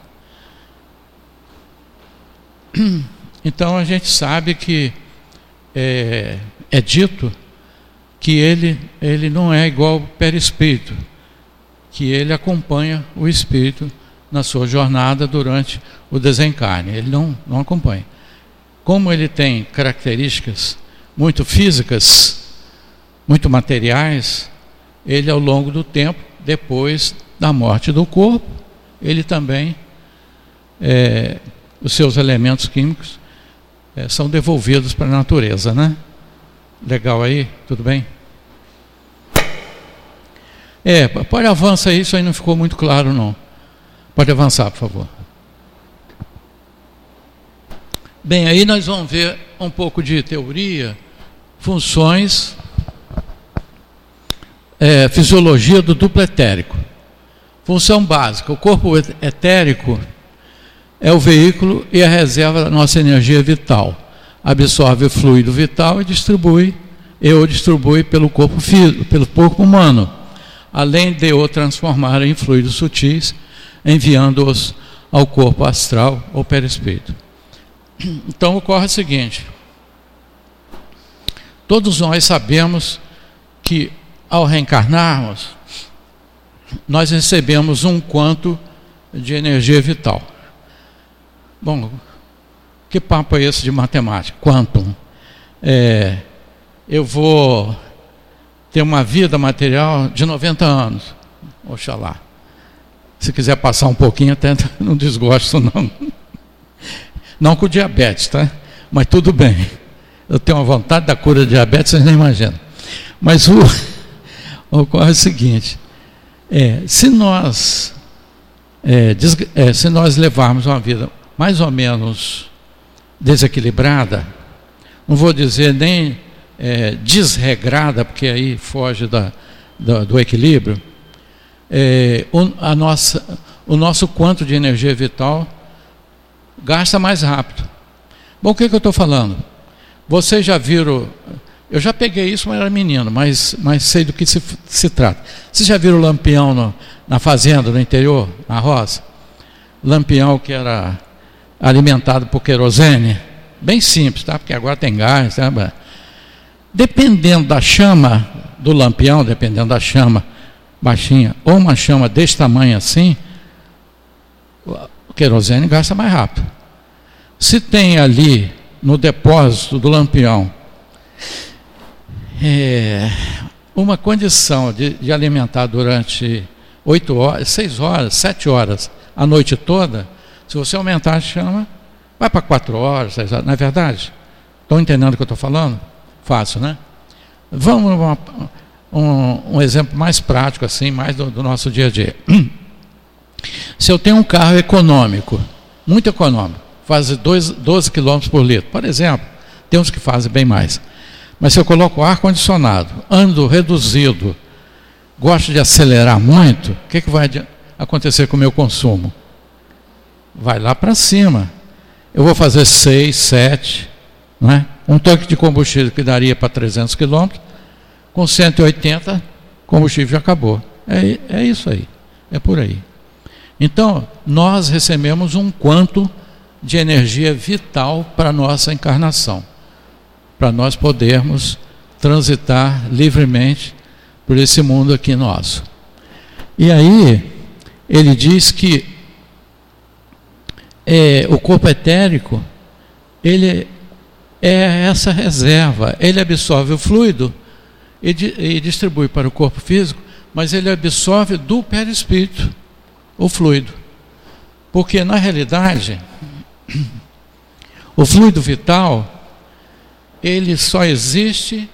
Então a gente sabe que é, é dito que ele, ele não é igual ao perispírito, que ele acompanha o espírito na sua jornada durante o desencarne. Ele não, não acompanha. Como ele tem características muito físicas, muito materiais, ele ao longo do tempo, depois da morte do corpo, ele também, é, os seus elementos químicos é, são devolvidos para a natureza, né? Legal aí? Tudo bem? É, pode avançar, isso aí não ficou muito claro, não. Pode avançar, por favor. Bem, aí nós vamos ver um pouco de teoria, funções, é, fisiologia do duplo etérico. Função básica: o corpo etérico é o veículo e a reserva da nossa energia vital. Absorve o fluido vital e distribui, e o distribui pelo corpo físico, pelo corpo humano, além de o transformar em fluidos sutis, enviando-os ao corpo astral ou perispírito. Então ocorre o seguinte: todos nós sabemos que ao reencarnarmos, nós recebemos um quanto de energia vital. Bom, que papo é esse de matemática? Quantum. É, eu vou ter uma vida material de noventa anos, oxalá. Se quiser passar um pouquinho, até não desgosto, não. Não com diabetes, tá? Mas tudo bem. Eu tenho uma vontade da cura de diabetes, vocês nem imaginam. Mas o, ocorre o seguinte: é, se nós é, des, é, se nós levarmos uma vida mais ou menos desequilibrada, não vou dizer nem é, desregrada, porque aí foge da, da, do equilíbrio, é, o, a nossa, o nosso quanto de energia vital gasta mais rápido. Bom, o que, que eu estou falando? Vocês já viram, eu já peguei isso, mas era menino, mas, mas sei do que se, se trata. Vocês já viram o lampião no, na fazenda, no interior, na roça? Lampião que era alimentado por querosene, bem simples, tá? Porque agora tem gás, tá? Dependendo da chama do lampião, dependendo da chama baixinha, ou uma chama desse tamanho assim, o querosene gasta mais rápido. Se tem ali no depósito do lampião é, uma condição de, de alimentar durante oito horas, seis horas, sete horas, a noite toda, se você aumentar a chama, vai para quatro horas, seis horas, não é verdade? Estão entendendo o que eu estou falando? Fácil, né? Vamos, um, um exemplo mais prático, assim, mais do, do nosso dia a dia. Se eu tenho um carro econômico, muito econômico, faz doze quilômetros por litro, por exemplo, tem uns que fazem bem mais. Mas se eu coloco ar-condicionado, ando reduzido, gosto de acelerar muito, o que, que vai acontecer com o meu consumo? Vai lá para cima. Eu vou fazer seis, sete, não é? Um tanque de combustível que daria para trezentos quilômetros, com cento e oitenta, o combustível já acabou. É, é isso aí, é por aí. Então, nós recebemos um quanto de energia vital para a nossa encarnação, para nós podermos transitar livremente por esse mundo aqui nosso. E aí, ele diz que é, o corpo etérico, ele é essa reserva, ele absorve o fluido e, di, e distribui para o corpo físico, mas ele absorve do perispírito o fluido. Porque, na realidade, o fluido vital, ele só existe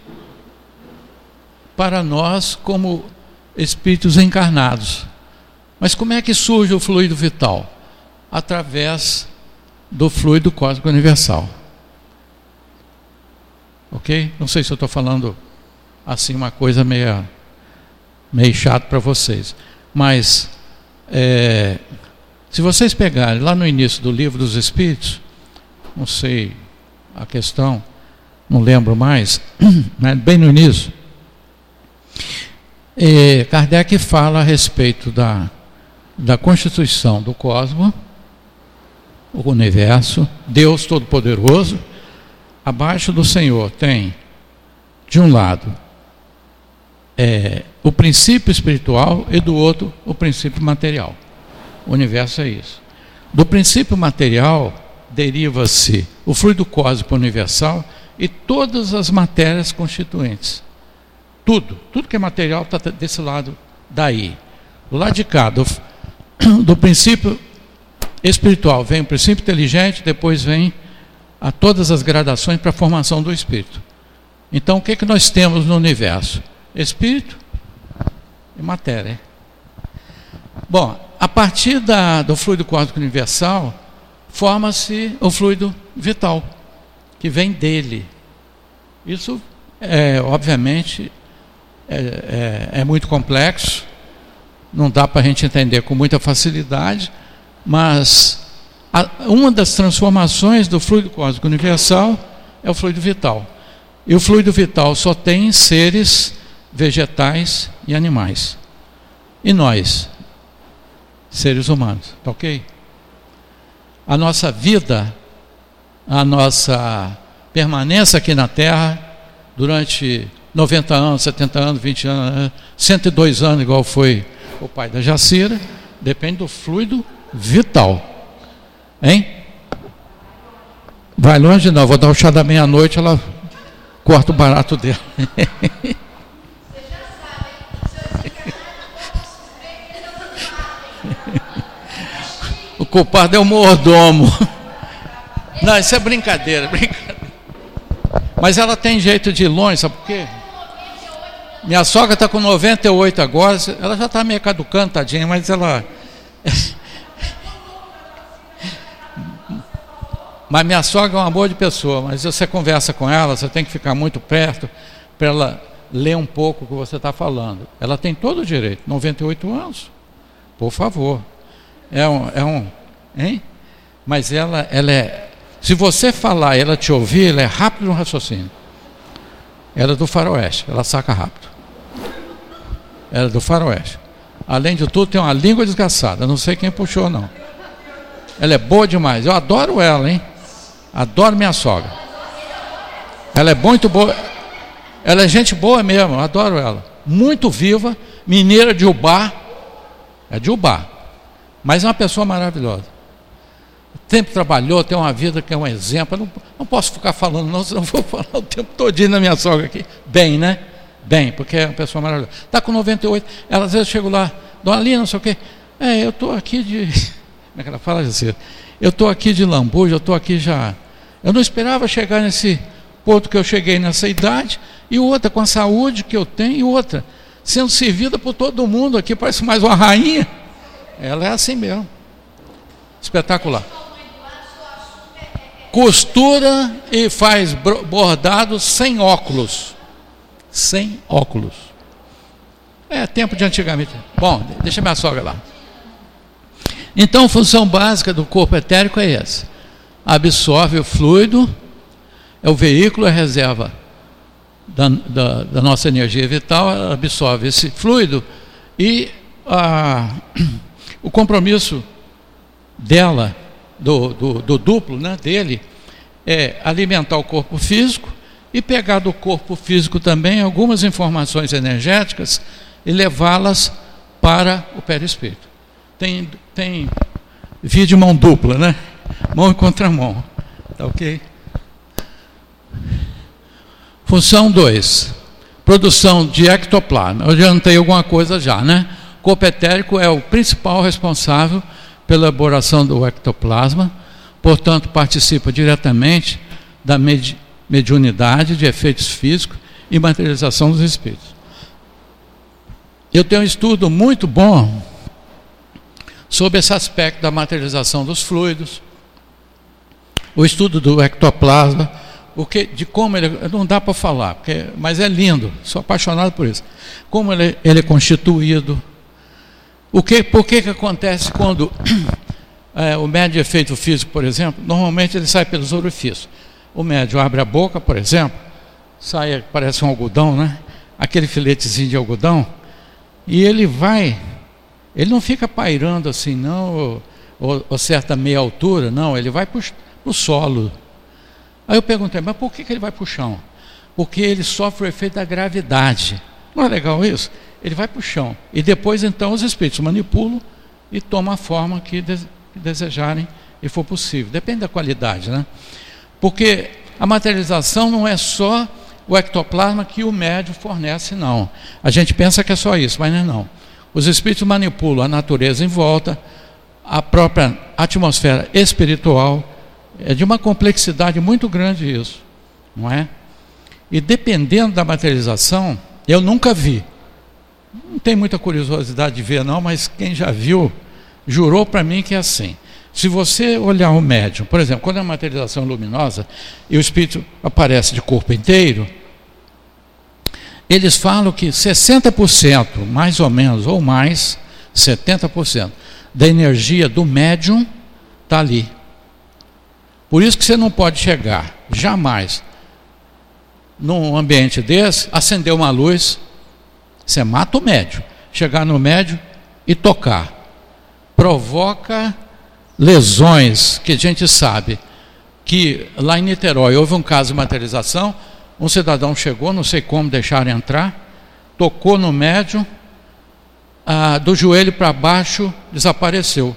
para nós como espíritos encarnados. Mas como é que surge o fluido vital? Através do fluido cósmico universal. Ok? Não sei se eu estou falando assim uma coisa meio, meio chato para vocês. Mas, é, se vocês pegarem lá no início do Livro dos Espíritos, não sei a questão, não lembro mais, mas bem no início, é, Kardec fala a respeito da, da constituição do cosmos, o universo, Deus Todo-Poderoso. Abaixo do Senhor tem, de um lado, é, o princípio espiritual e do outro, o princípio material. O universo é isso. Do princípio material deriva-se o fluido cósmico universal e todas as matérias constituintes. Tudo, tudo que é material está desse lado daí. Do lado de cá, do, do princípio espiritual, vem o princípio inteligente, depois vem a todas as gradações para a formação do espírito. Então, o que, que nós temos no universo? Espírito e matéria. Bom, a partir da, do fluido cósmico universal, forma-se o fluido vital, que vem dele. Isso, é, obviamente, é, é, é muito complexo, não dá para a gente entender com muita facilidade, mas a, uma das transformações do fluido cósmico universal é o fluido vital. E o fluido vital só tem seres vegetais e animais. E nós, seres humanos, tá ok? A nossa vida, a nossa permanência aqui na Terra, durante noventa anos, setenta anos, vinte anos, cento e dois anos, igual foi o pai da Jacira, depende do fluido vital. Hein? Vai longe não, vou dar o chá da meia-noite, ela corta o barato dela. O culpado é o mordomo. Não, isso é brincadeira, brincadeira. Mas ela tem jeito de ir longe, sabe por quê? Minha sogra está com noventa e oito agora, ela já está meio caducando, tadinha, mas ela... Mas minha sogra é um amor de pessoa, mas você conversa com ela, você tem que ficar muito perto para ela ler um pouco o que você está falando. Ela tem todo o direito, noventa e oito anos, por favor. É um, é um, hein? Mas ela, ela é, se você falar e ela te ouvir, ela é rápido no raciocínio. Ela é do faroeste, ela saca rápido. Ela é do faroeste. Além de tudo, tem uma língua desgraçada, não sei quem puxou não. Ela é boa demais, eu adoro ela, hein? Adoro minha sogra. Ela é muito boa, ela é gente boa mesmo, eu adoro ela. Muito viva, mineira de Ubá, é de Ubá. Mas é uma pessoa maravilhosa. Sempre trabalhou, tem uma vida que é um exemplo. Eu não, não posso ficar falando, não, senão vou falar o tempo todinho na minha sogra aqui. Bem, né? Bem, porque é uma pessoa maravilhosa. Está com noventa e oito, ela às vezes chega lá, Dona Lina, não sei o quê. É, eu estou aqui de... Como é que ela fala assim? Eu estou aqui de lambuja, eu estou aqui já... Eu não esperava chegar nesse ponto que eu cheguei nessa idade, e outra com a saúde que eu tenho, e outra sendo servida por todo mundo aqui, parece mais uma rainha. Ela é assim mesmo. Espetacular. Costura e faz bordado sem óculos. Sem óculos. É tempo de antigamente. Bom, deixa minha sogra lá. Então, a função básica do corpo etérico é essa: absorve o fluido, é o veículo, a reserva da, da, da nossa energia vital, ela absorve esse fluido, e a, o compromisso dela, do, do, do duplo, né, dele, é alimentar o corpo físico e pegar do corpo físico também algumas informações energéticas e levá-las para o perispírito. Tem, tem via de mão dupla, né? Mão e contramão. Tá ok? Função dois. Produção de ectoplasma. Eu adiantei alguma coisa já, né? O corpo etérico é o principal responsável pela elaboração do ectoplasma, portanto, participa diretamente da medi mediunidade de efeitos físicos e materialização dos espíritos. Eu tenho um estudo muito bom sobre esse aspecto da materialização dos fluidos, o estudo do ectoplasma, o que, de como ele, não dá para falar, porque, mas é lindo, sou apaixonado por isso, como ele, ele é constituído, o que, por que que acontece quando é, o médium de efeito físico, por exemplo, normalmente ele sai pelos orifícios. O médium abre a boca, por exemplo, sai, parece um algodão, né? Aquele filetezinho de algodão, e ele vai, ele não fica pairando assim, não, ou, ou, ou certa meia altura, não, ele vai para o solo. Aí eu perguntei, mas por que, que ele vai para o chão? Porque ele sofre o efeito da gravidade. Não é legal isso? Ele vai para o chão. E depois, então, os espíritos manipulam e tomam a forma que, de, que desejarem e for possível. Depende da qualidade, né? Porque a materialização não é só o ectoplasma que o médium fornece, não. A gente pensa que é só isso, mas não é não. Os espíritos manipulam a natureza em volta, a própria atmosfera espiritual. É de uma complexidade muito grande isso, não é? E dependendo da materialização, eu nunca vi. Não tem muita curiosidade de ver não, mas quem já viu, jurou para mim que é assim. Se você olhar o médium, por exemplo, quando é uma materialização luminosa e o espírito aparece de corpo inteiro, eles falam que sessenta por cento, mais ou menos, ou mais, setenta por cento da energia do médium está ali. Por isso que você não pode chegar, jamais, num ambiente desse, acender uma luz, você mata o médium. Chegar no médium e tocar. Provoca lesões que a gente sabe que lá em Niterói houve um caso de materialização, um cidadão chegou, não sei como deixaram entrar, tocou no médium, ah, do joelho para baixo desapareceu.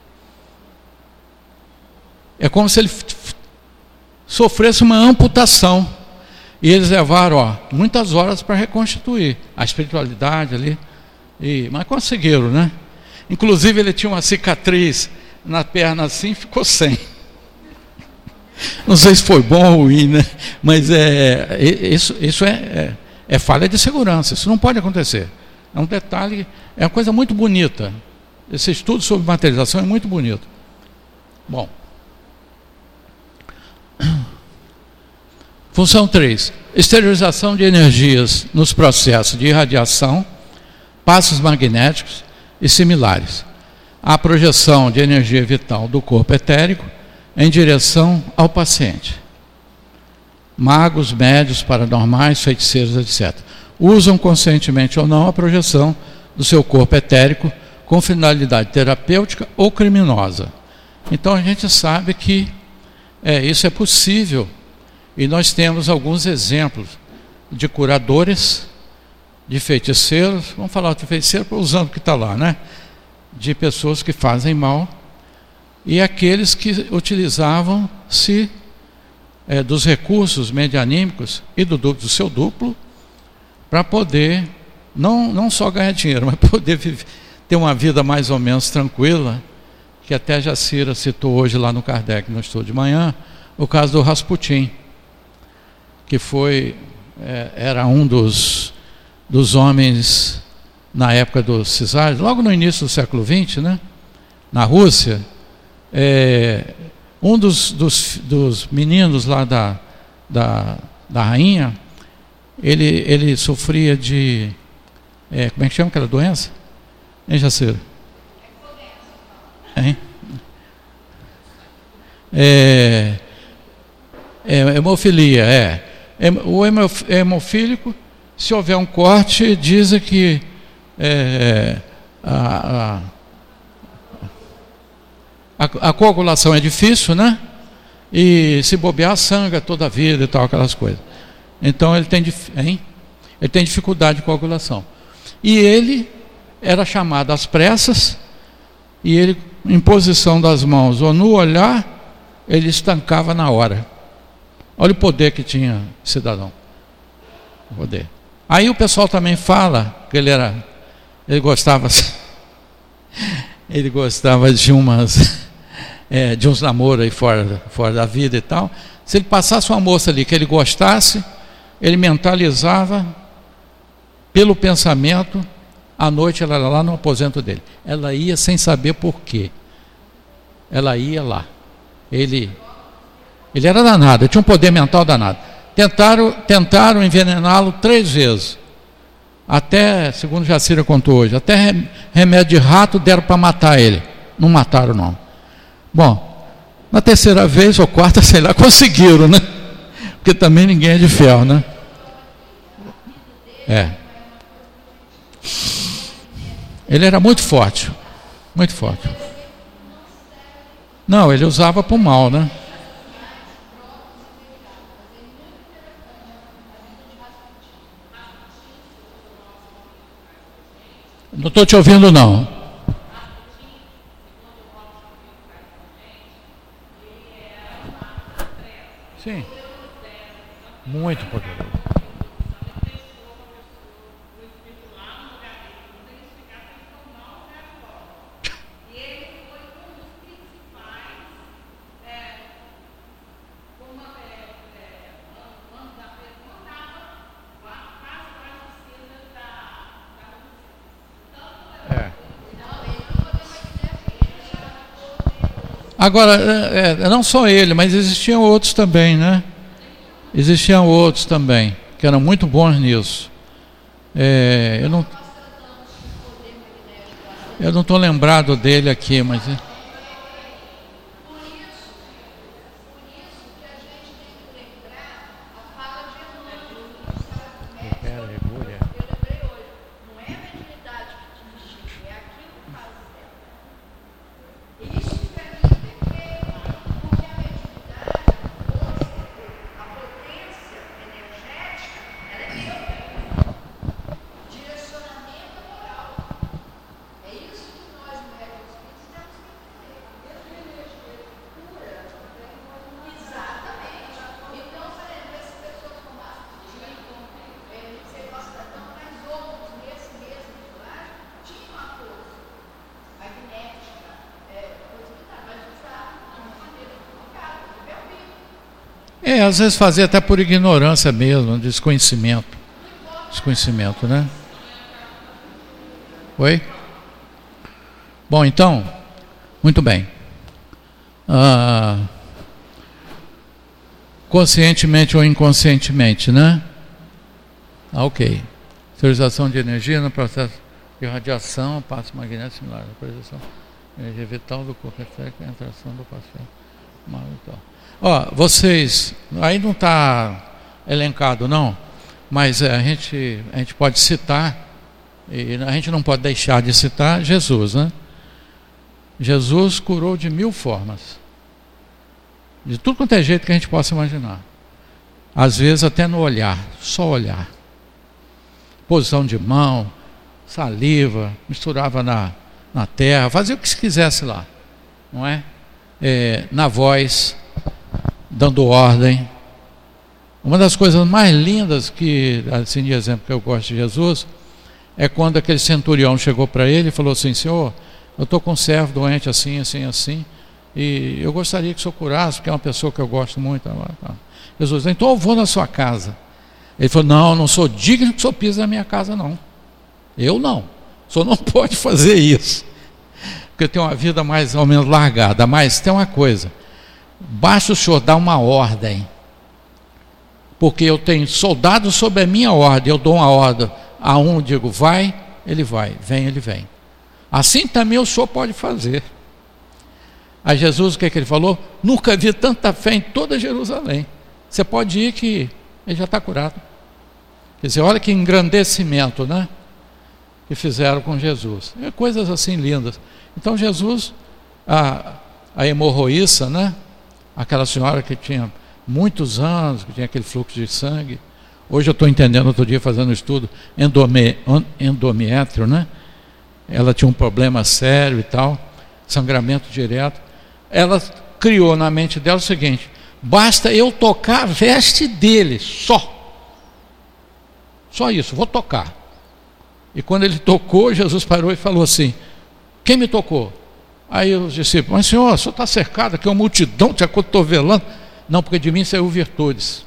É como se ele sofresse uma amputação. E eles levaram ó, muitas horas para reconstituir a espiritualidade ali. E, mas conseguiram, né? Inclusive ele tinha uma cicatriz na perna assim, ficou sem. Não sei se foi bom ou ruim, né? Mas é, isso, isso é, é, é falha de segurança. Isso não pode acontecer. É um detalhe, é uma coisa muito bonita. Esse estudo sobre materialização é muito bonito. Bom. Função três. Esterilização de energias nos processos de irradiação, passos magnéticos e similares. A projeção de energia vital do corpo etérico em direção ao paciente. Magos, médios, paranormais, feiticeiros, etcétera usam conscientemente ou não a projeção do seu corpo etérico com finalidade terapêutica ou criminosa. Então a gente sabe que é, isso é possível. E nós temos alguns exemplos de curadores, de feiticeiros, vamos falar de feiticeiro usando o que está lá, né? De pessoas que fazem mal, e aqueles que utilizavam-se é, dos recursos medianímicos e do, do seu duplo para poder, não, não só ganhar dinheiro, mas poder viver, ter uma vida mais ou menos tranquila, que até a Jacira citou hoje lá no Kardec, no estudo de manhã, o caso do Rasputin, que foi é, era um dos, dos homens na época dos czares, logo no início do século vinte, né, na Rússia, é, um dos, dos, dos meninos lá da, da, da rainha, ele, ele sofria de, é, como é que chama aquela doença? Hein, Jaceiro? Hein? É, é, hemofilia, é. O hemofílico, se houver um corte, dizem que é, a, a, a coagulação é difícil, né? E se bobear, sangra toda a vida e tal, aquelas coisas. Então ele tem, hein? ele tem dificuldade de coagulação. E ele era chamado às pressas, e ele, em posição das mãos ou no olhar, ele estancava na hora. Olha o poder que tinha o cidadão. O poder. Aí o pessoal também fala que ele era, ele gostava, ele gostava de umas, é, de uns namoros aí fora, fora da vida e tal. Se ele passasse uma moça ali que ele gostasse, ele mentalizava pelo pensamento. À noite ela era lá no aposento dele. Ela ia sem saber por quê. Ela ia lá. Ele, ele era danado, ele tinha um poder mental danado. Tentaram, tentaram envenená-lo três vezes. Até, segundo Jacira contou hoje, até remédio de rato deram para matar ele. Não mataram, não. Bom, na terceira vez ou quarta, sei lá, conseguiram, né? Porque também ninguém é de ferro, né? É. Ele era muito forte, muito forte. Não, ele usava para o mal, né? Não estou te ouvindo, não. Sim. Muito poderoso. Agora, é, não só ele, mas existiam outros também, né? Existiam outros também, que eram muito bons nisso. É, eu não eu não estou lembrado dele aqui, mas... É, às vezes fazia até por ignorância mesmo, desconhecimento. Desconhecimento, né? Oi? Bom, então, muito bem. Ah, conscientemente ou inconscientemente, né? Ah, ok. Esterilização de energia no processo de radiação, passo magnético similar, a projeção de energia vital do corpo, a entração do paciente. Então. Ó, vocês, aí não está elencado não, mas é, a, gente, a gente pode citar, e a gente não pode deixar de citar Jesus, né? Jesus curou de mil formas, de tudo quanto é jeito que a gente possa imaginar, às vezes até no olhar, só olhar, posição de mão, saliva, misturava na, na terra, fazia o que se quisesse lá, não é? É, na voz, dando ordem. Uma das coisas mais lindas que, assim, de exemplo que eu gosto de Jesus, é quando aquele centurião chegou para ele e falou assim: Senhor, eu estou com um servo doente assim, assim, assim, e eu gostaria que o Senhor curasse, porque é uma pessoa que eu gosto muito. Jesus, então eu vou na sua casa. Ele falou, não, não sou digno que o senhor pise na minha casa, não. Eu não. O senhor não pode fazer isso. Porque eu tenho uma vida mais ou menos largada. Mas tem uma coisa. Basta o senhor dar uma ordem. Porque eu tenho soldados sob a minha ordem. Eu dou uma ordem a um, digo, vai, ele vai. Vem, ele vem. Assim também o senhor pode fazer. A Jesus, o que, é que ele falou? Nunca vi tanta fé em toda Jerusalém. Você pode ir que ele já está curado. Quer dizer, olha que engrandecimento, né? Que fizeram com Jesus. É coisas assim lindas. Então Jesus, a, a hemorroíça, né? Aquela senhora que tinha muitos anos, que tinha aquele fluxo de sangue. Hoje eu estou entendendo, outro dia fazendo um estudo, endome, endométrio, né? Ela tinha um problema sério e tal, sangramento direto. Ela criou na mente dela o seguinte: basta eu tocar a veste dele, só. Só isso, vou tocar. E quando ele tocou, Jesus parou e falou assim: quem me tocou? Aí os discípulos: mas senhor, o senhor está cercado aqui, uma multidão te acotovelando. Não, porque de mim saiu virtudes.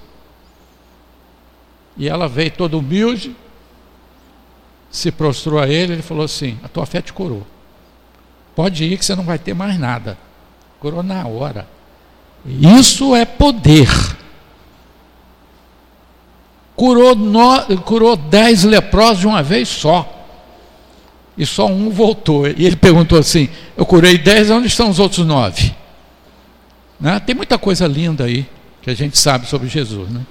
E ela veio toda humilde, se prostrou a ele, ele falou assim: a tua fé te curou. Pode ir que você não vai ter mais nada. Curou na hora. Isso é poder. Curou, no, curou dez leprosos de uma vez só. E só um voltou. E ele perguntou assim: eu curei dez, onde estão os outros nove? Né? Tem muita coisa linda aí que a gente sabe sobre Jesus, né?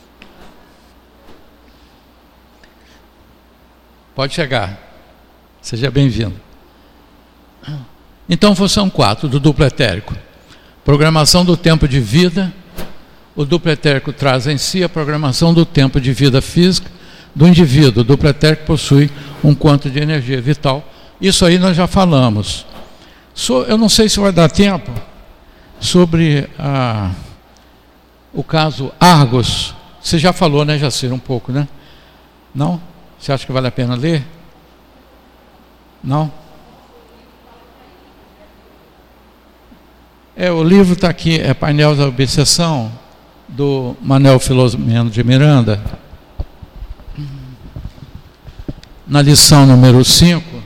Pode chegar. Seja bem-vindo. Então, função quatro do duplo etérico. Programação do tempo de vida. O duplo etérico traz em si a programação do tempo de vida física do indivíduo. O duplo etérico possui um quanto de energia vital. Isso aí nós já falamos. So, eu não sei se vai dar tempo sobre a, o caso Argos. Você já falou, né, Jacir, um pouco, né? Não? Você acha que vale a pena ler? Não? É, o livro está aqui, é Painel da Obsessão, do Manuel Filomeno de Miranda. Na lição número cinco,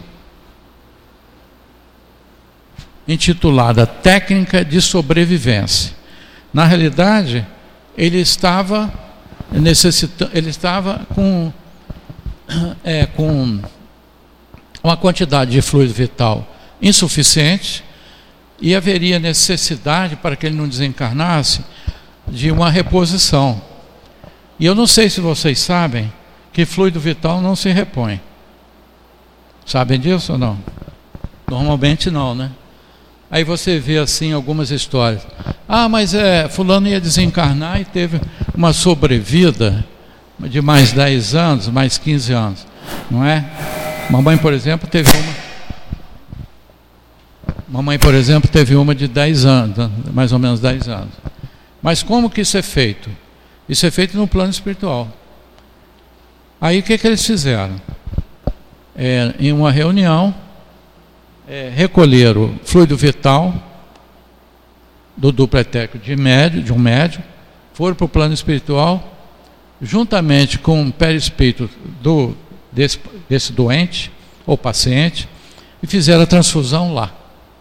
intitulada Técnica de Sobrevivência. Na realidade, ele estava necessitando, ele estava com, é, com uma quantidade de fluido vital insuficiente e haveria necessidade, para que ele não desencarnasse, de uma reposição. E eu não sei se vocês sabem que fluido vital não se repõe. Sabem disso ou não? Normalmente não, né? Aí você vê assim algumas histórias. Ah, mas é, fulano ia desencarnar e teve uma sobrevida de mais dez anos, mais quinze anos, não é? Mamãe, por exemplo, teve uma Mamãe, por exemplo, teve uma de dez anos, mais ou menos dez anos. Mas como que isso é feito? Isso é feito no plano espiritual. Aí o que, que eles fizeram? É, em uma reunião, é, recolheram fluido vital do duplo etérico de, médio, de um médium, foram para o plano espiritual, juntamente com o perispírito do, desse, desse doente ou paciente, e fizeram a transfusão lá.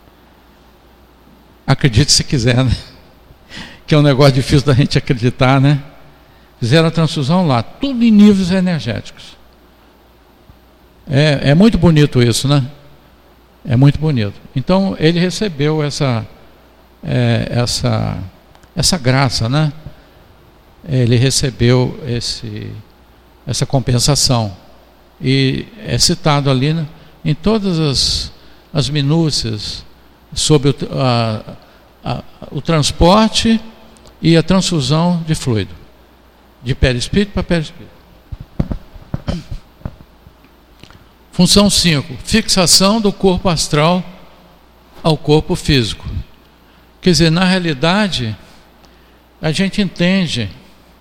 Acredite se quiser, né? Que é um negócio difícil da gente acreditar, né? Fizeram a transfusão lá, tudo em níveis energéticos. É, é muito bonito isso, né? É muito bonito. Então ele recebeu essa, é, essa, essa graça, né? Ele recebeu esse, essa compensação. E é citado ali, né, em todas as, as minúcias sobre o, a, a, o transporte e a transfusão de fluido, de perispírito para perispírito. Função cinco, fixação do corpo astral ao corpo físico. Quer dizer, na realidade, a gente entende,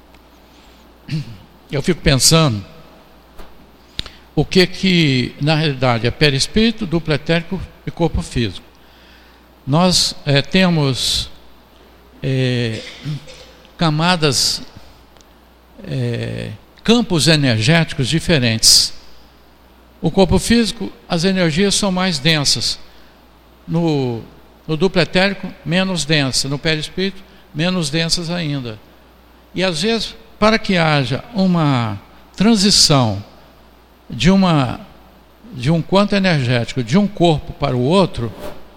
eu fico pensando, o que que, na realidade, é perispírito, duplo etérico e corpo físico. Nós é, temos é, camadas é, campos energéticos diferentes. O corpo físico, as energias são mais densas. No, no duplo etérico, menos densa. No perispírito, menos densas ainda. E às vezes, para que haja uma transição de, uma, de um quanto energético de um corpo para o outro,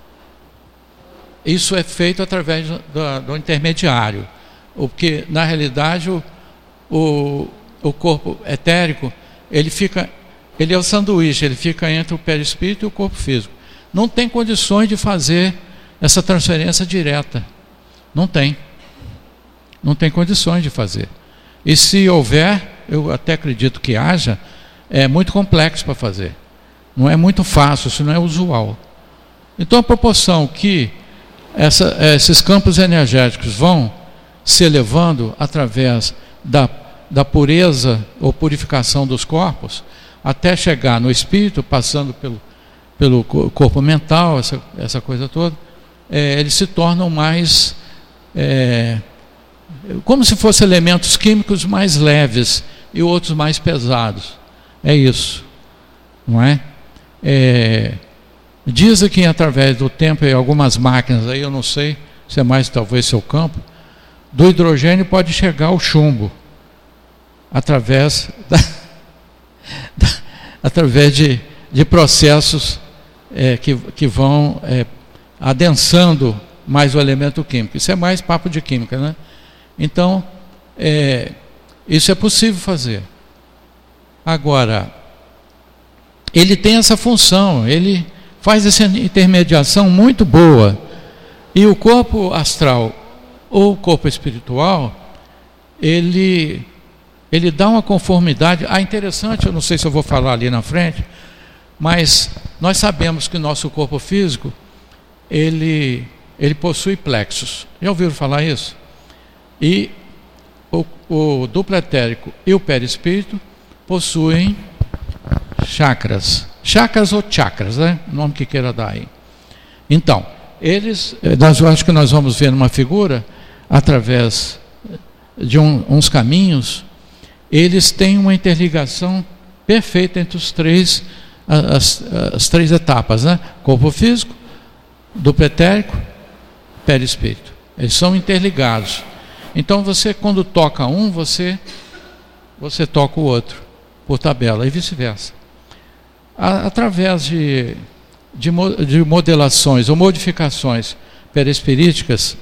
isso é feito através do, do intermediário. Porque, na realidade, o, o, o corpo etérico, ele fica, ele é o sanduíche, ele fica entre o perispírito e o corpo físico. Não tem condições de fazer essa transferência direta. Não tem. Não tem condições de fazer. E se houver, eu até acredito que haja, é muito complexo para fazer. Não é muito fácil, isso não é usual. Então a proporção que essa, esses campos energéticos vão se elevando através da, da pureza ou purificação dos corpos, até chegar no espírito, passando pelo, pelo corpo mental, essa, essa coisa toda, é, eles se tornam mais... É, como se fossem elementos químicos mais leves e outros mais pesados. É isso, não é? é dizem que através do tempo e algumas máquinas, aí eu não sei se é mais talvez seu campo, do hidrogênio pode chegar ao chumbo através da, da, através de, de processos é, que, que vão é, adensando mais o elemento químico. Isso é mais papo de química, né? Então, é, isso é possível fazer. Agora, ele tem essa função, ele faz essa intermediação muito boa. E o corpo astral ou o corpo espiritual, ele, ele dá uma conformidade. Ah, interessante, eu não sei se eu vou falar ali na frente, mas nós sabemos que o nosso corpo físico, ele, ele possui plexos. Já ouviram falar isso? E o, o duplo etérico e o perispírito possuem chakras. Chakras ou chakras, né? O nome que queira dar aí. Então, eles, eu acho que nós vamos ver numa figura, através de um, uns caminhos, eles têm uma interligação perfeita entre os três, as, as três etapas, né? Corpo físico, duplo etérico, perispírito. Eles são interligados. Então você, quando toca um, você, você toca o outro, por tabela, e vice-versa. Através de, de, de modelações ou modificações perispiríticas,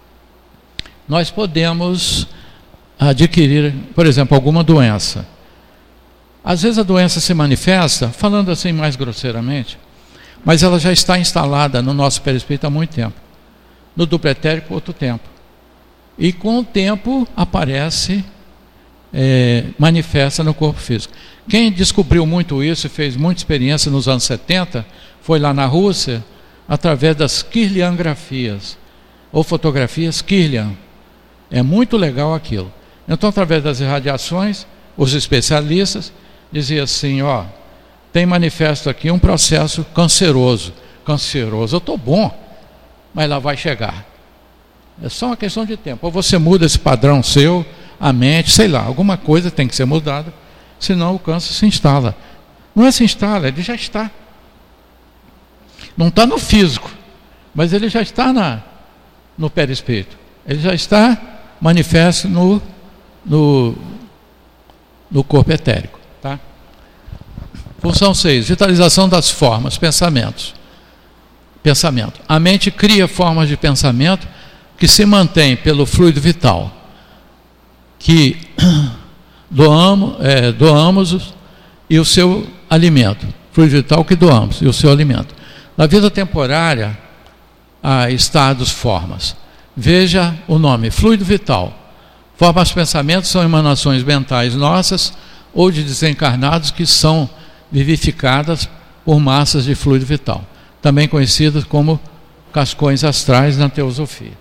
nós podemos adquirir, por exemplo, alguma doença. Às vezes a doença se manifesta, falando assim mais grosseiramente, mas ela já está instalada no nosso perispírito há muito tempo. No duplo etérico, outro tempo. E com o tempo aparece, é, manifesta no corpo físico. Quem descobriu muito isso e fez muita experiência nos anos setenta, foi lá na Rússia, através das Kirlianografias, ou fotografias Kirlian. É muito legal aquilo. Então, através das irradiações, os especialistas diziam assim, ó, tem manifesto aqui um processo canceroso. Canceroso, eu estou bom, mas lá vai chegar. É só uma questão de tempo. Ou você muda esse padrão seu, a mente, sei lá, alguma coisa tem que ser mudada, senão o câncer se instala. Não é se instala, ele já está. Não está no físico, mas ele já está na, no perispírito. Ele já está manifesto no, no, no corpo etérico. Tá? Função seis, vitalização das formas, pensamentos. Pensamento. A mente cria formas de pensamento que se mantém pelo fluido vital, que doamos, é, doamos e o seu alimento. Fluido vital que doamos e o seu alimento. Na vida temporária, há estados, formas. Veja o nome, fluido vital. Formas de pensamento são emanações mentais nossas ou de desencarnados que são vivificadas por massas de fluido vital, também conhecidas como cascões astrais na teosofia.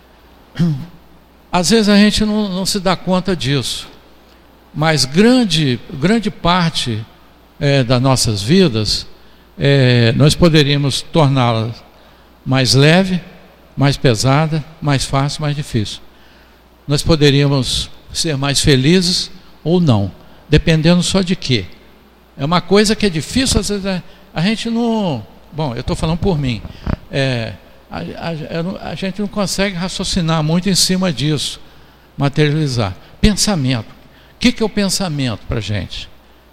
Às vezes a gente não, não se dá conta disso, mas grande, grande parte é, das nossas vidas, é, nós poderíamos torná-las mais leve, mais pesada, mais fácil, mais difícil. Nós poderíamos ser mais felizes ou não. Dependendo só de quê? É uma coisa que é difícil, às vezes a gente não... Bom, eu estou falando por mim. É, a, a, a gente não consegue raciocinar muito em cima disso, materializar. Pensamento. O que, que é o pensamento para a gente?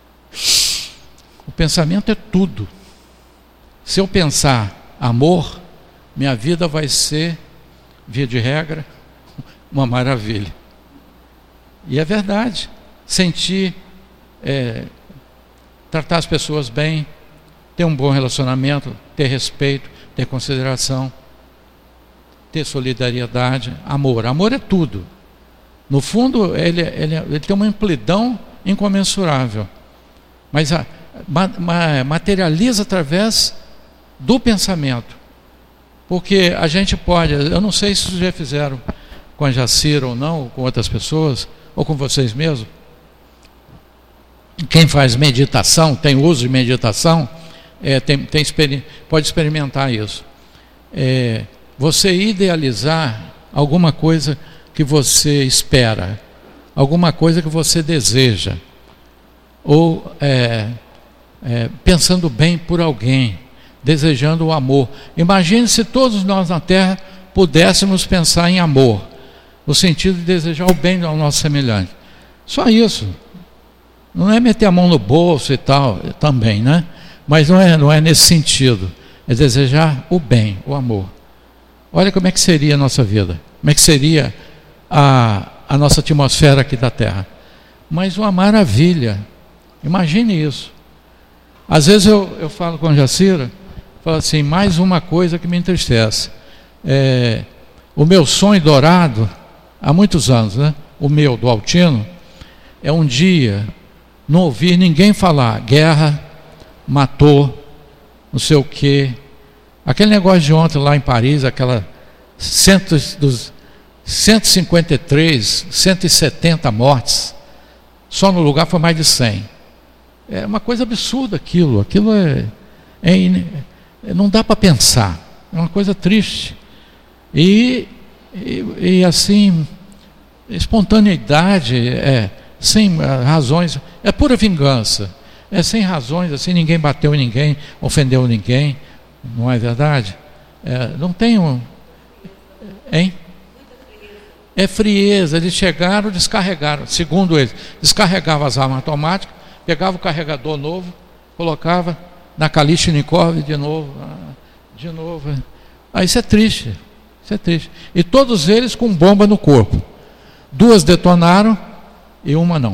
O pensamento é tudo. Se eu pensar amor, minha vida vai ser, via de regra, uma maravilha. E é verdade. Sentir, é, tratar as pessoas bem, ter um bom relacionamento, ter respeito, ter consideração, ter solidariedade, amor. Amor é tudo. No fundo, ele, ele, ele tem uma amplidão incomensurável. Mas a, ma, ma, materializa através do pensamento. Porque a gente pode, eu não sei se vocês já fizeram com a Jacira ou não, ou com outras pessoas, ou com vocês mesmos. Quem faz meditação, tem uso de meditação, é, tem, tem, pode experimentar isso. É, você idealizar alguma coisa que você espera, alguma coisa que você deseja, ou é, é, pensando bem por alguém, desejando o amor. Imagine se todos nós na Terra pudéssemos pensar em amor, no sentido de desejar o bem ao nosso semelhante. Só isso. Não é meter a mão no bolso e tal, também, né? Mas não é, não é nesse sentido. É desejar o bem, o amor. Olha como é que seria a nossa vida. Como é que seria a, a nossa atmosfera aqui da Terra. Mas uma maravilha. Imagine isso. Às vezes eu, eu falo com a Jacira, falo assim, mais uma coisa que me entristece. É, o meu sonho dourado, há muitos anos, né? O meu, do Altino, é um dia não ouvir ninguém falar guerra, matou, não sei o quê. Aquele negócio de ontem lá em Paris, aquela cento, dos cento e cinquenta e três, cento e setenta mortes, só no lugar foi mais de cem. É uma coisa absurda aquilo, aquilo é, é não dá para pensar, é uma coisa triste. E, e, e assim, espontaneidade, é, sem razões, é pura vingança, é sem razões, assim, ninguém bateu em ninguém, ofendeu ninguém, não é verdade? É, não tem um... Hein? É frieza, eles chegaram, descarregaram, segundo eles, descarregavam as armas automáticas, pegava o carregador novo, colocava na Kalashnikov de novo, de novo. Ah, isso é triste, isso é triste. E todos eles com bomba no corpo. Duas detonaram e uma não.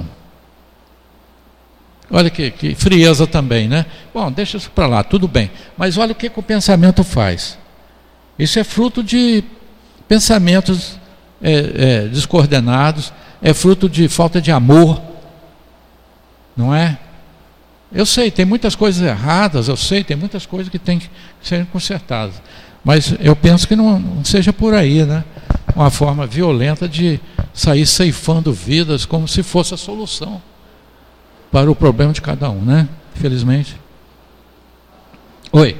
Olha que, que frieza também, né? Bom, deixa isso para lá, tudo bem. Mas olha o que, que o pensamento faz. Isso é fruto de pensamentos é, é, descoordenados, é fruto de falta de amor, não é? Eu sei, tem muitas coisas erradas, eu sei, tem muitas coisas que tem que ser consertadas. Mas eu penso que não, não seja por aí, né? Uma forma violenta de sair ceifando vidas como se fosse a solução para o problema de cada um, né? Infelizmente. Oi.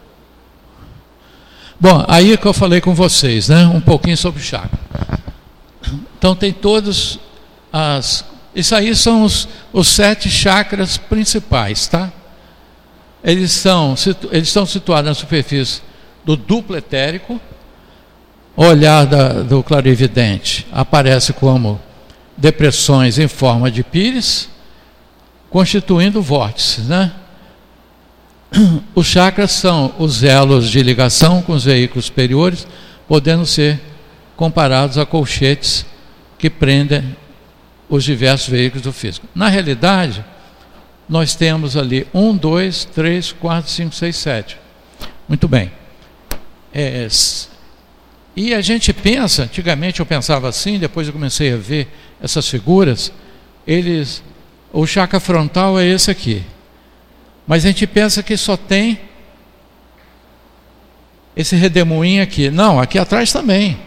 Bom, aí é que eu falei com vocês, né? Um pouquinho sobre o chakra. Então tem todos as... Isso aí são os, os sete chakras principais, tá? Eles, são, eles estão situados na superfície do duplo etérico. O olhar da, do clarividente aparece como depressões em forma de pires, constituindo vórtices, né? Os chakras são os elos de ligação com os veículos superiores, podendo ser comparados a colchetes que prendem os diversos veículos do físico. Na realidade, nós temos ali um, dois, três, quatro, cinco, seis, sete. Muito bem. É, e a gente pensa, antigamente eu pensava assim, depois eu comecei a ver essas figuras, eles, o chakra frontal é esse aqui. Mas a gente pensa que só tem esse redemoinho aqui. Não, aqui atrás também.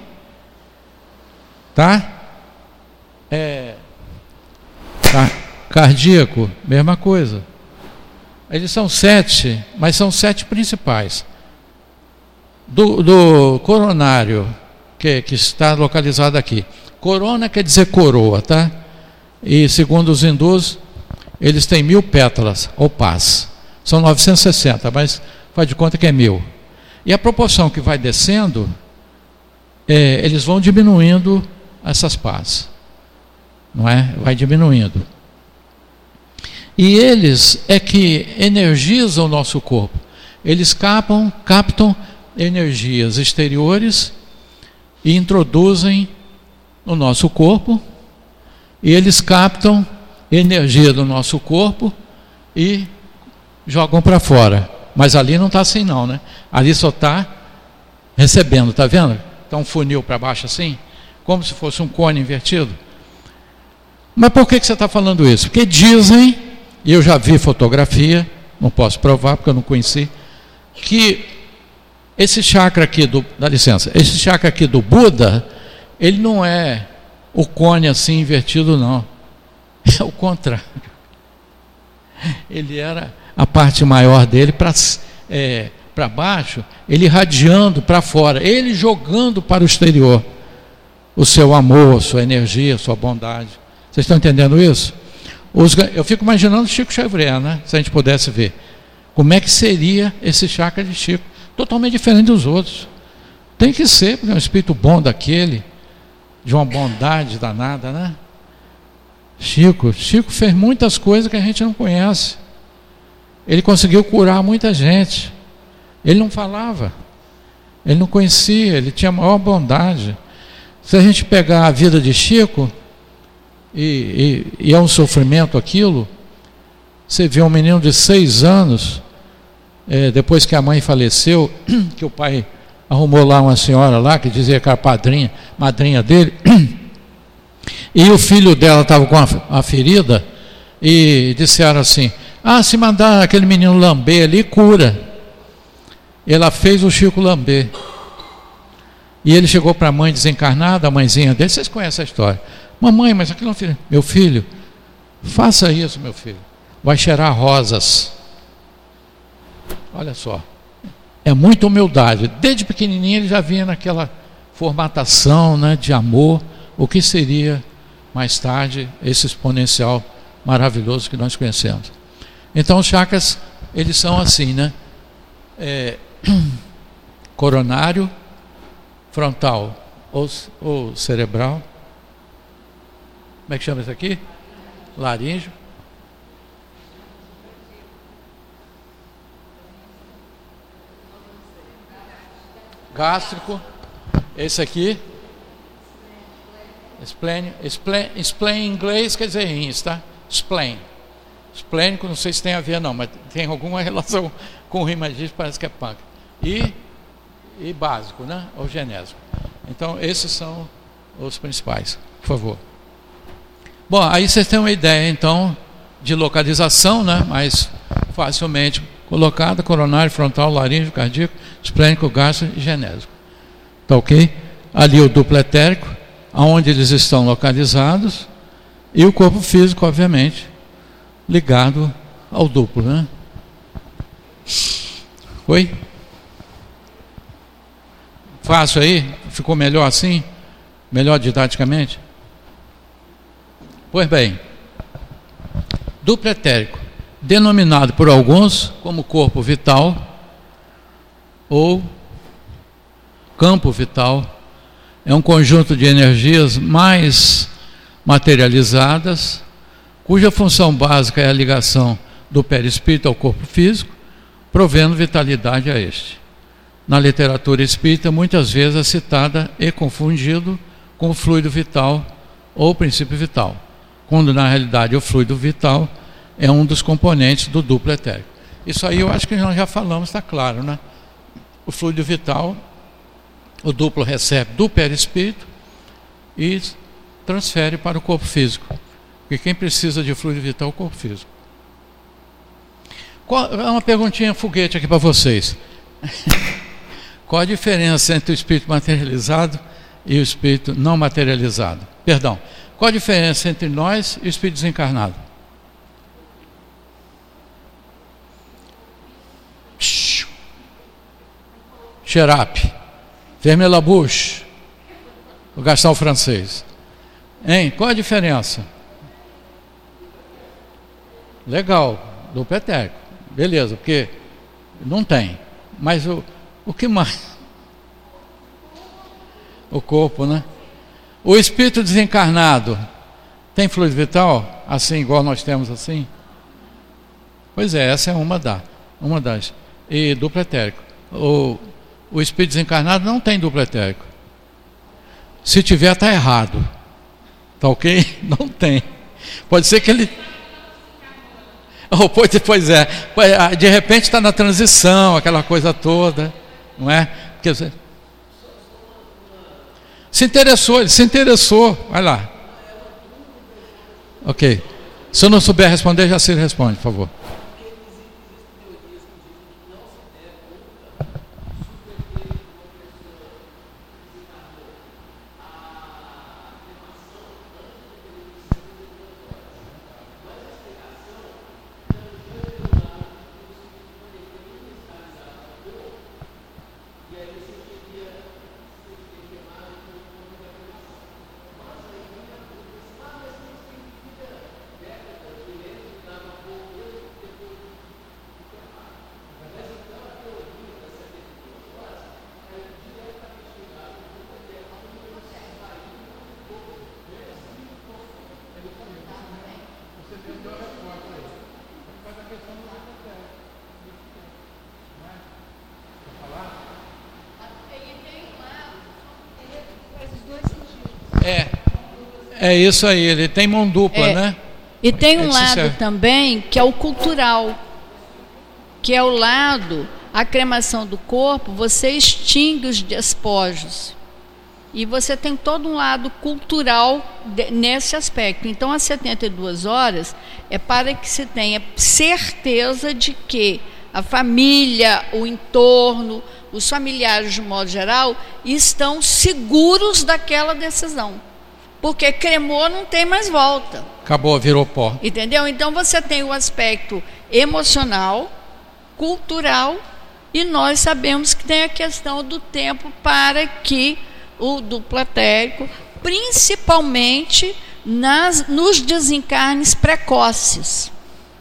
Tá? É, tá. Cardíaco, mesma coisa. Eles são sete, mas são sete principais. Do, do coronário, que, que está localizado aqui. Corona quer dizer coroa, tá? E segundo os hindus, eles têm mil pétalas, ou pás. São novecentos e sessenta, mas faz de conta que é mil. E a proporção que vai descendo, é, eles vão diminuindo essas pás. Não é? Vai diminuindo. E eles é que energizam o nosso corpo. Eles capam, captam energias exteriores e introduzem no nosso corpo. E eles captam energia do nosso corpo e jogam para fora. Mas ali não está assim não, né? Ali só está recebendo, está vendo? Está um funil para baixo assim, como se fosse um cone invertido. Mas por que, que você está falando isso? Porque dizem, e eu já vi fotografia, não posso provar porque eu não conheci, que esse chakra aqui do, dá licença, esse chakra aqui do Buda, ele não é o cone assim invertido não, é o contrário. Ele era a parte maior dele para é, para baixo, ele irradiando para fora, ele jogando para o exterior o seu amor, sua energia, sua bondade. Vocês estão entendendo isso? Os, eu fico imaginando Chico Xavier, né? Se a gente pudesse ver como é que seria esse chakra de Chico, totalmente diferente dos outros. Tem que ser, porque é um espírito bom daquele, de uma bondade danada, né? Chico, Chico fez muitas coisas que a gente não conhece. Ele conseguiu curar muita gente. Ele não falava, ele não conhecia, ele tinha a maior bondade. Se a gente pegar a vida de Chico, e, e, e é um sofrimento aquilo, você vê um menino de seis anos, é, depois que a mãe faleceu, que o pai arrumou lá uma senhora lá, que dizia que era padrinha, madrinha dele, e o filho dela estava com a, a ferida, e disseram assim, ah, se mandar aquele menino lamber ali, cura. Ela fez o Chico lamber. E ele chegou para a mãe desencarnada, a mãezinha dele, vocês conhecem a história. Mamãe, mas aquilo não filho. Meu filho, faça isso, meu filho. Vai cheirar rosas. Olha só. É muita humildade. Desde pequenininho ele já vinha naquela formatação, né, de amor, o que seria mais tarde esse exponencial maravilhoso que nós conhecemos. Então os chakras, eles são assim, né? É, coronário, frontal ou, ou cerebral. Como é que chama isso aqui? Laríngeo. Gástrico. Esse aqui. Spleen. Spleen, spleen em inglês quer dizer rins, tá? Spleen. Esplênico, não sei se tem a ver não, mas tem alguma relação com o reumatismo, parece que é pâncreas. E, e básico, né? Ou genésico. Então, esses são os principais. Por favor. Bom, aí vocês têm uma ideia, então, de localização, né? Mais facilmente colocada: coronário, frontal, laríngeo, cardíaco, esplênico, gástrico e genésico. Tá ok? Ali o duplo etérico, aonde eles estão localizados, e o corpo físico, obviamente, ligado ao duplo, né? Oi? Fácil aí? Ficou melhor assim? Melhor didaticamente? Pois bem, duplo etérico, denominado por alguns como corpo vital ou campo vital, é um conjunto de energias mais materializadas, cuja função básica é a ligação do perispírito ao corpo físico, provendo vitalidade a este. Na literatura espírita, muitas vezes é citada e confundido com o fluido vital ou princípio vital, quando na realidade o fluido vital é um dos componentes do duplo etérico. Isso aí eu acho que nós já falamos, está claro, né? O fluido vital, o duplo recebe do perispírito e transfere para o corpo físico. Porque quem precisa de fluido vital é o corpo físico. Qual, uma perguntinha foguete aqui para vocês. Qual a diferença entre o espírito materializado e o espírito não materializado? Perdão. Qual a diferença entre nós e o espírito desencarnado? Xerape. Vermelabouche. Vou gastar o francês. Hein? Qual a diferença? legal, duplo etérico, beleza, porque não tem. Mas o, o que mais? O corpo, né? O espírito desencarnado tem fluido vital? Assim, igual nós temos assim? Pois é, essa é uma, da, uma das. E duplo etérico. O, o espírito desencarnado não tem duplo etérico. Se tiver, está errado. Tá ok? Não tem. Pode ser que ele... Oh, pois, pois é. De repente está na transição, aquela coisa toda. Não é? Quer dizer, se interessou, ele se interessou. Vai lá. Ok. Se eu não souber responder, já se responde, por favor. É, é isso aí, ele tem mão dupla, É. né? E tem um Ele se lado serve. também que é o cultural, que é o lado, a cremação do corpo, você extingue os despojos. E você tem todo um lado cultural de, nesse aspecto. Então, as setenta e duas horas é para que se tenha certeza de que a família, o entorno, os familiares, de modo geral, estão seguros daquela decisão. Porque cremou, não tem mais volta. Acabou, virou pó. Entendeu? Então você tem o aspecto emocional, cultural, e nós sabemos que tem a questão do tempo para que o duplo etérico, principalmente nas, nos desencarnes precoces.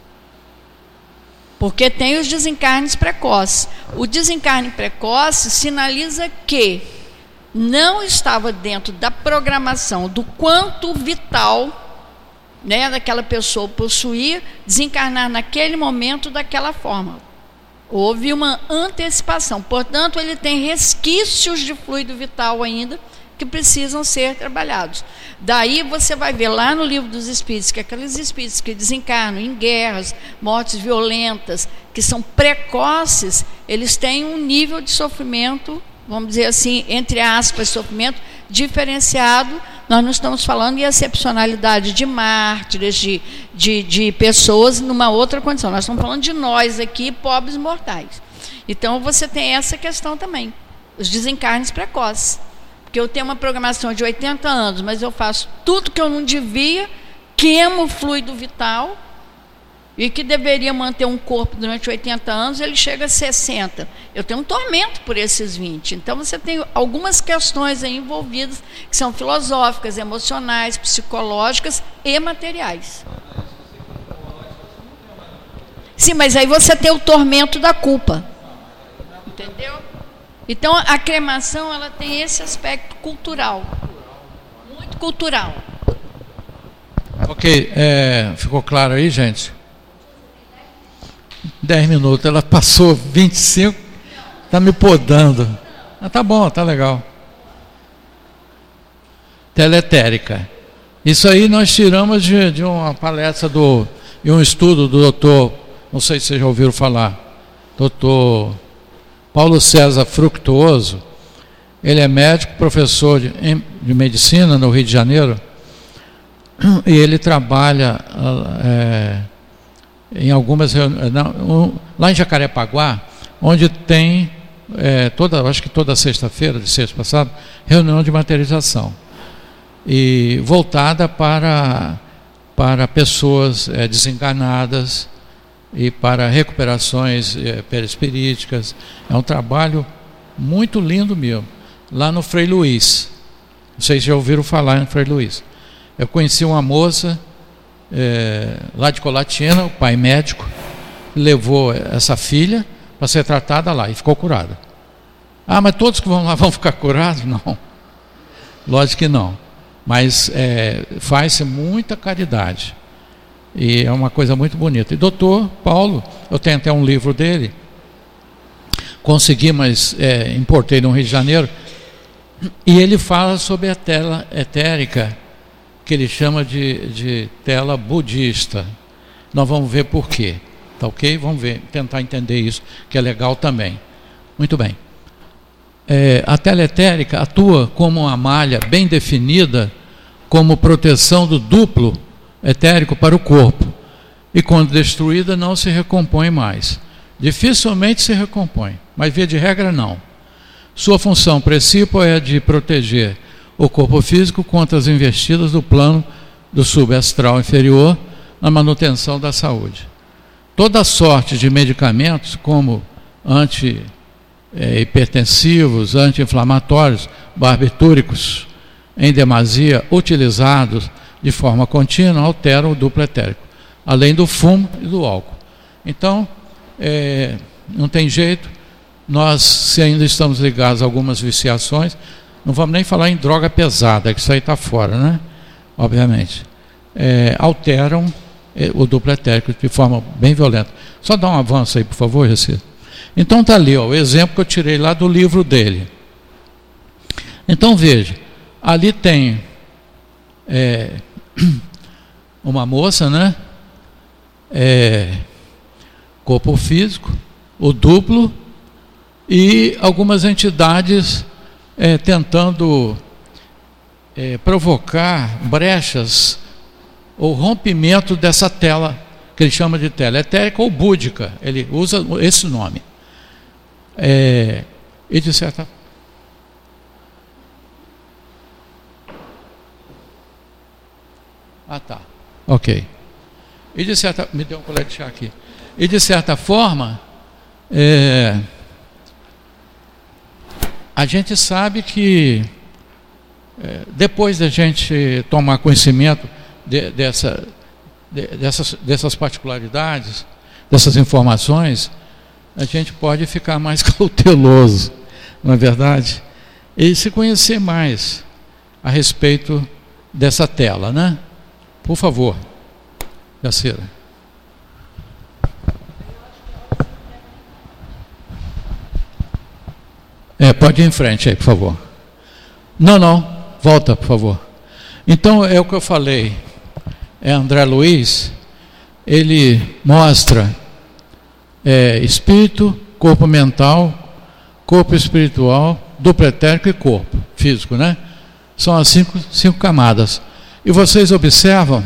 Porque tem os desencarnes precoces. O desencarne precoce sinaliza que não estava dentro da programação do quanto vital, né, daquela pessoa possuir, desencarnar naquele momento daquela forma. Houve uma antecipação. Portanto, ele tem resquícios de fluido vital ainda que precisam ser trabalhados. Daí você vai ver lá no Livro dos Espíritos que aqueles espíritos que desencarnam em guerras, mortes violentas, que são precoces, eles têm um nível de sofrimento, vamos dizer assim, entre aspas, sofrimento diferenciado. Nós não estamos falando em excepcionalidade de mártires, de, de, de pessoas numa outra condição. Nós estamos falando de nós aqui, pobres mortais. Então você tem essa questão também, os desencarnes precoces. Porque eu tenho uma programação de oitenta anos, mas eu faço tudo que eu não devia, queimo o fluido vital, e que deveria manter um corpo durante oitenta anos, ele chega a sessenta. Eu tenho um tormento por esses vinte. Então você tem algumas questões aí envolvidas, que são filosóficas, emocionais, psicológicas e materiais. Sim, mas aí você tem o tormento da culpa. Entendeu? Então, a cremação, ela tem esse aspecto cultural, muito cultural. Ok, é, ficou claro aí, gente? dez minutos, ela passou vinte e cinco, está me podando. Ah, tá bom, tá legal. Teletérica. Isso aí nós tiramos de, de uma palestra do, e um estudo do doutor, não sei se vocês já ouviram falar, doutor Paulo César Fructuoso. Ele é médico, professor de, de medicina no Rio de Janeiro, e ele trabalha é, em algumas reuniões, lá em Jacarepaguá, onde tem, é, toda, acho que toda sexta-feira, de sexta passada, reunião de materialização, e voltada para, para pessoas é, desencarnadas, e para recuperações é, perispiríticas. É um trabalho muito lindo mesmo, lá no Frei Luís. Não sei se já ouviram falar em Frei Luís. Eu conheci uma moça é, lá de Colatina, o pai médico levou essa filha para ser tratada lá e ficou curada. Ah, mas todos que vão lá vão ficar curados? Não, lógico que não. Mas é, faz-se muita caridade e é uma coisa muito bonita. E doutor Paulo, eu tenho até um livro dele, consegui, mas é, importei no Rio de Janeiro, e ele fala sobre a tela etérica, que ele chama de, de tela budista. Nós vamos ver por quê, tá ok? Vamos ver, tentar entender isso, que é legal também. Muito bem. É, a tela etérica atua como uma malha bem definida, como proteção do duplo etérico para o corpo, e quando destruída não se recompõe mais. Dificilmente se recompõe, mas via de regra não. Sua função principal é a de proteger o corpo físico contra as investidas do plano do subastral inferior na manutenção da saúde. Toda sorte de medicamentos, como anti-hipertensivos, anti-inflamatórios, barbitúricos, em demasia, utilizados de forma contínua, alteram o duplo etérico, além do fumo e do álcool. Então, é, não tem jeito, nós, se ainda estamos ligados a algumas viciações, não vamos nem falar em droga pesada, que isso aí está fora, né? Obviamente. É, alteram é, o duplo etérico de forma bem violenta. Só dá um avanço aí, por favor, Recife. Então está ali, ó, o exemplo que eu tirei lá do livro dele. Então veja, ali tem é, uma moça, né? É, corpo físico, o duplo, e algumas entidades é, tentando é, provocar brechas ou rompimento dessa tela, que ele chama de tela etérica ou búdica, ele usa esse nome. É, e de certa Ah, tá. Ok. E de certa... Me deu um colete de chá aqui. E de certa forma, é, a gente sabe que é, depois da gente tomar conhecimento de, dessa, de, dessas, dessas particularidades, dessas informações, a gente pode ficar mais cauteloso, não é verdade? E se conhecer mais a respeito dessa tela, né? Por favor, Jacira. É, pode ir em frente aí, por favor. Não, não, volta, por favor. Então, é o que eu falei. É André Luiz, ele mostra é, espírito, corpo mental, corpo espiritual, duplo etérico e corpo físico, né? São as cinco, cinco camadas. E vocês observam,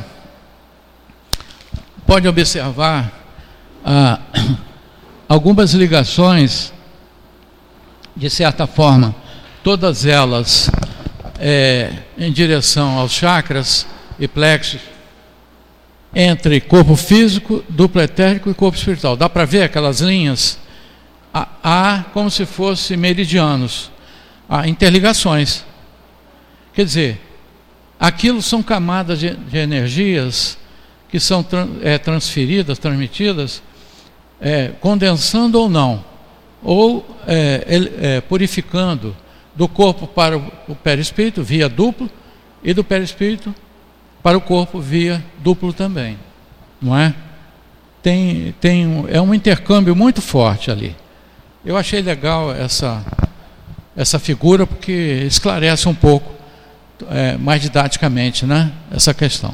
pode observar ah, algumas ligações, de certa forma, todas elas é, em direção aos chakras e plexos, entre corpo físico, duplo etérico e corpo espiritual. Dá para ver aquelas linhas? Há, há como se fossem meridianos, há interligações. Quer dizer, aquilo são camadas de, de energias que são tra, é, transferidas, transmitidas, é, condensando ou não, ou é, é, purificando do corpo para o, o perispírito via duplo e do perispírito para o corpo via duplo também, não é? Tem, tem um, é um intercâmbio muito forte ali. Eu achei legal essa, essa figura porque esclarece um pouco é, mais didaticamente, né, essa questão.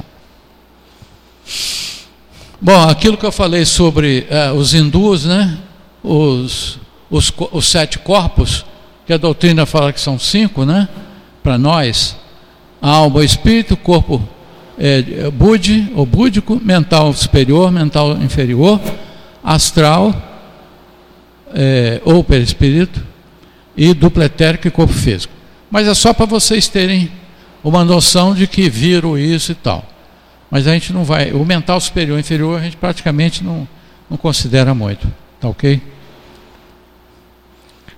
Bom, aquilo que eu falei sobre é, os hindus, né, os, os, os sete corpos, que a doutrina fala que são cinco, né, para nós, a alma, o espírito, o corpo é, budi, ou búdico, mental superior, mental inferior, astral, é, ou perispírito, e duplo etérico e corpo físico. Mas é só para vocês terem uma noção de que viram isso e tal. Mas a gente não vai, o mental superior e inferior a gente praticamente não, não considera muito, tá ok?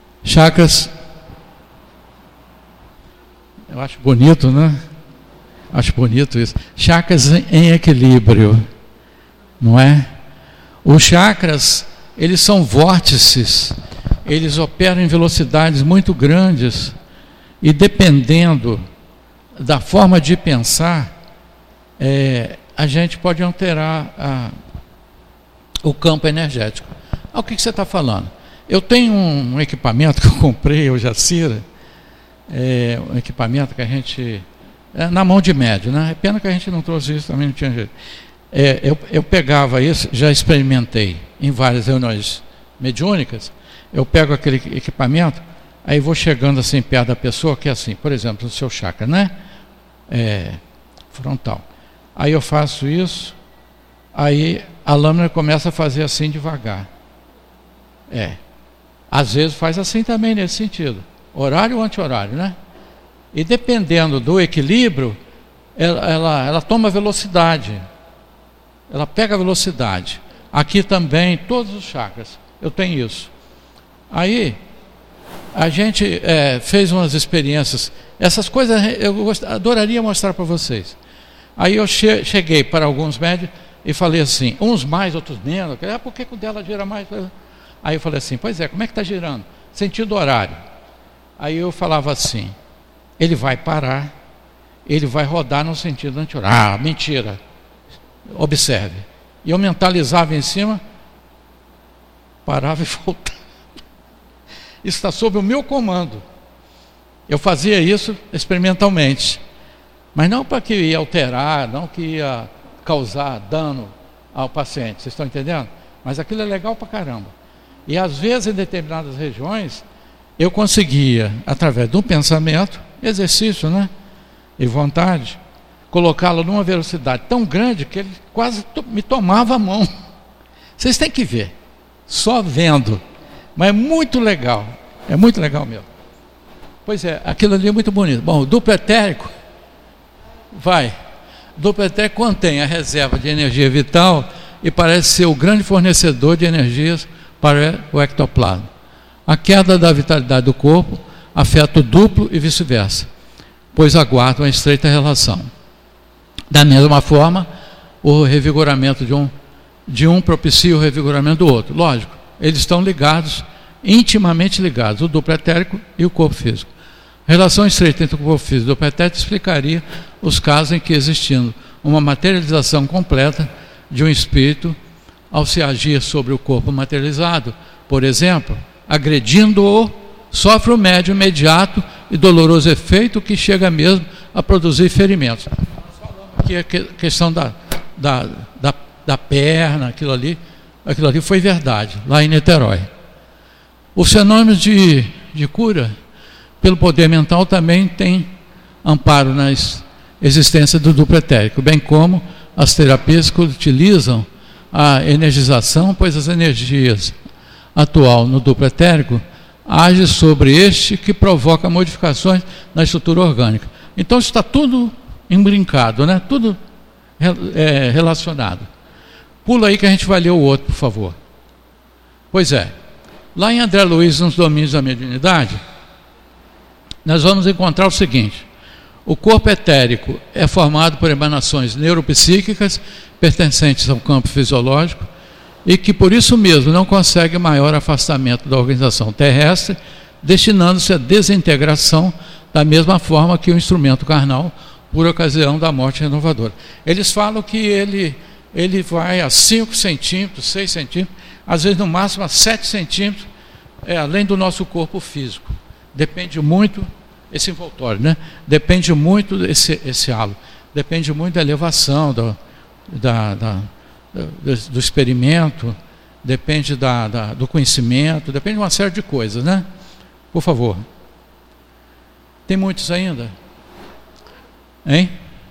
Chakras, eu acho bonito, né? Acho bonito isso. Chakras em equilíbrio, não é? Os chakras, eles são vórtices, eles operam em velocidades muito grandes e dependendo da forma de pensar, é, a gente pode alterar a, o campo energético. Ah, o que, que você está falando? Eu tenho um, um equipamento que eu comprei, eu Jacira, é, um equipamento que a gente... É, na mão de médio, né? É pena que a gente não trouxe isso, também não tinha jeito. É, eu, eu pegava isso, já experimentei em várias reuniões mediúnicas, eu pego aquele equipamento, aí vou chegando assim perto da pessoa, que é assim, por exemplo, no seu chakra, né? É, frontal. Aí eu faço isso, aí a lâmina começa a fazer assim devagar. É. Às vezes faz assim também nesse sentido. Horário ou anti-horário, né? E dependendo do equilíbrio, ela, ela, ela toma velocidade. Ela pega velocidade. Aqui também, todos os chakras, eu tenho isso. Aí, a gente é, fez umas experiências. Essas coisas eu gost... adoraria mostrar para vocês. Aí eu che... cheguei para alguns médios e falei assim, uns mais, outros menos. Ah, por que o dela gira mais? Aí eu falei assim, pois é, como é que está girando? Sentido horário. Aí eu falava assim, ele vai parar, ele vai rodar no sentido anti-horário. Ah, mentira. Observe. E eu mentalizava em cima, parava e voltava. Isso está sob o meu comando. Eu fazia isso experimentalmente. Mas não para que ia alterar, não que ia causar dano ao paciente. Vocês estão entendendo? Mas aquilo é legal para caramba. E às vezes em determinadas regiões, eu conseguia, através de um pensamento, exercício, né? E vontade, colocá-lo numa velocidade tão grande que ele quase to- me tomava a mão. Vocês têm que ver, só vendo. Mas é muito legal, é muito legal mesmo. Pois é, aquilo ali é muito bonito. Bom, o duplo etérico, vai. O duplo etérico contém a reserva de energia vital e parece ser o grande fornecedor de energias para o ectoplasma. A queda da vitalidade do corpo afeta o duplo e vice-versa, pois aguardam uma estreita relação. Da mesma forma, o revigoramento de um, de um propicia o revigoramento do outro. Lógico, eles estão ligados, intimamente ligados, o duplo etérico e o corpo físico. A relação estreita entre o corpo físico e o duplo etérico explicaria os casos em que, existindo uma materialização completa de um espírito, ao se agir sobre o corpo materializado, por exemplo, agredindo-o, sofre o médium imediato e doloroso efeito que chega mesmo a produzir ferimentos. Aqui a questão da, da, da, da perna, aquilo ali, aquilo ali foi verdade, lá em Niterói. Os fenômenos de, de cura pelo poder mental também têm amparo na existência do duplo etérico, bem como as terapias que utilizam a energização, pois as energias atual no duplo etérico age sobre este que provoca modificações na estrutura orgânica. Então está tudo embrincado, né? Tudo é, relacionado. Pula aí que a gente vai ler o outro, por favor. Pois é, lá em André Luiz, nos domínios da mediunidade, nós vamos encontrar o seguinte: o corpo etérico é formado por emanações neuropsíquicas pertencentes ao campo fisiológico e que por isso mesmo não consegue maior afastamento da organização terrestre, destinando-se à desintegração da mesma forma que o instrumento carnal por ocasião da morte renovadora. Eles falam que ele, ele vai a cinco centímetros, seis centímetros, às vezes no máximo a sete centímetros, é, além do nosso corpo físico. Depende muito, esse envoltório, né? Depende muito desse esse halo, depende muito da elevação, do, da, da, do, do experimento, depende da, da, do conhecimento, depende de uma série de coisas, né? Por favor. Tem muitos ainda? Hein?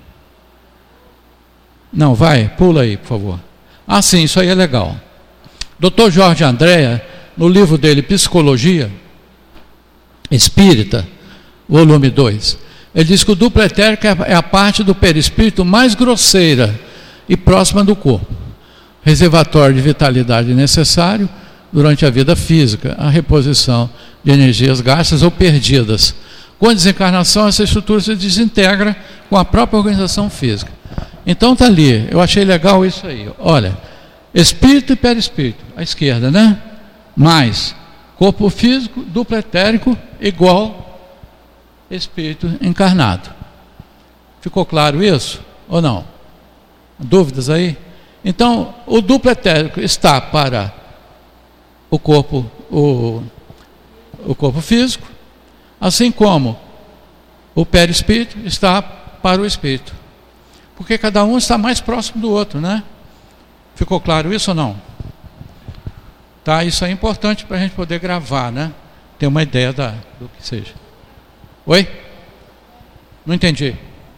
Não, vai, pula aí, por favor. Ah, sim, isso aí é legal. doutor Jorge Andréa, no livro dele Psicologia Espírita, volume dois, ele diz que o duplo etérico é a parte do perispírito mais grosseira e próxima do corpo, reservatório de vitalidade necessário durante a vida física, a reposição de energias gastas ou perdidas, Com a desencarnação, essa estrutura se desintegra com a própria organização física. Então está ali, eu achei legal isso aí. Olha, espírito e perispírito, à esquerda, né? Mais corpo físico, duplo etérico, igual espírito encarnado. Ficou claro isso? Ou não? Dúvidas aí? Então, o duplo etérico está para o corpo, o, o corpo físico, assim como o perispírito está para o espírito. Porque cada um está mais próximo do outro, né? Ficou claro isso ou não? Tá, isso é importante para a gente poder gravar, né? Ter uma ideia da, do que seja. Oi? Não entendi.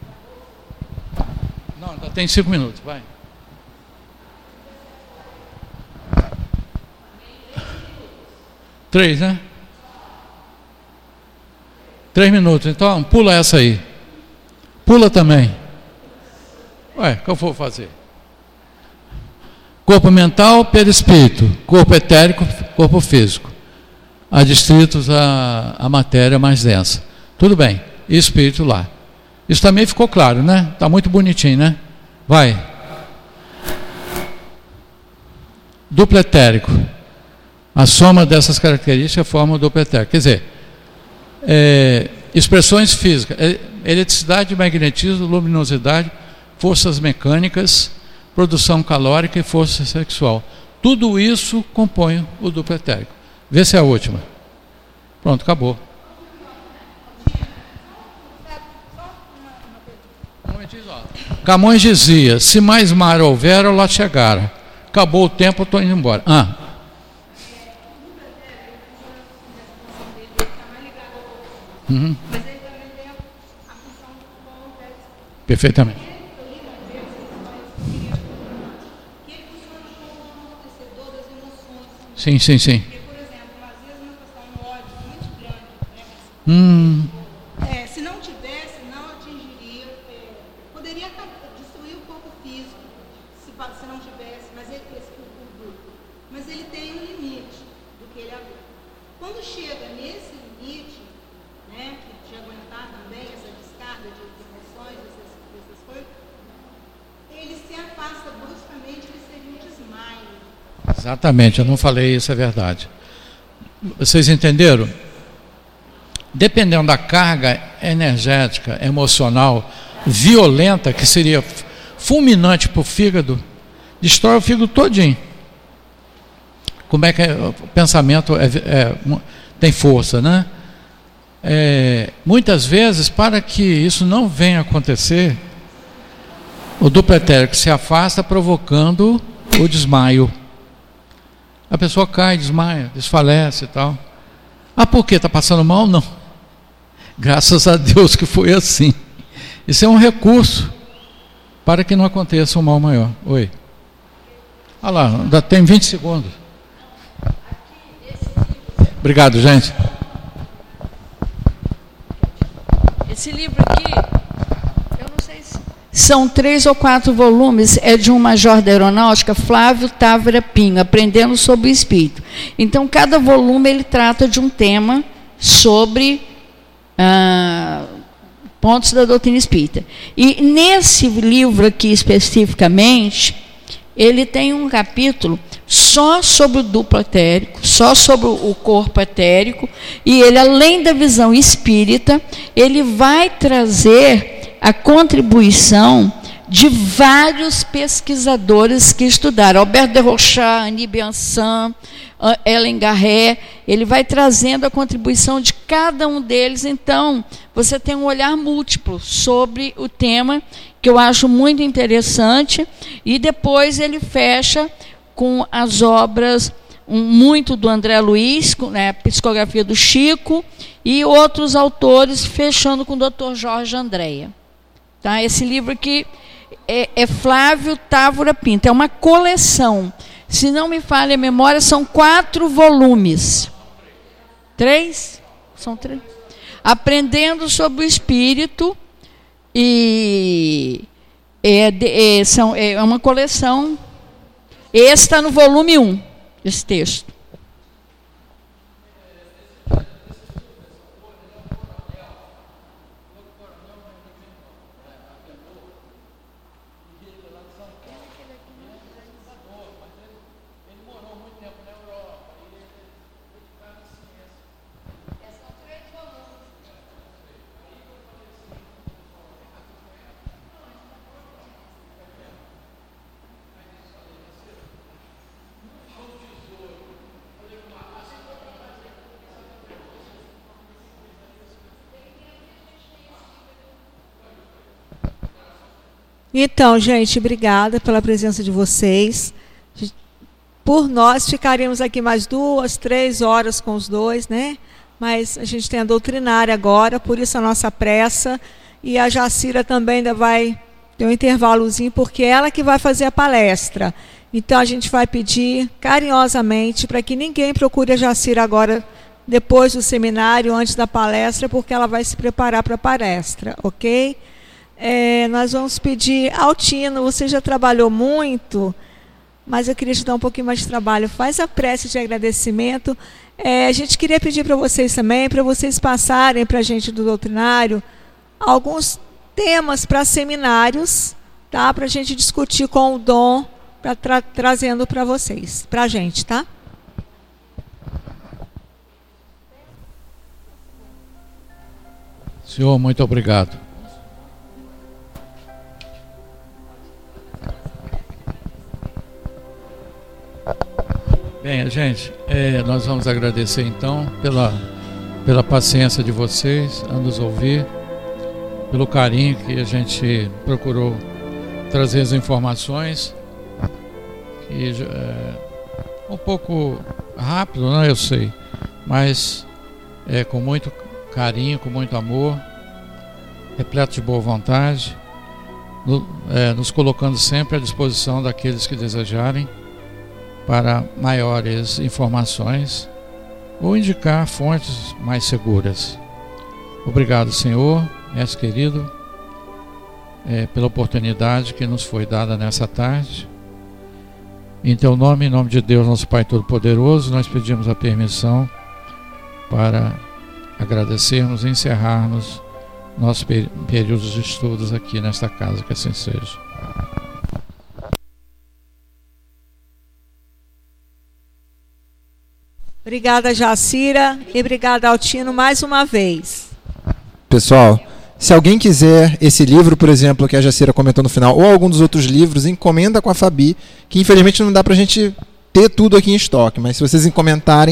Não, ainda tem cinco minutos, vai. Três, né? Três minutos, então pula essa aí. Pula também. Ué, o que eu vou fazer? Corpo mental, perispírito. Corpo etérico, corpo físico. Adstritos à, à matéria mais densa. Tudo bem. E espírito lá. Isso também ficou claro, né? Está muito bonitinho, né? Vai. Duplo etérico. A soma dessas características forma o duplo etérico. Quer dizer, é, expressões físicas, eletricidade, magnetismo, luminosidade, forças mecânicas, produção calórica e força sexual. Tudo isso compõe o duplo etérico. Vê se é a última. Pronto, acabou. Camões dizia: se mais mar houver, eu lá chegara. Acabou o tempo, eu estou indo embora. Ah. Uhum. Perfeitamente. Sim, sim, sim. Por exemplo, às vezes uma questão de ódio muito grande, né? Hum. É, se não tivesse, não atingiria, é, poderia destruir o corpo físico, se, se não tivesse, mas ele, esse, o, o duplo. Mas ele tem um limite do que ele aguenta. Quando chega nesse limite, né, que de aguentar também essa descarga de emoções, essas, essas coisas, ele se afasta bruscamente, ele seria um desmaio. Exatamente, eu não falei isso, é verdade. Vocês entenderam? Dependendo da carga energética, emocional, violenta, que seria fulminante para o fígado, destrói o fígado todinho. Como é que é, o pensamento é, é, tem força, né? É, muitas vezes, para que isso não venha a acontecer, o duplo etérico se afasta, provocando o desmaio. A pessoa cai, desmaia, desfalece e tal. Ah, por quê? Está passando mal? Não. Graças a Deus que foi assim. Isso é um recurso para que não aconteça um mal maior. Oi. Olha lá, ainda tem vinte segundos. Obrigado, gente. Esse livro aqui, eu não sei se... São três ou quatro volumes, é de um major da aeronáutica, Flávio Távora Pinho, Aprendendo sobre o Espírito. Então, cada volume ele trata de um tema sobre ah, pontos da doutrina espírita. E nesse livro aqui especificamente, ele tem um capítulo só sobre o duplo etérico, só sobre o corpo etérico, e ele, além da visão espírita, ele vai trazer a contribuição de vários pesquisadores que estudaram. Albert de Rochat, Annie Biançan, Ellen Garret, ele vai trazendo a contribuição de cada um deles. Então, você tem um olhar múltiplo sobre o tema, que eu acho muito interessante, e depois ele fecha com as obras, um, muito do André Luiz, né, Psicografia do Chico, e outros autores, fechando com o doutor Jorge Andréa. Tá? Esse livro aqui é, é Flávio Távora Pinto, é uma coleção. Se não me falha a memória, são quatro volumes. Três? São três. Aprendendo sobre o Espírito, e é, é, são, é uma coleção. Esse está no volume um, esse texto. Então, gente, obrigada pela presença de vocês. Por nós, ficaríamos aqui mais duas, três horas com os dois, né? Mas a gente tem a doutrinária agora, por isso a nossa pressa. E a Jacira também ainda vai ter um intervalozinho, porque é ela que vai fazer a palestra. Então, a gente vai pedir carinhosamente para que ninguém procure a Jacira agora, depois do seminário, antes da palestra, porque ela vai se preparar para a palestra, ok? É, nós vamos pedir, Altino, você já trabalhou muito, mas eu queria te dar um pouquinho mais de trabalho. Faz a prece de agradecimento. É, a gente queria pedir para vocês também, para vocês passarem para a gente do doutrinário, alguns temas para seminários, tá? Para a gente discutir com o Dom, pra tra trazendo para vocês, para a gente, tá? Senhor, muito obrigado. Bem, gente, é, nós vamos agradecer então pela, pela paciência de vocês a nos ouvir, pelo carinho que a gente procurou trazer as informações, que é um pouco rápido, né, eu sei, mas é, com muito carinho, com muito amor, repleto de boa vontade, no, é, nos colocando sempre à disposição daqueles que desejarem para maiores informações ou indicar fontes mais seguras. Obrigado, Senhor, mestre querido, é, pela oportunidade que nos foi dada nessa tarde. Em teu nome, em nome de Deus, nosso Pai Todo-Poderoso, nós pedimos a permissão para agradecermos e encerrarmos nosso período de estudos aqui nesta casa, que assim seja. Obrigada, Jacira, e obrigada, Altino, mais uma vez. Pessoal, se alguém quiser esse livro, por exemplo, que a Jacira comentou no final, ou algum dos outros livros, encomenda com a Fabi, que infelizmente não dá pra gente ter tudo aqui em estoque, mas se vocês encomendarem,